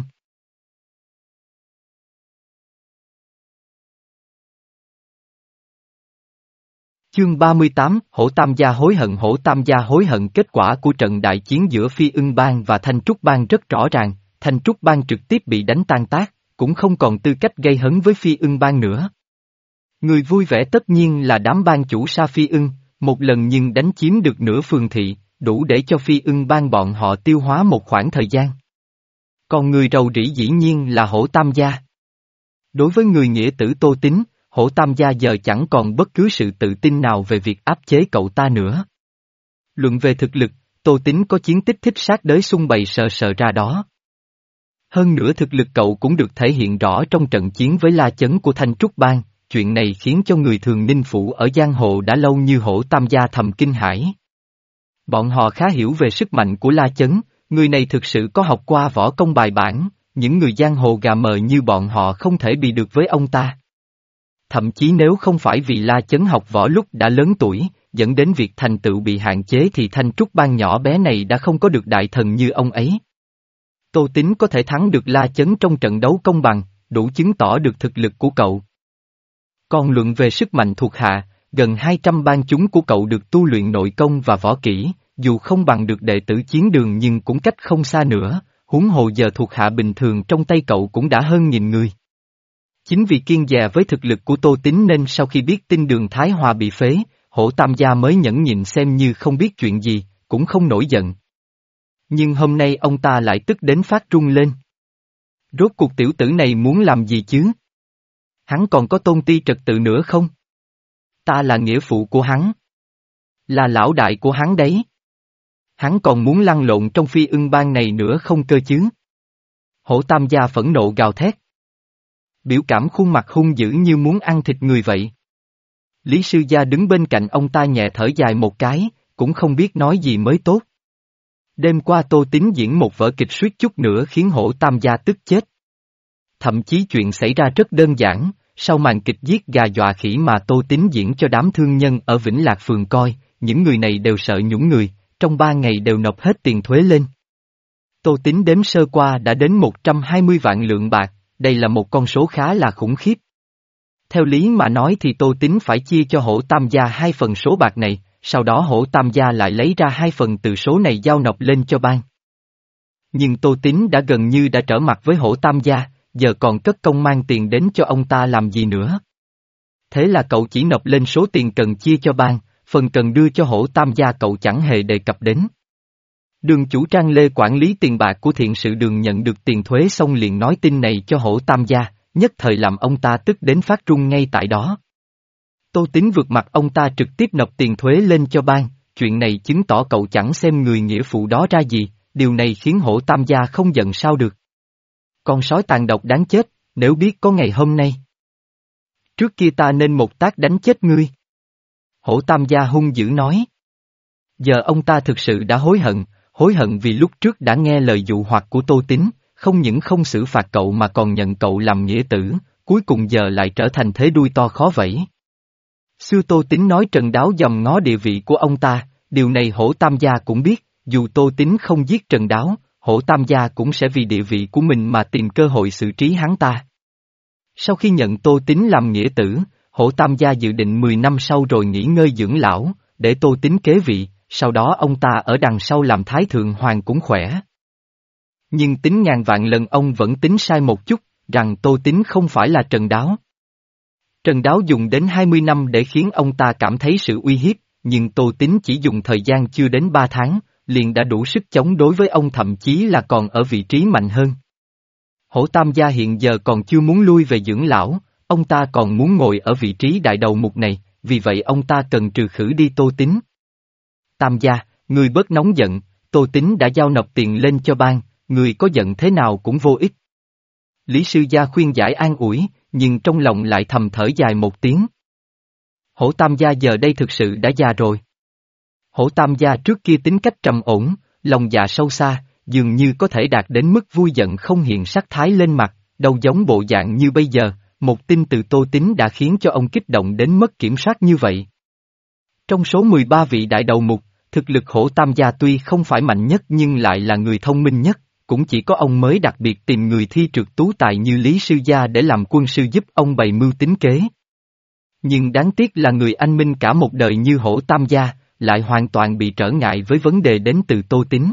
Chương ba mươi tám, Hổ Tam Gia hối hận. Hổ Tam Gia hối hận. Kết quả của trận đại chiến giữa Phi Ưng Bang và Thanh Trúc Bang rất rõ ràng, Thanh Trúc Bang trực tiếp bị đánh tan tác, cũng không còn tư cách gây hấn với Phi Ưng Bang nữa. Người vui vẻ tất nhiên là đám bang chủ Sa Phi Ưng, một lần nhưng đánh chiếm được nửa phường thị, đủ để cho Phi Ưng Bang bọn họ tiêu hóa một khoảng thời gian. Còn người rầu rĩ dĩ nhiên là Hổ Tam Gia. Đối với người nghĩa tử Tô Tín, Hổ Tam Gia giờ chẳng còn bất cứ sự tự tin nào về việc áp chế cậu ta nữa. Luận về thực lực, Tô Tín có chiến tích thích sát đới xung bày sờ sờ ra đó. Hơn nữa thực lực cậu cũng được thể hiện rõ trong trận chiến với La Chấn của Thanh Trúc Bang, chuyện này khiến cho người thường Ninh Phủ ở giang hồ đã lâu như Hổ Tam gia thầm kinh hãi. Bọn họ khá hiểu về sức mạnh của La Chấn, người này thực sự có học qua võ công bài bản, những người giang hồ gà mờ như bọn họ không thể bị được với ông ta. Thậm chí nếu không phải vì La Chấn học võ lúc đã lớn tuổi, dẫn đến việc thành tựu bị hạn chế thì Thanh Trúc Bang nhỏ bé này đã không có được đại thần như ông ấy. Tô Tín có thể thắng được La Chấn trong trận đấu công bằng, đủ chứng tỏ được thực lực của cậu. Còn luận về sức mạnh thuộc hạ, gần hai trăm bang chúng của cậu được tu luyện nội công và võ kỹ, dù không bằng được đệ tử chiến đường nhưng cũng cách không xa nữa, huống hồ giờ thuộc hạ bình thường trong tay cậu cũng đã hơn nghìn người. Chính vì kiêng dè với thực lực của Tô Tín nên sau khi biết tin Đường Thái Hòa bị phế, Hổ Tam gia mới nhẫn nhịn xem như không biết chuyện gì, cũng không nổi giận. Nhưng hôm nay ông ta lại tức đến phát run lên. Rốt cuộc tiểu tử này muốn làm gì chứ? Hắn còn có tôn ti trật tự nữa không? Ta là nghĩa phụ của hắn. Là lão đại của hắn đấy. Hắn còn muốn lăn lộn trong Phi Ưng Bang này nữa không cơ chứ? Hổ Tam gia phẫn nộ gào thét. Biểu cảm khuôn mặt hung dữ như muốn ăn thịt người vậy. Lý sư gia đứng bên cạnh ông ta nhẹ thở dài một cái, cũng không biết nói gì mới tốt. Đêm qua Tô Tín diễn một vở kịch suýt chút nữa khiến Hổ Tam gia tức chết. Thậm chí chuyện xảy ra rất đơn giản, sau màn kịch giết gà dọa khỉ mà Tô Tín diễn cho đám thương nhân ở Vĩnh Lạc Phường coi, những người này đều sợ nhũng người, trong ba ngày đều nộp hết tiền thuế lên. Tô Tín đếm sơ qua đã đến một trăm hai mươi vạn lượng bạc, đây là một con số khá là khủng khiếp. Theo lý mà nói thì Tô Tín phải chia cho Hổ Tam gia hai phần số bạc này, sau đó Hổ Tam gia lại lấy ra hai phần từ số này giao nộp lên cho bang. Nhưng Tô Tín đã gần như đã trở mặt với Hổ Tam gia, giờ còn cất công mang tiền đến cho ông ta làm gì nữa. Thế là cậu chỉ nộp lên số tiền cần chia cho bang, phần cần đưa cho Hổ Tam gia cậu chẳng hề đề cập đến. Đường chủ Trang Lê quản lý tiền bạc của thiện sự đường nhận được tiền thuế xong liền nói tin này cho Hổ Tam gia, nhất thời làm ông ta tức đến phát run ngay tại đó. Tô Tín vượt mặt ông ta trực tiếp nộp tiền thuế lên cho bang, chuyện này chứng tỏ cậu chẳng xem người nghĩa phụ đó ra gì, điều này khiến Hổ Tam gia không giận sao được. Con sói tàn độc đáng chết, nếu biết có ngày hôm nay. Trước kia ta nên một tác đánh chết ngươi. Hổ Tam gia hung dữ nói. Giờ ông ta thực sự đã hối hận, hối hận vì lúc trước đã nghe lời dụ hoặc của Tô Tín, không những không xử phạt cậu mà còn nhận cậu làm nghĩa tử, cuối cùng giờ lại trở thành thế đuôi to khó vẫy. Xưa Tô Tín nói Trần Đáo dòm ngó địa vị của ông ta, điều này Hổ Tam gia cũng biết, dù Tô Tín không giết Trần Đáo, Hổ Tam gia cũng sẽ vì địa vị của mình mà tìm cơ hội xử trí hắn ta. Sau khi nhận Tô Tín làm nghĩa tử, Hổ Tam gia dự định mười năm sau rồi nghỉ ngơi dưỡng lão, để Tô Tín kế vị, sau đó ông ta ở đằng sau làm Thái Thượng Hoàng cũng khỏe. Nhưng tính ngàn vạn lần ông vẫn tính sai một chút, rằng Tô Tín không phải là Trần Đáo. Trần Đáo dùng đến hai mươi năm để khiến ông ta cảm thấy sự uy hiếp, nhưng Tô Tín chỉ dùng thời gian chưa đến ba tháng, liền đã đủ sức chống đối với ông, thậm chí là còn ở vị trí mạnh hơn. Hổ Tam gia hiện giờ còn chưa muốn lui về dưỡng lão, ông ta còn muốn ngồi ở vị trí đại đầu mục này, vì vậy ông ta cần trừ khử đi Tô Tín. Tam gia, người bớt nóng giận, Tô Tín đã giao nộp tiền lên cho bang, người có giận thế nào cũng vô ích. Lý sư gia khuyên giải an ủi, nhưng trong lòng lại thầm thở dài một tiếng. Hổ Tam gia giờ đây thực sự đã già rồi. Hổ Tam gia trước kia tính cách trầm ổn, lòng dạ sâu xa, dường như có thể đạt đến mức vui giận không hiện sắc thái lên mặt, đâu giống bộ dạng như bây giờ, một tin từ Tô Tín đã khiến cho ông kích động đến mất kiểm soát như vậy. Trong số mười ba vị đại đầu mục, thực lực Hổ Tam gia tuy không phải mạnh nhất nhưng lại là người thông minh nhất, cũng chỉ có ông mới đặc biệt tìm người thi trượt tú tài như Lý sư gia để làm quân sư giúp ông bày mưu tính kế. Nhưng đáng tiếc là người anh minh cả một đời như Hổ Tam gia, lại hoàn toàn bị trở ngại với vấn đề đến từ Tô Tín.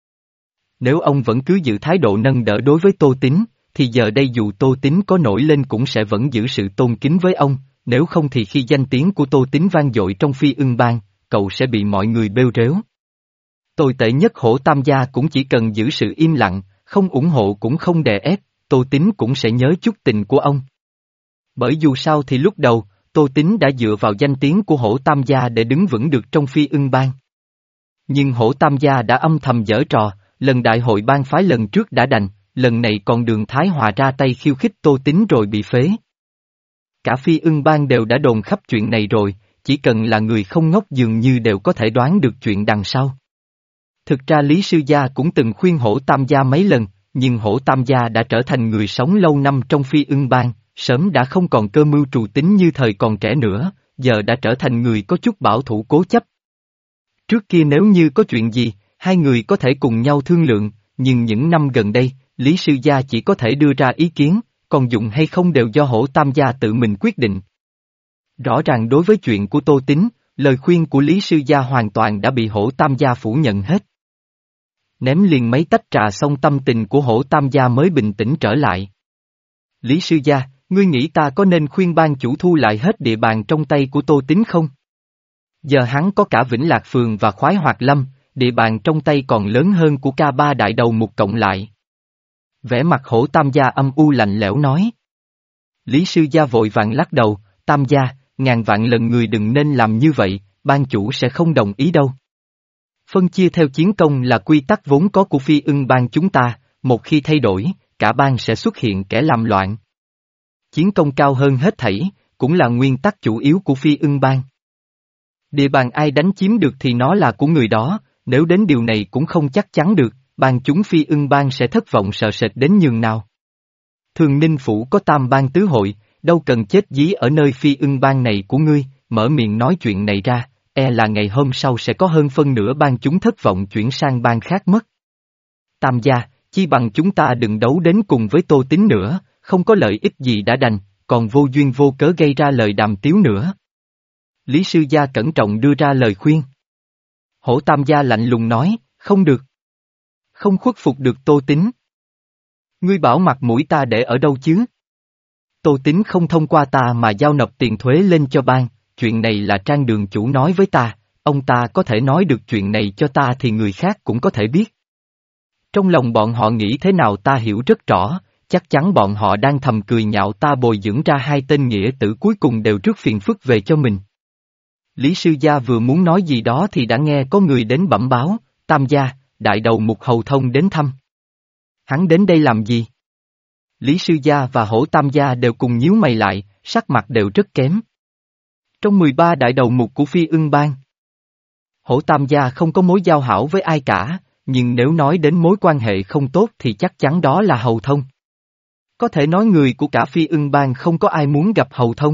Nếu ông vẫn cứ giữ thái độ nâng đỡ đối với Tô Tín, thì giờ đây dù Tô Tín có nổi lên cũng sẽ vẫn giữ sự tôn kính với ông, nếu không thì khi danh tiếng của Tô Tín vang dội trong Phi Ưng Bang, cậu sẽ bị mọi người bêu rếu. Tồi tệ nhất Hổ Tam gia cũng chỉ cần giữ sự im lặng, không ủng hộ cũng không đè ép, Tô Tín cũng sẽ nhớ chút tình của ông. Bởi dù sao thì lúc đầu, Tô Tín đã dựa vào danh tiếng của Hổ Tam gia để đứng vững được trong Phi Ưng Bang. Nhưng Hổ Tam gia đã âm thầm giở trò, lần đại hội bang phái lần trước đã đành, lần này còn Đường Thái Hòa ra tay khiêu khích Tô Tín rồi bị phế. Cả Phi Ưng Bang đều đã đồn khắp chuyện này rồi, chỉ cần là người không ngốc dường như đều có thể đoán được chuyện đằng sau. Thực ra Lý Sư Gia cũng từng khuyên Hổ Tam Gia mấy lần, nhưng Hổ Tam Gia đã trở thành người sống lâu năm trong Phi Ưng Bang, sớm đã không còn cơ mưu trù tính như thời còn trẻ nữa, giờ đã trở thành người có chút bảo thủ cố chấp. Trước kia nếu như có chuyện gì, hai người có thể cùng nhau thương lượng, nhưng những năm gần đây, Lý Sư Gia chỉ có thể đưa ra ý kiến, còn dụng hay không đều do Hổ Tam Gia tự mình quyết định. Rõ ràng đối với chuyện của Tô Tín, lời khuyên của Lý Sư Gia hoàn toàn đã bị Hổ Tam Gia phủ nhận hết. Ném liền mấy tách trà xong tâm tình của Hổ Tam Gia mới bình tĩnh trở lại. Lý Sư Gia, ngươi nghĩ ta có nên khuyên ban chủ thu lại hết địa bàn trong tay của Tô Tín không? Giờ hắn có cả Vĩnh Lạc Phường và Khoái Hoạt Lâm, địa bàn trong tay còn lớn hơn của ca ba đại đầu mục cộng lại. Vẻ mặt Hổ Tam Gia âm u lạnh lẽo nói. Lý Sư Gia vội vàng lắc đầu, Tam Gia, ngàn vạn lần người đừng nên làm như vậy, ban chủ sẽ không đồng ý đâu. Phân chia theo chiến công là quy tắc vốn có của Phi Ưng Bang chúng ta, một khi thay đổi, cả bang sẽ xuất hiện kẻ làm loạn. Chiến công cao hơn hết thảy, cũng là nguyên tắc chủ yếu của Phi Ưng Bang. Địa bàn ai đánh chiếm được thì nó là của người đó, nếu đến điều này cũng không chắc chắn được, bang chúng Phi Ưng Bang sẽ thất vọng sợ sệt đến nhường nào. Thường Ninh Phủ có tam bang tứ hội, đâu cần chết dí ở nơi Phi Ưng Bang này của ngươi, mở miệng nói chuyện này ra, e là ngày hôm sau sẽ có hơn phân nửa bang chúng thất vọng chuyển sang bang khác mất. Tam gia, chi bằng chúng ta đừng đấu đến cùng với Tô Tín nữa, không có lợi ích gì đã đành, còn vô duyên vô cớ gây ra lời đàm tiếu nữa. Lý Sư Gia cẩn trọng đưa ra lời khuyên. Hổ Tam Gia lạnh lùng nói, không được. Không khuất phục được Tô Tín. Ngươi bảo mặt mũi ta để ở đâu chứ? Tô Tín không thông qua ta mà giao nộp tiền thuế lên cho bang, chuyện này là Trang Đường chủ nói với ta, ông ta có thể nói được chuyện này cho ta thì người khác cũng có thể biết. Trong lòng bọn họ nghĩ thế nào ta hiểu rất rõ, chắc chắn bọn họ đang thầm cười nhạo ta bồi dưỡng ra hai tên nghĩa tử cuối cùng đều rước phiền phức về cho mình. Lý Sư Gia vừa muốn nói gì đó thì đã nghe có người đến bẩm báo, Tam Gia, đại đầu mục Hầu Thông đến thăm. Hắn đến đây làm gì? Lý Sư Gia và Hổ Tam Gia đều cùng nhíu mày lại, sắc mặt đều rất kém. Trong mười ba đại đầu mục của Phi Ưng Bang, Hổ Tam Gia không có mối giao hảo với ai cả, nhưng nếu nói đến mối quan hệ không tốt thì chắc chắn đó là Hầu Thông. Có thể nói người của cả Phi Ưng Bang không có ai muốn gặp Hầu Thông.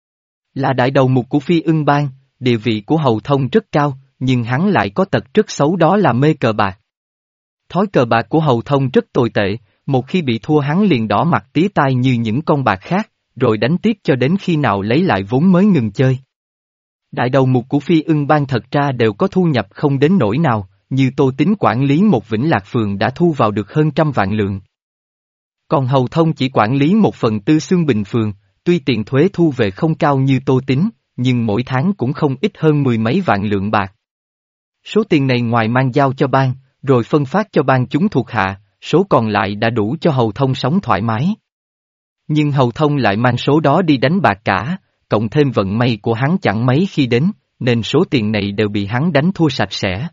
Là đại đầu mục của Phi Ưng Bang, địa vị của Hầu Thông rất cao, nhưng hắn lại có tật rất xấu đó là mê cờ bạc. Thói cờ bạc của Hầu Thông rất tồi tệ, một khi bị thua hắn liền đỏ mặt tía tai như những con bạc khác, rồi đánh tiếp cho đến khi nào lấy lại vốn mới ngừng chơi. Đại đầu mục của Phi Ưng Bang thật ra đều có thu nhập không đến nỗi nào, như Tô Tín quản lý một Vĩnh Lạc Phường đã thu vào được hơn trăm vạn lượng. Còn Hầu Thông chỉ quản lý một phần tư Xương Bình Phường, tuy tiền thuế thu về không cao như Tô Tín, nhưng mỗi tháng cũng không ít hơn mười mấy vạn lượng bạc. Số tiền này ngoài mang giao cho bang, rồi phân phát cho bang chúng thuộc hạ, số còn lại đã đủ cho Hầu Thông sống thoải mái. Nhưng Hầu Thông lại mang số đó đi đánh bạc cả, cộng thêm vận may của hắn chẳng mấy khi đến, nên số tiền này đều bị hắn đánh thua sạch sẽ.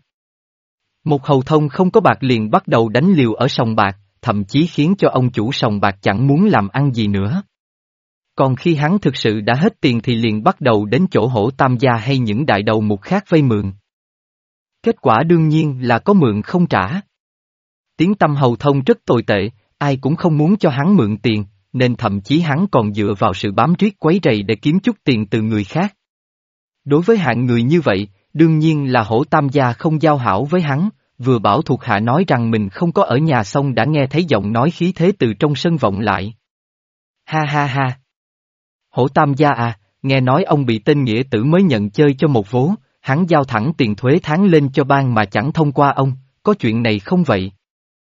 Một Hầu Thông không có bạc liền bắt đầu đánh liều ở sòng bạc, thậm chí khiến cho ông chủ sòng bạc chẳng muốn làm ăn gì nữa. Còn khi hắn thực sự đã hết tiền thì liền bắt đầu đến chỗ Hổ Tam Gia hay những đại đầu mục khác vay mượn. Kết quả đương nhiên là có mượn không trả. Tiếng tăm Hầu Thông rất tồi tệ, ai cũng không muốn cho hắn mượn tiền, nên thậm chí hắn còn dựa vào sự bám riết quấy rầy để kiếm chút tiền từ người khác. Đối với hạng người như vậy, đương nhiên là Hổ Tam Gia không giao hảo với hắn, vừa bảo thuộc hạ nói rằng mình không có ở nhà xong đã nghe thấy giọng nói khí thế từ trong sân vọng lại. Ha ha ha! Hổ Tam Gia à, nghe nói ông bị tên nghĩa tử mới nhận chơi cho một vố, hắn giao thẳng tiền thuế tháng lên cho bang mà chẳng thông qua ông, có chuyện này không vậy?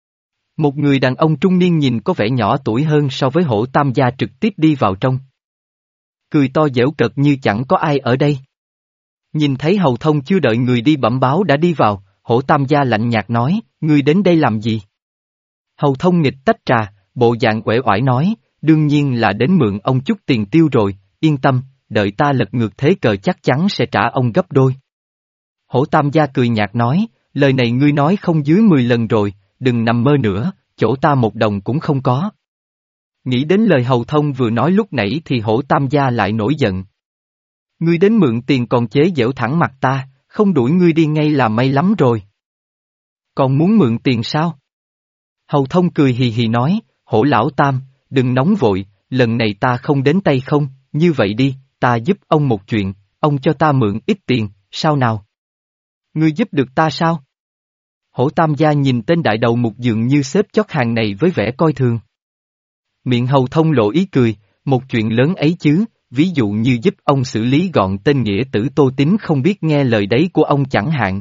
Một người đàn ông trung niên nhìn có vẻ nhỏ tuổi hơn so với Hổ Tam Gia trực tiếp đi vào trong. Cười to giễu cợt như chẳng có ai ở đây. Nhìn thấy Hầu Thông chưa đợi người đi bẩm báo đã đi vào, Hổ Tam Gia lạnh nhạt nói, ngươi đến đây làm gì? Hầu Thông nghịch tách trà, bộ dạng uể oải nói, đương nhiên là đến mượn ông chút tiền tiêu rồi, yên tâm, đợi ta lật ngược thế cờ chắc chắn sẽ trả ông gấp đôi. Hổ Tam Gia cười nhạt nói, lời này ngươi nói không dưới mười lần rồi, đừng nằm mơ nữa, chỗ ta một đồng cũng không có. Nghĩ đến lời Hầu Thông vừa nói lúc nãy thì Hổ Tam gia lại nổi giận. Ngươi đến mượn tiền còn chế giễu thẳng mặt ta, không đuổi ngươi đi ngay là may lắm rồi. Còn muốn mượn tiền sao? Hầu Thông cười hì hì nói, Hổ lão Tam, đừng nóng vội, lần này ta không đến tay không, như vậy đi, ta giúp ông một chuyện, ông cho ta mượn ít tiền, sao nào? Ngươi giúp được ta sao? Hổ Tam gia nhìn tên đại đầu mục dường như xếp chót hàng này với vẻ coi thường. Miệng Hầu Thông lộ ý cười, một chuyện lớn ấy chứ, ví dụ như giúp ông xử lý gọn tên nghĩa tử Tô Tín không biết nghe lời đấy của ông chẳng hạn.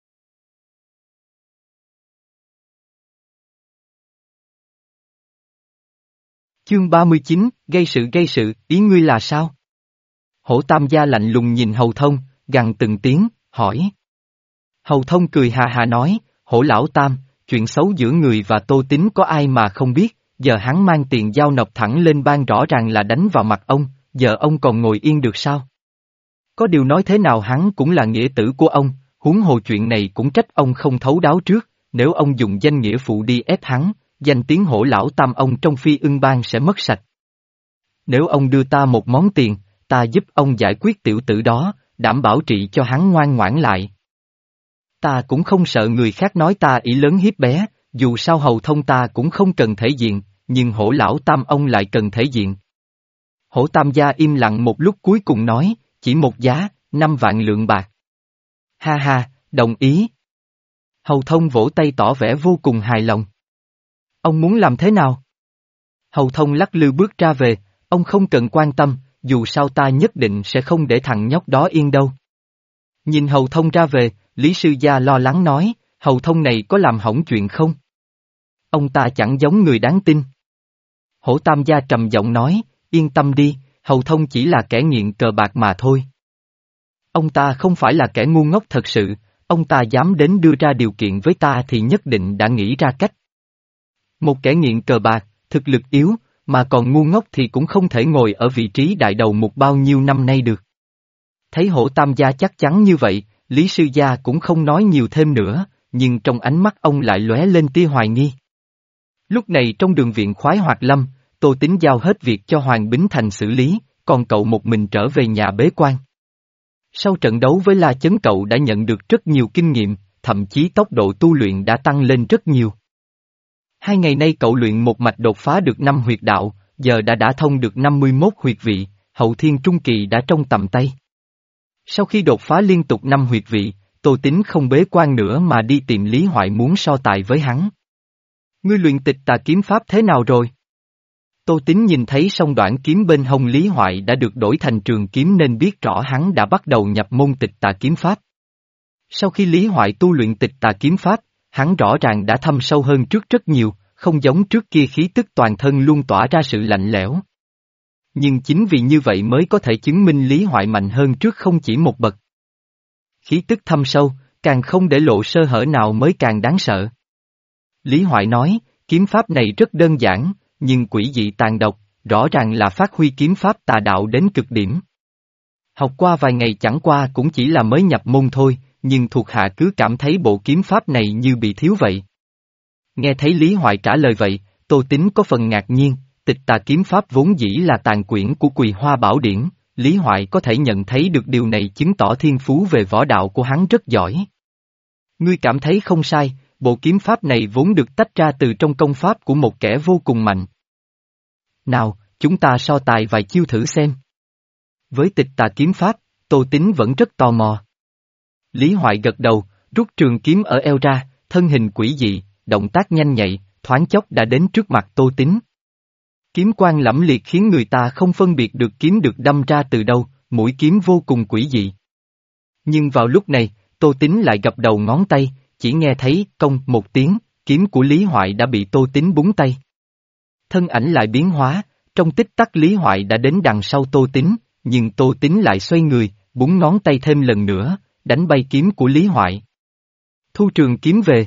Chương ba mươi chín, gây sự gây sự, ý ngươi là sao? Hổ Tam gia lạnh lùng nhìn Hầu Thông, gằn từng tiếng, hỏi. Hầu Thông cười hà hà nói, Hổ lão Tam, chuyện xấu giữa người và Tô Tín có ai mà không biết, giờ hắn mang tiền giao nộp thẳng lên ban rõ ràng là đánh vào mặt ông, giờ ông còn ngồi yên được sao? Có điều nói thế nào hắn cũng là nghĩa tử của ông, huống hồ chuyện này cũng trách ông không thấu đáo trước, nếu ông dùng danh nghĩa phụ đi ép hắn, danh tiếng Hổ lão Tam ông trong Phi Ưng Bang sẽ mất sạch. Nếu ông đưa ta một món tiền, ta giúp ông giải quyết tiểu tử đó, đảm bảo trị cho hắn ngoan ngoãn lại. Ta cũng không sợ người khác nói ta ỷ lớn hiếp bé, dù sao Hầu Thông ta cũng không cần thể diện, nhưng Hổ lão Tam ông lại cần thể diện. Hổ Tam gia im lặng một lúc cuối cùng nói, chỉ một giá, năm vạn lượng bạc. Ha ha, đồng ý. Hầu Thông vỗ tay tỏ vẻ vô cùng hài lòng. Ông muốn làm thế nào? Hầu Thông lắc lư bước ra về, ông không cần quan tâm, dù sao ta nhất định sẽ không để thằng nhóc đó yên đâu. Nhìn Hầu Thông ra về, Lý Sư Gia lo lắng nói, Hầu Thông này có làm hỏng chuyện không? Ông ta chẳng giống người đáng tin. Hổ Tam gia trầm giọng nói, yên tâm đi, Hầu Thông chỉ là kẻ nghiện cờ bạc mà thôi. Ông ta không phải là kẻ ngu ngốc thật sự, ông ta dám đến đưa ra điều kiện với ta thì nhất định đã nghĩ ra cách. Một kẻ nghiện cờ bạc, thực lực yếu, mà còn ngu ngốc thì cũng không thể ngồi ở vị trí đại đầu mục bao nhiêu năm nay được. Thấy Hổ Tam gia chắc chắn như vậy, Lý Sư Gia cũng không nói nhiều thêm nữa, nhưng trong ánh mắt ông lại lóe lên tia hoài nghi. Lúc này trong đường viện khoái hoạt lâm, Tô Tín giao hết việc cho Hoàng Bính Thành xử lý, còn cậu một mình trở về nhà bế quan. Sau trận đấu với La Chấn cậu đã nhận được rất nhiều kinh nghiệm, thậm chí tốc độ tu luyện đã tăng lên rất nhiều. Hai ngày nay cậu luyện một mạch đột phá được năm huyệt đạo, giờ đã đã thông được năm mươi mốt huyệt vị, hậu thiên trung kỳ đã trong tầm tay. Sau khi đột phá liên tục năm huyệt vị, Tô Tín không bế quan nữa mà đi tìm Lý Hoại muốn so tài với hắn. Ngươi luyện tịch tà kiếm pháp thế nào rồi? Tô Tín nhìn thấy song đoạn kiếm bên hông Lý Hoại đã được đổi thành trường kiếm nên biết rõ hắn đã bắt đầu nhập môn tịch tà kiếm pháp. Sau khi Lý Hoại tu luyện tịch tà kiếm pháp, hắn rõ ràng đã thâm sâu hơn trước rất nhiều, không giống trước kia khí tức toàn thân luôn tỏa ra sự lạnh lẽo. Nhưng chính vì như vậy mới có thể chứng minh Lý Hoại mạnh hơn trước không chỉ một bậc. Khí tức thâm sâu, càng không để lộ sơ hở nào mới càng đáng sợ. Lý Hoại nói, kiếm pháp này rất đơn giản, nhưng quỷ dị tàn độc, rõ ràng là phát huy kiếm pháp tà đạo đến cực điểm. Học qua vài ngày chẳng qua cũng chỉ là mới nhập môn thôi, nhưng thuộc hạ cứ cảm thấy bộ kiếm pháp này như bị thiếu vậy. Nghe thấy Lý Hoại trả lời vậy, Tô Tín có phần ngạc nhiên, tịch tà kiếm pháp vốn dĩ là tàn quyển của Quỳ Hoa Bảo Điển, Lý Hoại có thể nhận thấy được điều này chứng tỏ thiên phú về võ đạo của hắn rất giỏi. Ngươi cảm thấy không sai, bộ kiếm pháp này vốn được tách ra từ trong công pháp của một kẻ vô cùng mạnh. Nào, chúng ta so tài vài chiêu thử xem. Với tịch tà kiếm pháp, Tô Tín vẫn rất tò mò. Lý Hoại gật đầu, rút trường kiếm ở eo ra, thân hình quỷ dị, động tác nhanh nhạy, thoáng chốc đã đến trước mặt Tô Tín. Kiếm quang lẫm liệt khiến người ta không phân biệt được kiếm được đâm ra từ đâu, mũi kiếm vô cùng quỷ dị. Nhưng vào lúc này, Tô Tín lại gập đầu ngón tay, chỉ nghe thấy công một tiếng, kiếm của Lý Hoại đã bị Tô Tín búng tay. Thân ảnh lại biến hóa, trong tích tắc Lý Hoại đã đến đằng sau Tô Tín, nhưng Tô Tín lại xoay người, búng ngón tay thêm lần nữa, đánh bay kiếm của Lý Hoại. Thu trường kiếm về.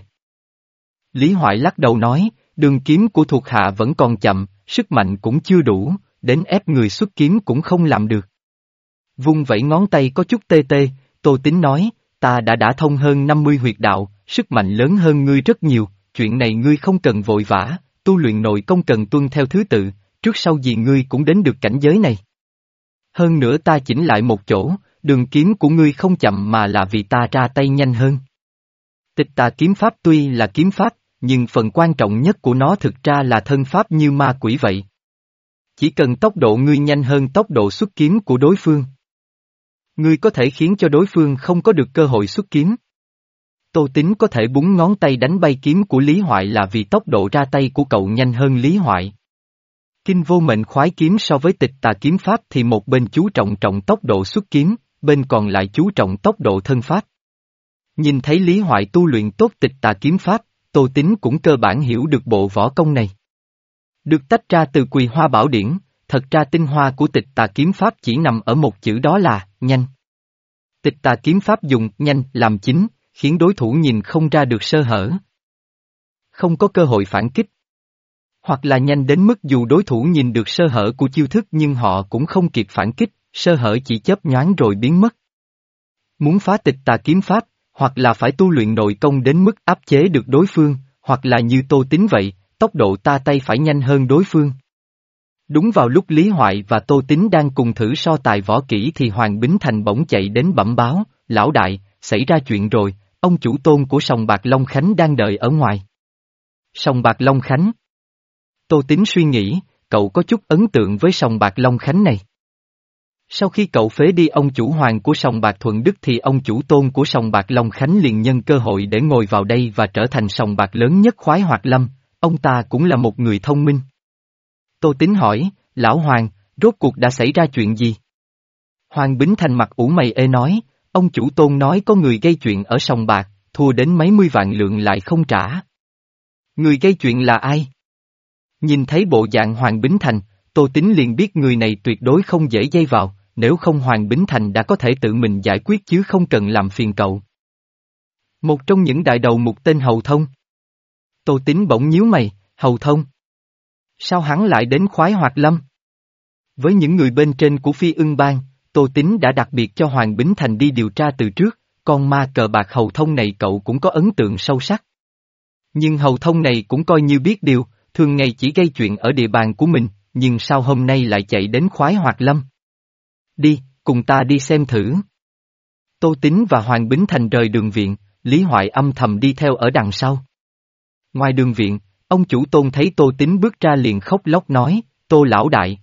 Lý Hoại lắc đầu nói, đường kiếm của thuộc hạ vẫn còn chậm, sức mạnh cũng chưa đủ, đến ép người xuất kiếm cũng không làm được. Vung vẩy ngón tay có chút tê tê, Tô Tín nói, ta đã đã thông hơn năm mươi huyệt đạo, sức mạnh lớn hơn ngươi rất nhiều, chuyện này ngươi không cần vội vã, tu luyện nội công cần tuân theo thứ tự, trước sau gì ngươi cũng đến được cảnh giới này. Hơn nữa ta chỉnh lại một chỗ, đường kiếm của ngươi không chậm mà là vì ta ra tay nhanh hơn. Tịch tà kiếm pháp tuy là kiếm pháp, nhưng phần quan trọng nhất của nó thực ra là thân pháp như ma quỷ vậy. Chỉ cần tốc độ ngươi nhanh hơn tốc độ xuất kiếm của đối phương, ngươi có thể khiến cho đối phương không có được cơ hội xuất kiếm. Tô Tín có thể búng ngón tay đánh bay kiếm của Lý Hoại là vì tốc độ ra tay của cậu nhanh hơn Lý Hoại. Kinh vô mệnh khoái kiếm so với tịch tà kiếm pháp thì một bên chú trọng trọng tốc độ xuất kiếm, bên còn lại chú trọng tốc độ thân pháp. Nhìn thấy Lý Hoại tu luyện tốt tịch tà kiếm pháp, Tô Tín cũng cơ bản hiểu được bộ võ công này. Được tách ra từ Quỳ Hoa Bảo Điển, thật ra tinh hoa của tịch tà kiếm pháp chỉ nằm ở một chữ đó là nhanh. Tịch tà kiếm pháp dùng nhanh làm chính, khiến đối thủ nhìn không ra được sơ hở. Không có cơ hội phản kích. Hoặc là nhanh đến mức dù đối thủ nhìn được sơ hở của chiêu thức nhưng họ cũng không kịp phản kích, sơ hở chỉ chớp nhoáng rồi biến mất. Muốn phá tịch tà kiếm pháp, hoặc là phải tu luyện nội công đến mức áp chế được đối phương, hoặc là như Tô Tín vậy, tốc độ ta tay phải nhanh hơn đối phương. Đúng vào lúc Lý Hoại và Tô Tín đang cùng thử so tài võ kỹ thì Hoàng Bính Thành bỗng chạy đến bẩm báo, lão đại, xảy ra chuyện rồi, ông chủ tôn của sòng bạc Long Khánh đang đợi ở ngoài. Sòng bạc Long Khánh. Tô Tín suy nghĩ, cậu có chút ấn tượng với sòng bạc Long Khánh này. Sau khi cậu phế đi ông chủ hoàng của sòng bạc Thuận Đức thì ông chủ tôn của sòng bạc Long Khánh liền nhân cơ hội để ngồi vào đây và trở thành sòng bạc lớn nhất khoái hoạt lâm, ông ta cũng là một người thông minh. Tô Tín hỏi, lão Hoàng, rốt cuộc đã xảy ra chuyện gì? Hoàng Bính Thành mặt ủ mày ê nói, ông chủ tôn nói có người gây chuyện ở sòng bạc, thua đến mấy mươi vạn lượng lại không trả. Người gây chuyện là ai? Nhìn thấy bộ dạng Hoàng Bính Thành, Tô Tín liền biết người này tuyệt đối không dễ dây vào, nếu không Hoàng Bính Thành đã có thể tự mình giải quyết chứ không cần làm phiền cậu. Một trong những đại đầu mục tên Hầu Thông. Tô Tín bỗng nhíu mày, Hầu Thông. Sao hắn lại đến khoái hoạt lâm? Với những người bên trên của Phi Ưng Bang, Tô Tín đã đặc biệt cho Hoàng Bính Thành đi điều tra từ trước, con ma cờ bạc Hầu Thông này cậu cũng có ấn tượng sâu sắc. Nhưng Hầu Thông này cũng coi như biết điều, thường ngày chỉ gây chuyện ở địa bàn của mình, nhưng sao hôm nay lại chạy đến khoái hoạt lâm? Đi, cùng ta đi xem thử. Tô Tín và Hoàng Bính Thành rời đường viện, Lý Hoại âm thầm đi theo ở đằng sau. Ngoài đường viện, ông chủ Tôn thấy Tô Tín bước ra liền khóc lóc nói, Tô lão đại.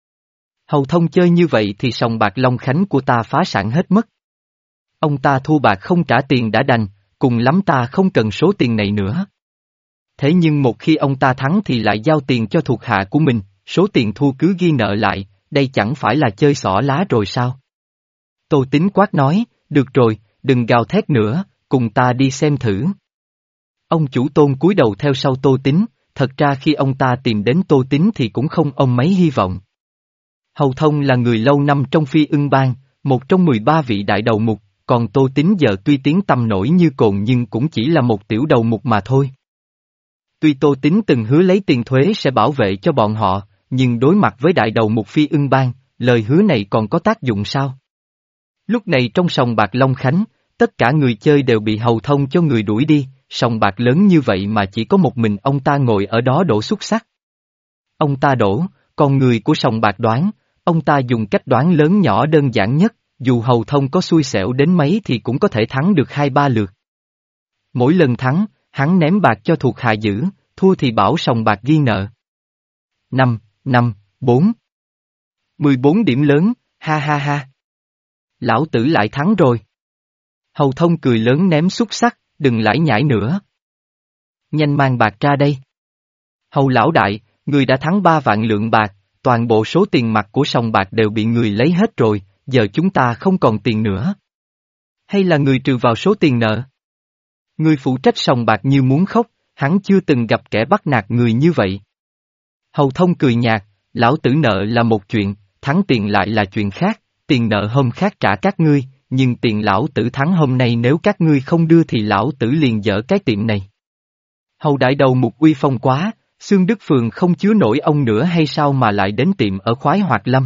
Hầu Thông chơi như vậy thì sòng bạc Long Khánh của ta phá sản hết mất. Ông ta thua bạc không trả tiền đã đành, cùng lắm ta không cần số tiền này nữa. Thế nhưng một khi ông ta thắng thì lại giao tiền cho thuộc hạ của mình, số tiền thua cứ ghi nợ lại, đây chẳng phải là chơi xỏ lá rồi sao? Tô Tín quát nói, được rồi, đừng gào thét nữa, cùng ta đi xem thử. Ông chủ Tôn cúi đầu theo sau Tô Tín, thật ra khi ông ta tìm đến Tô Tín thì cũng không ông mấy hy vọng. Hầu Thông là người lâu năm trong Phi Ưng Bang, một trong mười ba vị đại đầu mục, còn Tô Tín giờ tuy tiếng tăm nổi như cồn nhưng cũng chỉ là một tiểu đầu mục mà thôi. Tuy Tô Tín từng hứa lấy tiền thuế sẽ bảo vệ cho bọn họ, nhưng đối mặt với đại đầu mục Phi Ưng Bang, lời hứa này còn có tác dụng sao? Lúc này trong sòng bạc Long Khánh, tất cả người chơi đều bị Hầu Thông cho người đuổi đi, sòng bạc lớn như vậy mà chỉ có một mình ông ta ngồi ở đó đổ xúc xắc. Ông ta đổ, còn người của sòng bạc đoán, ông ta dùng cách đoán lớn nhỏ đơn giản nhất, dù Hầu Thông có xui xẻo đến mấy thì cũng có thể thắng được hai ba lượt. Mỗi lần thắng, hắn ném bạc cho thuộc hạ giữ, thua thì bảo sòng bạc ghi nợ. Năm, năm, bốn. mười bốn điểm lớn, ha ha ha. Lão tử lại thắng rồi. Hầu Thông cười lớn ném xúc xắc, đừng lải nhải nữa. Nhanh mang bạc ra đây. Hầu lão đại, người đã thắng ba vạn lượng bạc, toàn bộ số tiền mặt của sòng bạc đều bị người lấy hết rồi, giờ chúng ta không còn tiền nữa. Hay là người trừ vào số tiền nợ? Người phụ trách sòng bạc như muốn khóc, hắn chưa từng gặp kẻ bắt nạt người như vậy. Hầu Thông cười nhạt, lão tử nợ là một chuyện, thắng tiền lại là chuyện khác, tiền nợ hôm khác trả các ngươi, nhưng tiền lão tử thắng hôm nay nếu các ngươi không đưa thì lão tử liền dỡ cái tiệm này. Hầu đại đầu mục uy phong quá, Xương Đức Phường không chứa nổi ông nữa hay sao mà lại đến tiệm ở khoái hoạt lâm.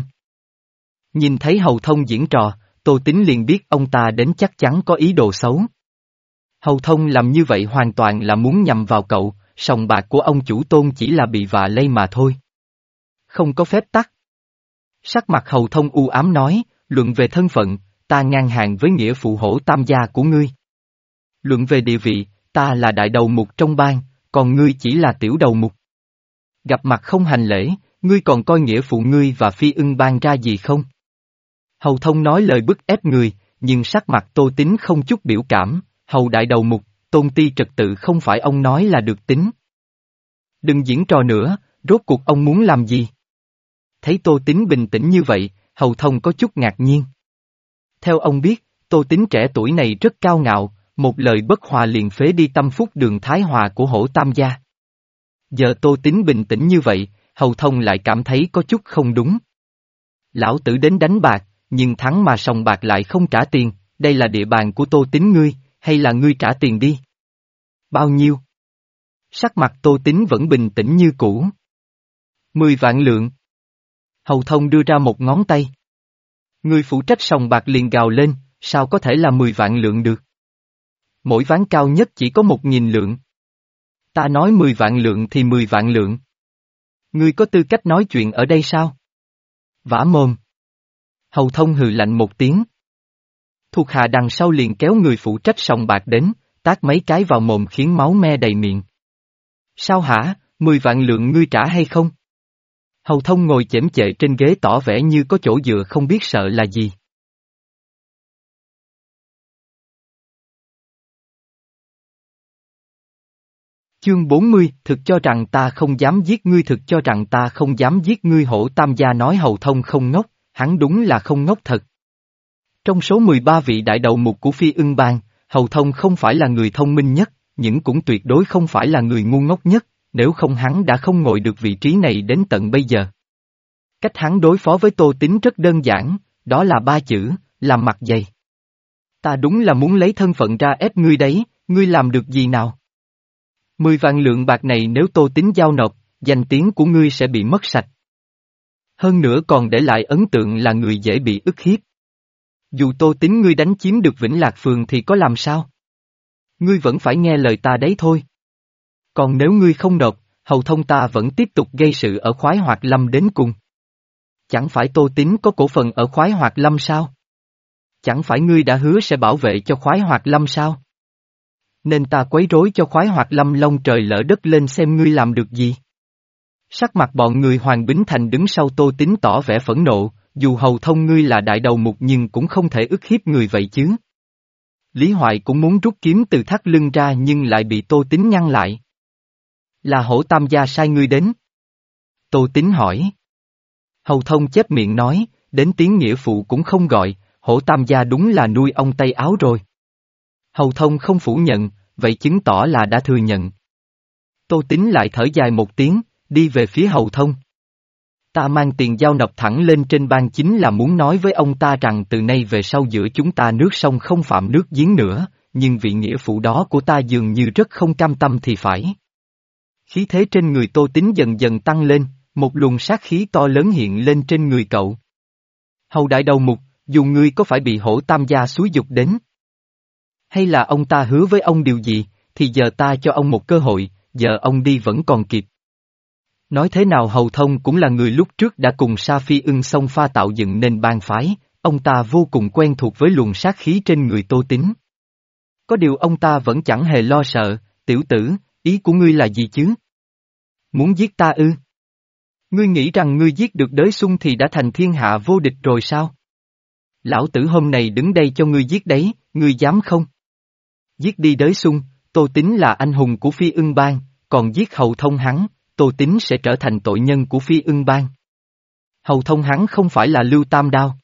Nhìn thấy Hầu Thông diễn trò, Tô Tín liền biết ông ta đến chắc chắn có ý đồ xấu. Hầu Thông làm như vậy hoàn toàn là muốn nhằm vào cậu, sòng bạc của ông chủ Tôn chỉ là bị vạ lây mà thôi. không có phép tắc. Sắc mặt Hầu Thông u ám nói, luận về thân phận, ta ngang hàng với nghĩa phụ hổ tam gia của ngươi. Luận về địa vị, ta là đại đầu mục trong bang, còn ngươi chỉ là tiểu đầu mục. Gặp mặt không hành lễ, ngươi còn coi nghĩa phụ ngươi và phi ưng bang ra gì không? Hầu Thông nói lời bức ép người, nhưng sắc mặt Tô Tín không chút biểu cảm, hầu đại đầu mục, tôn ti trật tự không phải ông nói là được tính. Đừng diễn trò nữa, rốt cuộc ông muốn làm gì? Thấy Tô Tín bình tĩnh như vậy, Hầu Thông có chút ngạc nhiên. Theo ông biết, Tô Tín trẻ tuổi này rất cao ngạo, một lời bất hòa liền phế đi tâm phúc đường thái hòa của hổ tam gia. Giờ Tô Tín bình tĩnh như vậy, Hầu Thông lại cảm thấy có chút không đúng. Lão tử đến đánh bạc, nhưng thắng mà sòng bạc lại không trả tiền, đây là địa bàn của Tô Tín ngươi, hay là ngươi trả tiền đi? Bao nhiêu? Sắc mặt Tô Tín vẫn bình tĩnh như cũ. Mười vạn lượng. Hầu Thông đưa ra một ngón tay. Người phụ trách sòng bạc liền gào lên, sao có thể là mười vạn lượng được? Mỗi ván cao nhất chỉ có một nghìn lượng. Ta nói mười vạn lượng thì mười vạn lượng. Ngươi có tư cách nói chuyện ở đây sao? Vả mồm. Hầu Thông hừ lạnh một tiếng. Thuộc hạ đằng sau liền kéo người phụ trách sòng bạc đến, tát mấy cái vào mồm khiến máu me đầy miệng. Sao hả, mười vạn lượng ngươi trả hay không? Hầu Thông ngồi chễm chệ trên ghế tỏ vẻ như có chỗ dựa không biết sợ là gì. Chương bốn mươi, thực cho rằng ta không dám giết ngươi thực cho rằng ta không dám giết ngươi hổ tam gia nói Hầu Thông không ngốc, hắn đúng là không ngốc thật. Trong số mười ba vị đại đầu mục của Phi Ưng Bang, Hầu Thông không phải là người thông minh nhất, nhưng cũng tuyệt đối không phải là người ngu ngốc nhất, nếu không hắn đã không ngồi được vị trí này đến tận bây giờ. Cách hắn đối phó với Tô Tín rất đơn giản, đó là ba chữ, làm mặt dày. Ta đúng là muốn lấy thân phận ra ép ngươi đấy, ngươi làm được gì nào? Mười vạn lượng bạc này nếu Tô Tín giao nộp, danh tiếng của ngươi sẽ bị mất sạch. Hơn nữa còn để lại ấn tượng là người dễ bị ức hiếp. Dù Tô Tín ngươi đánh chiếm được Vĩnh Lạc Phường thì có làm sao? Ngươi vẫn phải nghe lời ta đấy thôi. Còn nếu ngươi không nộp, Hầu Thông ta vẫn tiếp tục gây sự ở Khoái Hoạt Lâm đến cùng. Chẳng phải Tô Tín có cổ phần ở Khoái Hoạt Lâm sao? Chẳng phải ngươi đã hứa sẽ bảo vệ cho Khoái Hoạt Lâm sao? Nên ta quấy rối cho Khoái Hoạt Lâm lông trời lỡ đất lên xem ngươi làm được gì. Sắc mặt bọn người Hoàng Bính Thành đứng sau Tô Tín tỏ vẻ phẫn nộ, dù Hầu Thông ngươi là đại đầu mục nhưng cũng không thể ức hiếp người vậy chứ. Lý Hoài cũng muốn rút kiếm từ thắt lưng ra nhưng lại bị Tô Tín ngăn lại. Là hổ tam gia sai ngươi đến. Tô Tín hỏi. Hầu Thông chép miệng nói, đến tiếng nghĩa phụ cũng không gọi, hổ tam gia đúng là nuôi ông tay áo rồi. Hầu Thông không phủ nhận, vậy chứng tỏ là đã thừa nhận. Tô Tín lại thở dài một tiếng, đi về phía Hầu Thông. Ta mang tiền giao nộp thẳng lên trên ban chính là muốn nói với ông ta rằng từ nay về sau giữa chúng ta nước sông không phạm nước giếng nữa, nhưng vị nghĩa phụ đó của ta dường như rất không cam tâm thì phải. Khí thế trên người Tô Tín dần dần tăng lên, một luồng sát khí to lớn hiện lên trên người cậu. Hầu đại đầu mục, dù ngươi có phải bị hổ tam gia xúi dục đến, hay là ông ta hứa với ông điều gì, thì giờ ta cho ông một cơ hội, giờ ông đi vẫn còn kịp. Nói thế nào Hầu Thông cũng là người lúc trước đã cùng Sa Phi Ưng xông pha tạo dựng nên bang phái, ông ta vô cùng quen thuộc với luồng sát khí trên người Tô Tín. Có điều ông ta vẫn chẳng hề lo sợ, tiểu tử, ý của ngươi là gì chứ? Muốn giết ta ư? Ngươi nghĩ rằng ngươi giết được Đới Xung thì đã thành thiên hạ vô địch rồi sao? Lão tử hôm nay đứng đây cho ngươi giết đấy, ngươi dám không? Giết đi Đới Xung, Tô Tín là anh hùng của Phi Ưng Bang, còn giết Hầu Thông hắn, Tô Tín sẽ trở thành tội nhân của Phi Ưng Bang. Hầu Thông hắn không phải là Lưu Tam Đao.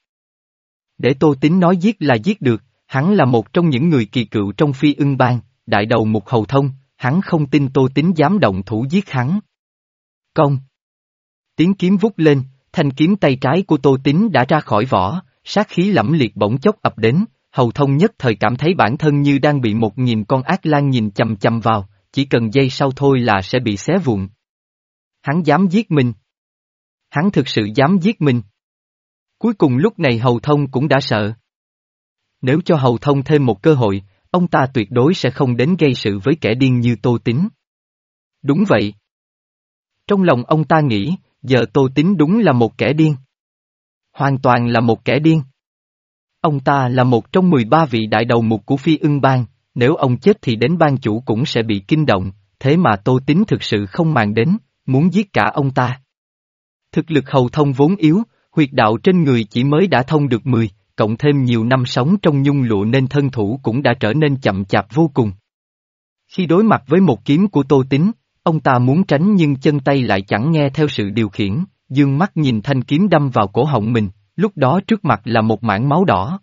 Để Tô Tín nói giết là giết được, hắn là một trong những người kỳ cựu trong Phi Ưng Bang, đại đầu mục Hầu Thông, hắn không tin Tô Tín dám động thủ giết hắn. Công. Tiếng kiếm vút lên, thanh kiếm tay trái của Tô Tín đã ra khỏi vỏ, sát khí lẫm liệt bỗng chốc ập đến, Hầu Thông nhất thời cảm thấy bản thân như đang bị một nghìn con ác lang nhìn chằm chằm vào, chỉ cần giây sau thôi là sẽ bị xé vụn. Hắn dám giết mình. Hắn thực sự dám giết mình. Cuối cùng lúc này Hầu Thông cũng đã sợ. Nếu cho Hầu Thông thêm một cơ hội, ông ta tuyệt đối sẽ không đến gây sự với kẻ điên như Tô Tín. Đúng vậy. Trong lòng ông ta nghĩ, giờ Tô Tín đúng là một kẻ điên. Hoàn toàn là một kẻ điên. Ông ta là một trong mười ba vị đại đầu mục của Phi Ưng Bang, nếu ông chết thì đến bang chủ cũng sẽ bị kinh động, thế mà Tô Tín thực sự không màng đến, muốn giết cả ông ta. Thực lực Hầu Thông vốn yếu, huyệt đạo trên người chỉ mới đã thông được mười, cộng thêm nhiều năm sống trong nhung lụa nên thân thủ cũng đã trở nên chậm chạp vô cùng. Khi đối mặt với một kiếm của Tô Tín, ông ta muốn tránh nhưng chân tay lại chẳng nghe theo sự điều khiển, dương mắt nhìn thanh kiếm đâm vào cổ họng mình, lúc đó trước mặt là một mảng máu đỏ.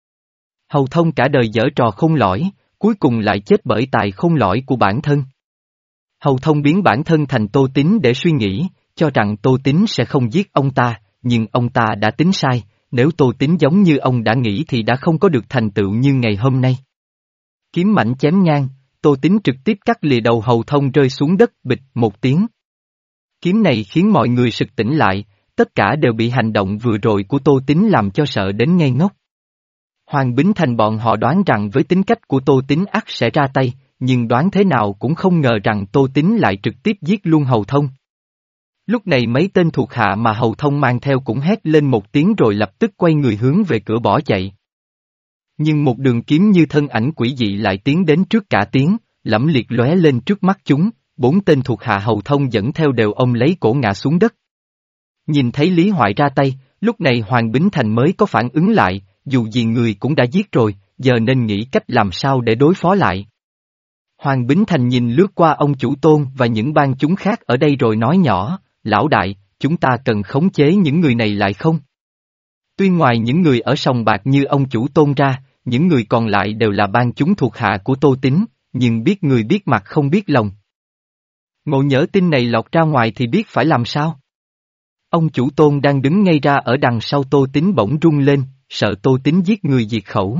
Hầu Thông cả đời giở trò khôn lỏi, cuối cùng lại chết bởi tài khôn lỏi của bản thân. Hầu Thông biến bản thân thành Tô Tín để suy nghĩ, cho rằng Tô Tín sẽ không giết ông ta, nhưng ông ta đã tính sai, nếu Tô Tín giống như ông đã nghĩ thì đã không có được thành tựu như ngày hôm nay. Kiếm mảnh chém ngang, Tô Tín trực tiếp cắt lìa đầu Hầu Thông rơi xuống đất bịch một tiếng. Kiếm này khiến mọi người sực tỉnh lại, tất cả đều bị hành động vừa rồi của Tô Tín làm cho sợ đến ngây ngốc. Hoàng Bính Thành bọn họ đoán rằng với tính cách của Tô Tín ắt sẽ ra tay, nhưng đoán thế nào cũng không ngờ rằng Tô Tín lại trực tiếp giết luôn Hầu Thông. Lúc này mấy tên thuộc hạ mà Hầu Thông mang theo cũng hét lên một tiếng rồi lập tức quay người hướng về cửa bỏ chạy. Nhưng một đường kiếm như thân ảnh quỷ dị lại tiến đến trước cả tiếng, lẫm liệt lóe lên trước mắt chúng, bốn tên thuộc hạ Hầu Thông dẫn theo đều ôm lấy cổ ngã xuống đất. Nhìn thấy Lý Hoại ra tay, lúc này Hoàng Bính Thành mới có phản ứng lại, dù gì người cũng đã giết rồi, giờ nên nghĩ cách làm sao để đối phó lại. Hoàng Bính Thành nhìn lướt qua ông chủ Tôn và những bang chúng khác ở đây rồi nói nhỏ, lão đại, chúng ta cần khống chế những người này lại không? Tuy ngoài những người ở sòng bạc như ông chủ Tôn ra, những người còn lại đều là bang chúng thuộc hạ của Tô Tín, nhưng biết người biết mặt không biết lòng. Ngộ nhỡ tin này lọt ra ngoài thì biết phải làm sao? Ông chủ Tôn đang đứng ngay ra ở đằng sau Tô Tín bỗng rung lên, sợ Tô Tín giết người diệt khẩu.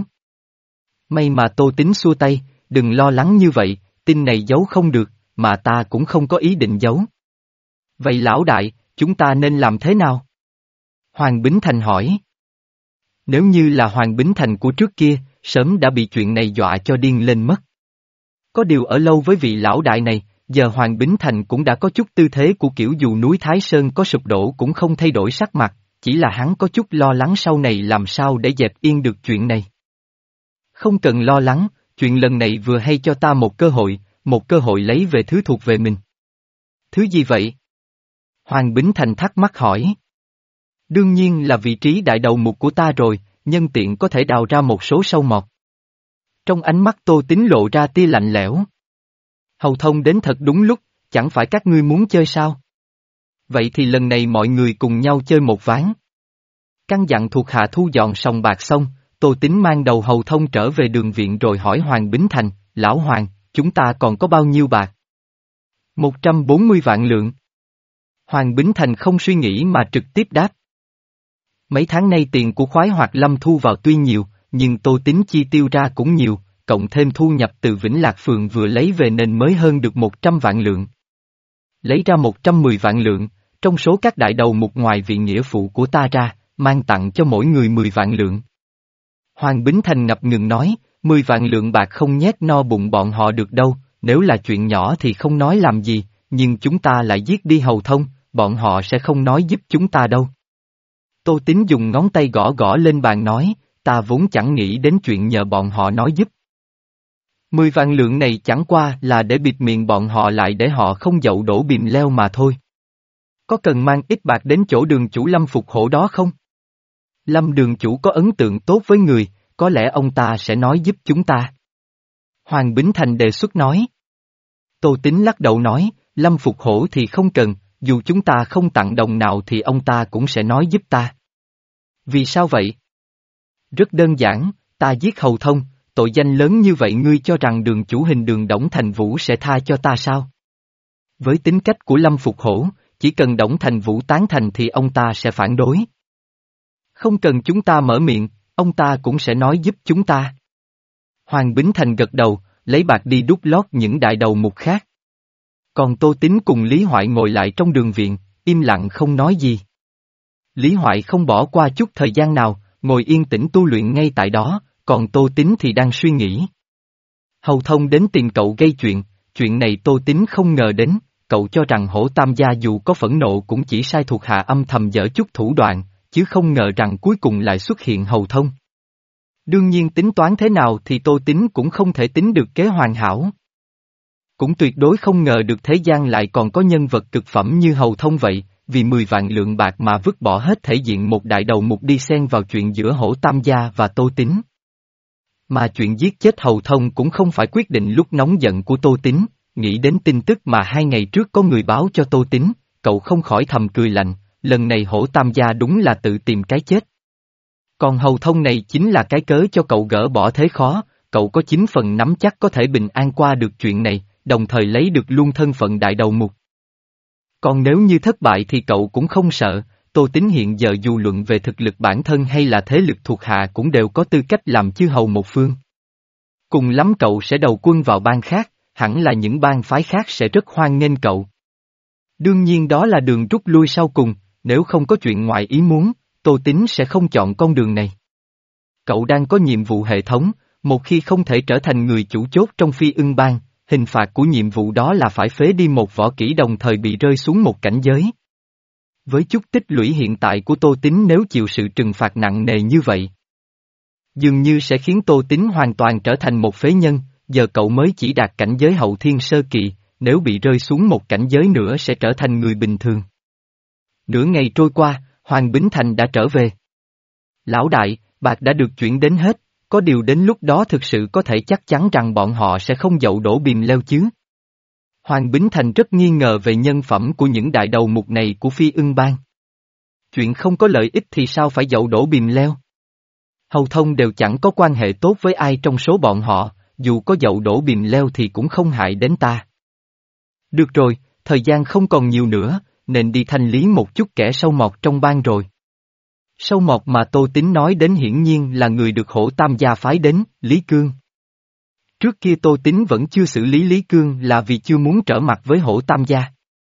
May mà Tô Tín xua tay, đừng lo lắng như vậy, tin này giấu không được, mà ta cũng không có ý định giấu. Vậy lão đại, chúng ta nên làm thế nào? Hoàng Bính Thành hỏi. Nếu như là Hoàng Bính Thành của trước kia, sớm đã bị chuyện này dọa cho điên lên mất. Có điều ở lâu với vị lão đại này, giờ Hoàng Bính Thành cũng đã có chút tư thế của kiểu dù núi Thái Sơn có sụp đổ cũng không thay đổi sắc mặt, chỉ là hắn có chút lo lắng sau này làm sao để dẹp yên được chuyện này. Không cần lo lắng, chuyện lần này vừa hay cho ta một cơ hội, một cơ hội lấy về thứ thuộc về mình. Thứ gì vậy? Hoàng Bính Thành thắc mắc hỏi. Đương nhiên là vị trí đại đầu mục của ta rồi, nhân tiện có thể đào ra một số sâu mọt. Trong ánh mắt Tô Tín lộ ra tia lạnh lẽo. Hầu Thông đến thật đúng lúc, chẳng phải các ngươi muốn chơi sao? Vậy thì lần này mọi người cùng nhau chơi một ván. Căn dặn thuộc hạ thu dọn sòng bạc xong, Tô Tín mang đầu Hầu Thông trở về đường viện rồi hỏi Hoàng Bính Thành, lão Hoàng, chúng ta còn có bao nhiêu bạc? một trăm bốn mươi vạn lượng. Hoàng Bính Thành không suy nghĩ mà trực tiếp đáp. Mấy tháng nay tiền của khoái hoạt lâm thu vào tuy nhiều, nhưng Tô Tín chi tiêu ra cũng nhiều, cộng thêm thu nhập từ Vĩnh Lạc Phường vừa lấy về nên mới hơn được một trăm vạn lượng. Lấy ra một trăm mười vạn lượng, trong số các đại đầu mục ngoài vị nghĩa phụ của ta ra, mang tặng cho mỗi người mười vạn lượng. Hoàng Bính Thành ngập ngừng nói, mười vạn lượng bạc không nhét no bụng bọn họ được đâu, nếu là chuyện nhỏ thì không nói làm gì, nhưng chúng ta lại giết đi Hầu Thông, bọn họ sẽ không nói giúp chúng ta đâu. Tô Tín dùng ngón tay gõ gõ lên bàn nói, ta vốn chẳng nghĩ đến chuyện nhờ bọn họ nói giúp. Mười vạn lượng này chẳng qua là để bịt miệng bọn họ lại để họ không dậu đổ bìm leo mà thôi. Có cần mang ít bạc đến chỗ đường chủ Lâm Phục Hổ đó không? Lâm đường chủ có ấn tượng tốt với người, có lẽ ông ta sẽ nói giúp chúng ta. Hoàng Bính Thành đề xuất nói. Tô Tín lắc đầu nói, Lâm Phục Hổ thì không cần, dù chúng ta không tặng đồng nào thì ông ta cũng sẽ nói giúp ta. Vì sao vậy? Rất đơn giản, ta giết Hầu Thông, tội danh lớn như vậy ngươi cho rằng đường chủ hình đường Đổng Thành Vũ sẽ tha cho ta sao? Với tính cách của Lâm Phục Hổ, chỉ cần Đổng Thành Vũ tán thành thì ông ta sẽ phản đối. Không cần chúng ta mở miệng, ông ta cũng sẽ nói giúp chúng ta. Hoàng Bính Thành gật đầu, lấy bạc đi đút lót những đại đầu mục khác. Còn Tô Tín cùng Lý Hoại ngồi lại trong đường viện, im lặng không nói gì. Lý Hoại không bỏ qua chút thời gian nào, ngồi yên tĩnh tu luyện ngay tại đó, còn Tô Tín thì đang suy nghĩ. Hầu Thông đến tìm cậu gây chuyện, chuyện này Tô Tín không ngờ đến, cậu cho rằng hổ tam gia dù có phẫn nộ cũng chỉ sai thuộc hạ âm thầm dở chút thủ đoạn, chứ không ngờ rằng cuối cùng lại xuất hiện Hầu Thông. Đương nhiên tính toán thế nào thì Tô Tín cũng không thể tính được kế hoàn hảo. Cũng tuyệt đối không ngờ được thế gian lại còn có nhân vật cực phẩm như Hầu Thông vậy, vì mười vạn lượng bạc mà vứt bỏ hết thể diện một đại đầu mục đi xen vào chuyện giữa hổ tam gia và Tô Tín. Mà chuyện giết chết Hầu Thông cũng không phải quyết định lúc nóng giận của Tô Tín, nghĩ đến tin tức mà hai ngày trước có người báo cho Tô Tín, cậu không khỏi thầm cười lạnh, lần này hổ tam gia đúng là tự tìm cái chết. Còn Hầu Thông này chính là cái cớ cho cậu gỡ bỏ thế khó, cậu có chín phần nắm chắc có thể bình an qua được chuyện này, đồng thời lấy được luôn thân phận đại đầu mục. Còn nếu như thất bại thì cậu cũng không sợ, Tô Tín hiện giờ dù luận về thực lực bản thân hay là thế lực thuộc hạ cũng đều có tư cách làm chư hầu một phương. Cùng lắm cậu sẽ đầu quân vào bang khác, hẳn là những bang phái khác sẽ rất hoan nghênh cậu. Đương nhiên đó là đường rút lui sau cùng, nếu không có chuyện ngoại ý muốn, Tô Tín sẽ không chọn con đường này. Cậu đang có nhiệm vụ hệ thống, một khi không thể trở thành người chủ chốt trong Phi Ưng Bang, hình phạt của nhiệm vụ đó là phải phế đi một võ kỹ đồng thời bị rơi xuống một cảnh giới. Với chút tích lũy hiện tại của Tô Tín nếu chịu sự trừng phạt nặng nề như vậy, dường như sẽ khiến Tô Tín hoàn toàn trở thành một phế nhân, giờ cậu mới chỉ đạt cảnh giới hậu thiên sơ kỳ, nếu bị rơi xuống một cảnh giới nữa sẽ trở thành người bình thường. Nửa ngày trôi qua, Hoàng Bính Thành đã trở về. Lão đại, bạc đã được chuyển đến hết, có điều đến lúc đó thực sự có thể chắc chắn rằng bọn họ sẽ không dậu đổ bìm leo chứ. Hoàng Bính Thành rất nghi ngờ về nhân phẩm của những đại đầu mục này của Phi Ưng Bang. Chuyện không có lợi ích thì sao phải dậu đổ bìm leo? Hầu Thông đều chẳng có quan hệ tốt với ai trong số bọn họ, dù có dậu đổ bìm leo thì cũng không hại đến ta. Được rồi, thời gian không còn nhiều nữa, nên đi thanh lý một chút kẻ sâu mọt trong bang rồi. Sâu mọt mà Tô Tín nói đến hiển nhiên là người được hổ tam gia phái đến, Lý Cương. Trước kia Tô Tín vẫn chưa xử lý Lý Cương là vì chưa muốn trở mặt với hổ tam gia.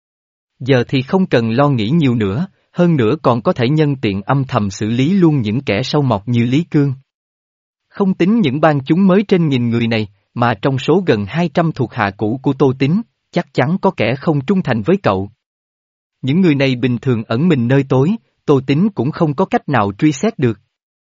Giờ thì không cần lo nghĩ nhiều nữa, hơn nữa còn có thể nhân tiện âm thầm xử lý luôn những kẻ sâu mọt như Lý Cương. Không tính những bang chúng mới trên nghìn người này, mà trong số gần hai trăm thuộc hạ cũ của Tô Tín, chắc chắn có kẻ không trung thành với cậu. Những người này bình thường ẩn mình nơi tối, Tô Tín cũng không có cách nào truy xét được.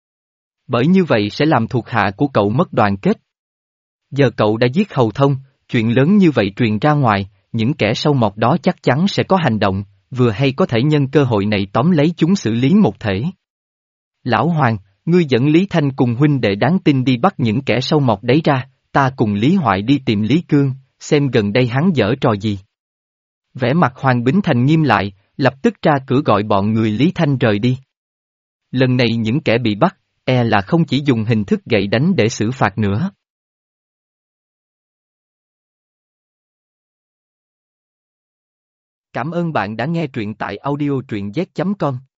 Bởi như vậy sẽ làm thuộc hạ của cậu mất đoàn kết. Giờ cậu đã giết Hầu Thông, chuyện lớn như vậy truyền ra ngoài, những kẻ sâu mọt đó chắc chắn sẽ có hành động, vừa hay có thể nhân cơ hội này tóm lấy chúng xử lý một thể. Lão Hoàng, ngươi dẫn Lý Thanh cùng huynh đệ đáng tin đi bắt những kẻ sâu mọt đấy ra, ta cùng Lý Hoại đi tìm Lý Cương, xem gần đây hắn dở trò gì. Vẻ mặt Hoàng Bính Thành nghiêm lại, lập tức ra cửa gọi bọn người Lý Thanh rời đi. Lần này những kẻ bị bắt, e là không chỉ dùng hình thức gậy đánh để xử phạt nữa. Cảm ơn bạn đã nghe truyện tại audio truyện z chấm com.